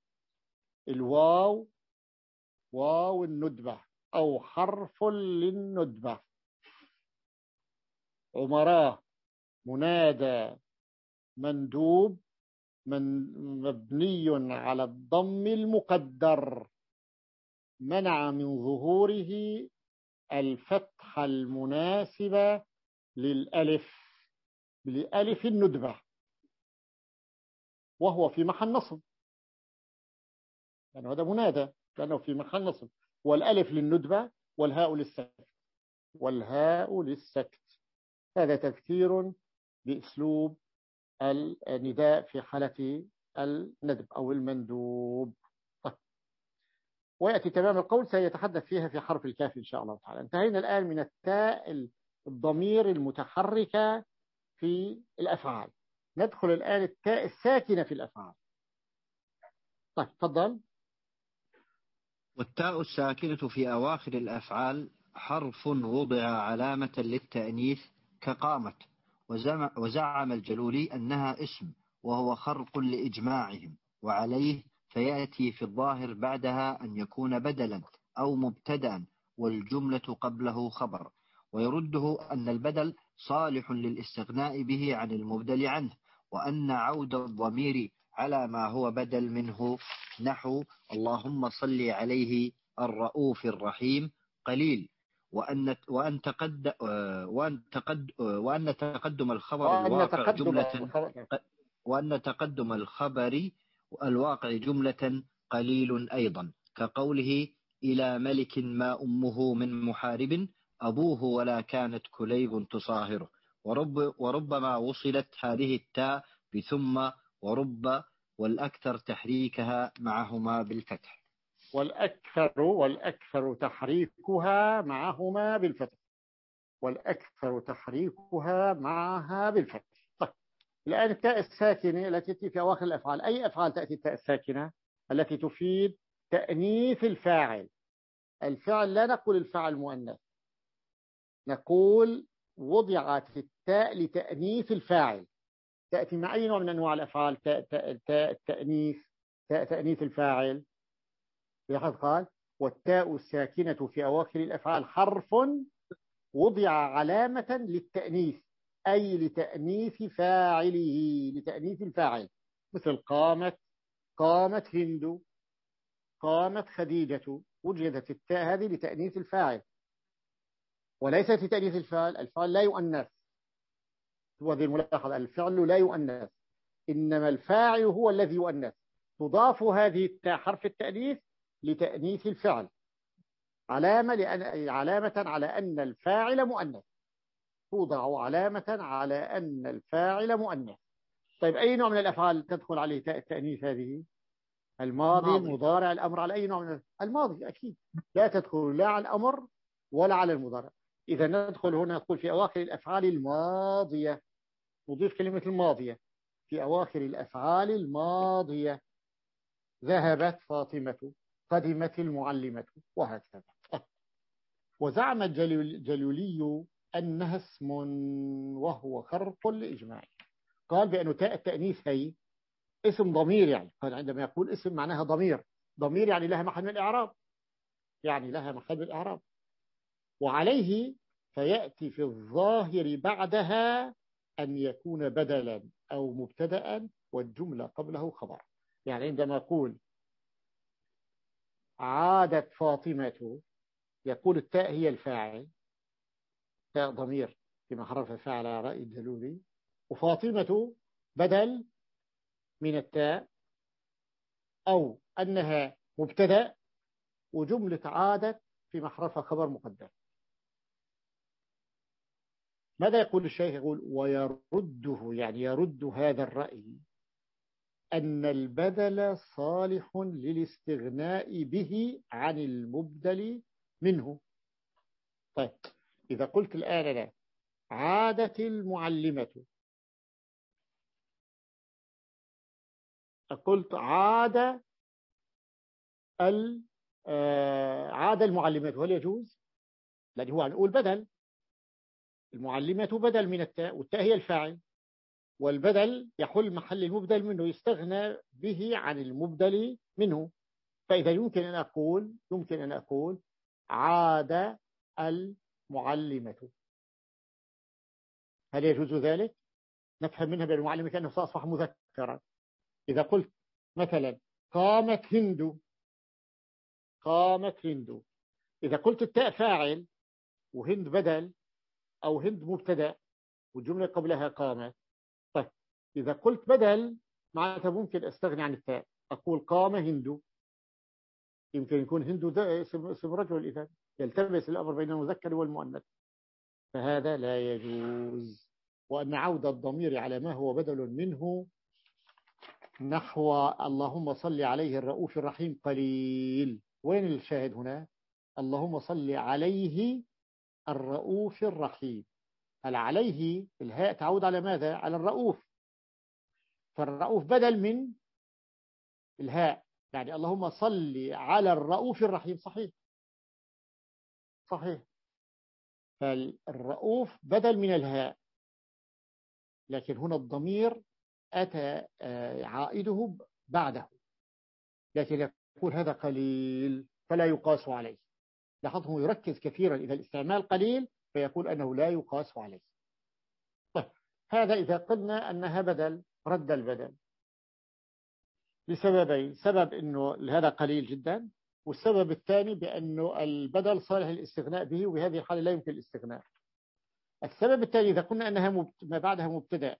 الواو واو الندبة أو حرف للندبة. عمراء منادى مندوب من مبني على الضم المقدر منع من ظهوره الفتحة المناسبة للألف لألف الندبة وهو في محل نصب، يعني هذا منادى لأنه في محل نصب، والألف للندبة والهاء للسكت والهاء للسكت. هذا تذكير بأسلوب النداء في حالة الندب أو المندوب. طيب. ويأتي تمام القول سيتحدث فيها في حرف الكاف إن شاء الله تعالى. انتهينا الآن من التاء الضمير المتحركة في الأفعال، ندخل الآن التاء الساكنة في الأفعال. طيب تفضل. والتاء الساكنة في أواخر الأفعال حرف وضع علامة للتأنيث كقامت، وزعم الجلولي أنها اسم وهو خرق لإجماعهم، وعليه فيأتي في الظاهر بعدها أن يكون بدلا أو مبتدا والجملة قبله خبر، ويرده أن البدل صالح للاستغناء به عن المبدل عنه، وأن عود الضمير على ما هو بدل منه نحو اللهم صل عليه الرؤوف الرحيم قليل، وأن وأن تقد وأن تقد وأن تقدم الخبر وأن الواقع تقدم جملة الخبر وأن تقدم الخبر الواقع جملة قليل أيضا، كقوله إلى ملك ما أمه من محارب أبوه ولا كانت كليب تصاهره، ورب وربما وصلت هذه التاء بثم ورب، والأكثر تحريكها معهما بالفتح. والأكثر والأكثر تحريكها معهما بالفتح والأكثر تحريكها معها بالفتح. طيب. الآن التاء الساكنة التي تأتي في أواخر الأفعال، أي أفعال تأتي التاء الساكنة؟ التي تفيد تأنيث الفاعل. الفعل لا نقول الفعل مؤنث، نقول وضعت التاء لتأنيث الفاعل. تأتي مع أي نوع من أنواع الأفعال تاء تاء التأنيث تاء تأنيث الفاعل؟ لقد قال والتاء الساكنة في أواخر الأفعال حرف وضع علامة للتأنيث، أي لتأنيث فاعله، لتأنيث الفاعل، مثل قامت قامت هند قامت خديجة، وجدت التاء هذه لتأنيث الفاعل وليست لتأنيث الفاعل. الفاعل لا يؤنث، هو ذي الملاحظة، الفعل لا يؤنث إنما الفاعل هو الذي يؤنث. تضاف هذه التاء حرف التأنيث لتأنيث الفعل، علامة لأن علامة على أن الفاعل مؤنث، توضع علامة على أن الفاعل مؤنث. طيب أي نوع من الأفعال تدخل عليه تاء التأنيث هذه؟ الماضي، المضارع، الأمر، على أي نوع من الماضي؟ أكيد لا تدخل لا على الأمر ولا على المضارع. إذا ندخل هنا نقول في أواخر الأفعال الماضية، نضيف كلمة الماضية في أواخر الأفعال الماضية، ذهبت فاطمة، قدمت المعلمة، وهكذا. وزعم الجلولي أنها اسم وهو خرق لإجماع، قال بأنه تاء التأنيث هي اسم ضمير، يعني قال عندما يقول اسم معناها ضمير، ضمير يعني لها محل من الإعراب، يعني لها محل من الإعراب، وعليه فيأتي في الظاهر بعدها أن يكون بدلا أو مبتدأ والجملة قبله خبر. يعني عندما أقول عادت فاطمة، يقول التاء هي الفاعل، تاء ضمير كما حرف الفاعل على رأي الجلولي، وفاطمة بدل من التاء، أو أنها مبتدأ وجملة عادت في محرفها خبر مقدم. ماذا يقول الشيخ؟ يقول ويرده، يعني يرد هذا الرأي أن البدل صالح للاستغناء به عن المبدل منه. طيب إذا قلت الآن أنا عادت المعلمة، قلت عاد عاد المعلمة، هل يجوز؟ لأن هو هنقول بدل، المعلمة بدل من التاء، والتاء هي الفاعل، والبدل يحل محل المبدل منه، يستغنى به عن المبدل منه. فإذا يمكن أن أقول يمكن أن أقول عاد المعلمة، هل يجوز ذلك؟ نفهم منها بأن المعلم كأنه أصبح مذكرا. إذا قلت مثلا قامت هند، قامت هند، إذا قلت التاء فاعل وهند بدل أو هند مبتدأ والجملة قبلها قامت، طيب إذا قلت بدل معناتها ممكن أستغني عن التاء، أقول قام هند، يمكن يكون هند ده اسم, اسم رجل، إذا يلتبس الأمر بين المذكر والمؤنث، فهذا لا يجوز. وأن عودة الضمير على ما هو بدل منه نحو اللهم صل عليه الرؤوف الرحيم قليل، وين الشاهد هنا؟ اللهم صل عليه الرؤوف الرحيم، هل عليه الهاء تعود على ماذا؟ على الرؤوف، فالرؤوف بدل من الهاء، يعني اللهم صل على الرؤوف الرحيم، صحيح صحيح، فالرؤوف بدل من الهاء، لكن هنا الضمير أتى عائده بعده، لكن يقول هذا قليل فلا يقاس عليه. لاحظه يركز كثيرا إذا الاستعمال قليل فيقول أنه لا يقاس عليه. طيب هذا إذا قلنا أنها بدل، رد البدل لسببين، سبب أنه هذا قليل جدا، والسبب الثاني بأنه البدل صالح للاستغناء به، وبهذه الحالة لا يمكن الاستغناء. السبب الثاني إذا قلنا أنها مبت... ما بعدها مبتدأ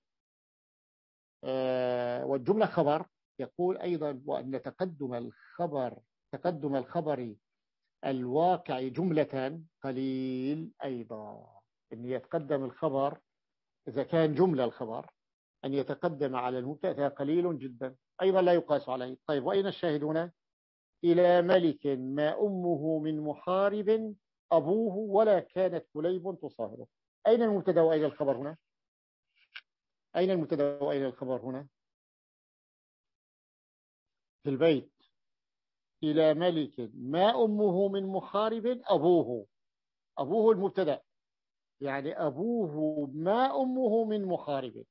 آه والجملة خبر، يقول أيضا وأن تقدم الخبر تقدم الخبر الواقع جملة قليل أيضا، أن يتقدم الخبر إذا كان جملة الخبر أن يتقدم على المبتدأ قليل جدا، أيضا لا يقاس عليه. طيب وأين الشاهدون؟ إلى ملك ما أمه من محارب أبوه ولا كانت كليب تصاهره. أين المبتدأ وأين الخبر هنا؟ أين المبتدأ وأين الخبر هنا؟ في البيت إلى ملك ما أمه من محارب أبوه، أبوه المبتدأ، يعني أبوه ما أمه من محارب،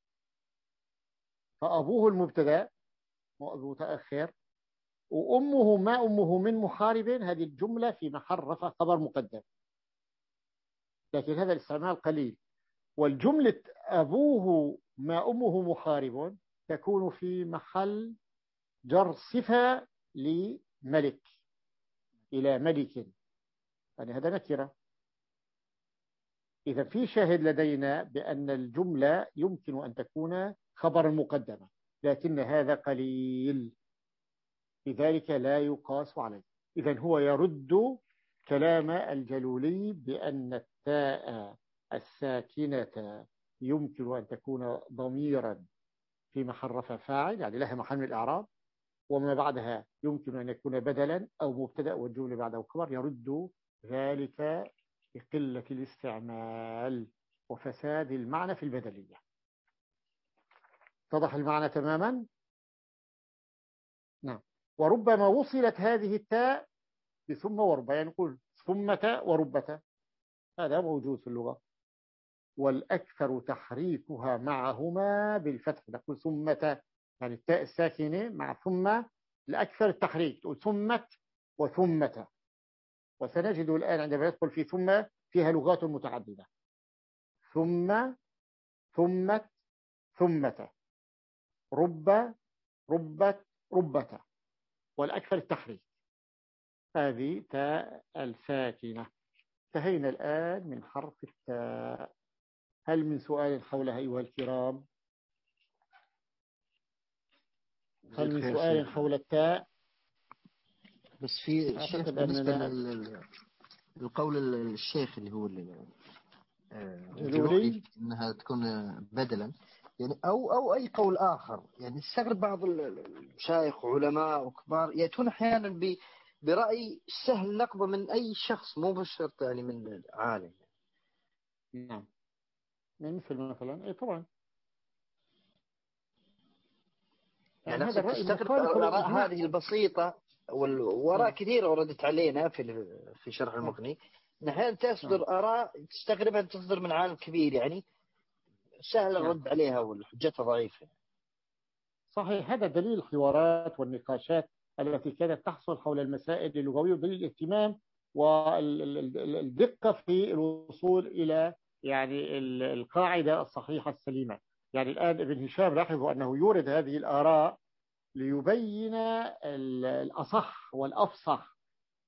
فأبوه المبتدأ متأخر، وأمه ما أمه من محارب هذه الجملة في محل رفع خبر مقدم، لكن هذا الاستعمال قليل. والجملة أبوه ما أمه محارب تكون في محل جر صفة لملك، إلى ملك، يعني هذا نكرة. إذا في شاهد لدينا بأن الجملة يمكن أن تكون خبر مقدمة، لكن هذا قليل لذلك لا يقاس عليه. إذن هو يرد كلام الجلولي بأن التاء الساكنة يمكن أن تكون ضميرا في محل رفع فاعل، يعني لها محل من الإعراب، وما بعدها يمكن أن يكون بدلا أو مبتدأ والجملة بعده خبر، يرد ذلك بقلة الاستعمال وفساد المعنى في البدلية. اتضح المعنى تماما؟ نعم. وربما وصلت هذه التاء بثم وربة، يعني نقول ثمة وربة، هذا موجود في اللغة، والأكثر تحريكها معهما بالفتح، نقول ثمة، يعني التاء الساكنة مع ثم الأكثر التحريك، تقول ثمة وثمة. وسنجد الآن عندما يدخل في ثم فيها لغات متعددة، ثم ثمة ثمة، رب ربت ربة، والأكثر التحريك. هذه تاء الساكنة. انتهينا الآن من حرف التاء. هل من سؤال حولها أيها الكرام؟ هل من سؤال حول التاء؟ بس في الشيخ بالنسبة للقول الشيخ اللي هو الجلولي انها تكون بدلا، يعني او او اي قول اخر، يعني استغرب بعض المشايخ وعلماء وكبار ياتون احيانا ب برأي سهل نقضه من اي شخص، مو بالشرط يعني من عالم. نعم، مثل مثلا اي طبعا، يعني, يعني هذا الرأي مخالف للإجماع. هذه البسيطة والوراء كثيرة وردت علينا في في شرح المغني، ان احيانا تصدر آراء تستغربها ان تصدر من عالم كبير، يعني سهل الرد عليها والحجتها ضعيفة. صحيح، هذا دليل الحوارات والنقاشات التي كانت تحصل حول المسائل اللغوية، ودليل الاهتمام والدقة في الوصول إلى يعني القاعدة الصحيحة السليمة. يعني الآن ابن هشام لاحظوا أنه يورد هذه الآراء ليبين الأصح والأفصح.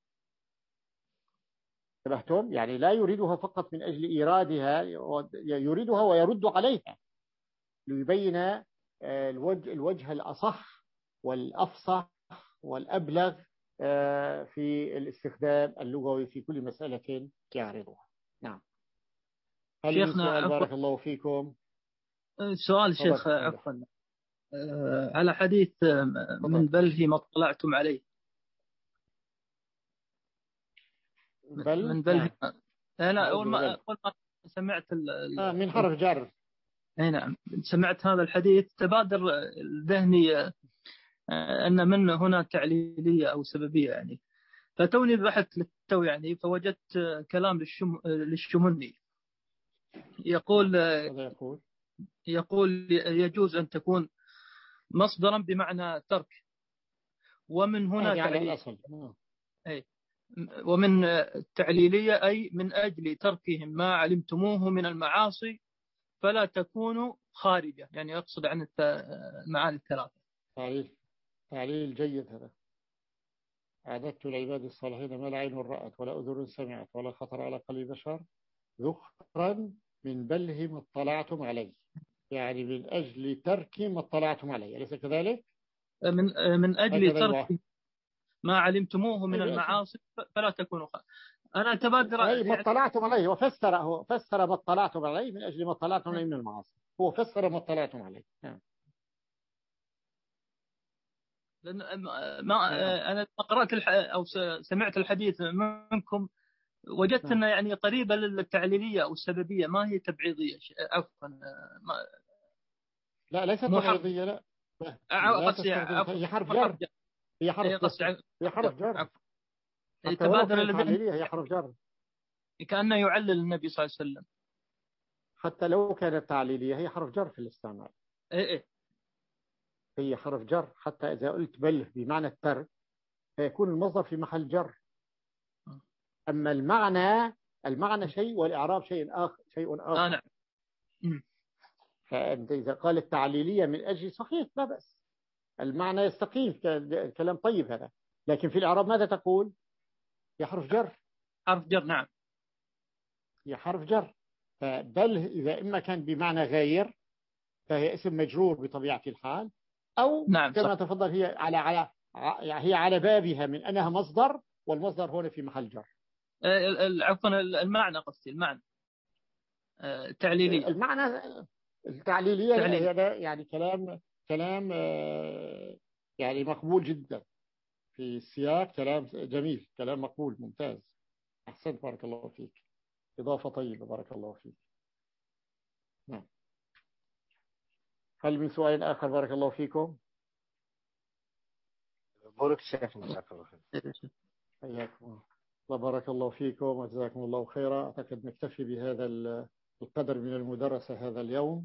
انتبهتم؟ يعني لا يريدها فقط من أجل إيرادها، يريدها ويرد عليها ليبين الوجه, الوجه الأصح والأفصح والأبلغ في الاستخدام اللغوي في كل مسألة يعرضها. نعم. هل من سؤال؟ بارك الله فيكم. سؤال شيخ عفوا على حديث من بله ما اطلعتم عليه. بل من بله نعم. أنا أول ما أول ما سمعت ال آه من حرف جر. أي نعم، سمعت هذا الحديث تبادر ذهني أن من هنا تعليلية أو سببية يعني. فتوني بحثت للتو يعني فوجدت كلام للشم للشمني يقول يقول يقول يجوز أن تكون مصدرا بمعنى ترك، ومن هنا تعليل أي ومن تعليلية أي من أجل تركهم ما علمتموه من المعاصي فلا تكونوا خارجة، يعني يقصد عن المعاني الثلاثة. تعليل تعليل جيد هذا. أعددت العباد الصالحين ما لا عين رأت ولا أذن سمعت ولا خطر على قلب بشر ذخرا من بله ما اطلعتم عليه، يعني من أجل ترك ما اطلعتم عليه، أليس كذلك؟ من من أجل ترك ما علمتموه من المعاصي فلا تكونوا خارجة. أنا تبادر أي ما اطلعتم عليه، وفسر هو فسر ما اطلعتم عليه من أجل ما اطلعتم عليه من المعاصي، هو فسر ما اطلعتم عليه. نعم. لأن ما أنا قرأت الح... أو سمعت الحديث منكم وجدت نعم. أنه يعني قريبة للتعليلية أو السببية، ما هي تبعيضية. عفوا ما... لا ليست تبعيضية، لا لا تستخدم، هي حرف جر، هي حرف جر، هي حرف جر حتى ولو كانت تعليلية هي حرف جر، كأنه يعلل النبي صلى الله عليه وسلم. حتى لو كانت تعليلية هي حرف جر في الاستعمال. إيه إيه. هي حرف جر، حتى إذا قلت بل بمعنى الترك فيكون المصدر في محل جر. أما المعنى المعنى شيء والإعراب شيء آخر شيء آخر. آه نعم. فأنت إذا قال التعليلية من أجل صحيح لا بأس، المعنى يستقيم، كلام طيب هذا، لكن في الإعراب ماذا تقول؟ هي حرف جر. حرف جر نعم. هي حرف جر. فبل إذا إما كان بمعنى غير فهي اسم مجرور بطبيعة الحال، أو نعم كما صح. تفضل هي على على هي على بابها من أنها مصدر، والمصدر هنا في محل جر. عفوا المعنى قصدي المعنى التعليلية. المعنى التعليلية هي يعني كلام كلام يعني مقبول جدا في السياق، كلام جميل، كلام مقبول ممتاز. أحسنت بارك الله فيك، إضافة طيبة بارك الله فيك. نعم. هل من سؤال آخر؟ بارك الله فيكم. بارك شيخ جزاك الله خير. حياكم الله. بارك الله فيكم وجزاكم الله خيرا. أعتقد نكتفي بهذا القدر من المدرسة هذا اليوم،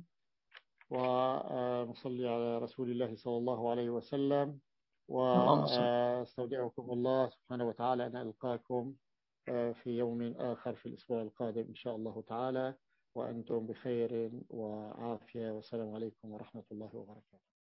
ونصلي على رسول الله صلى الله عليه وسلم، واستودعكم الله سبحانه وتعالى أن ألقاكم في يوم آخر في الأسبوع القادم إن شاء الله تعالى، وأنتم بخير وعافية، والسلام عليكم ورحمة الله وبركاته.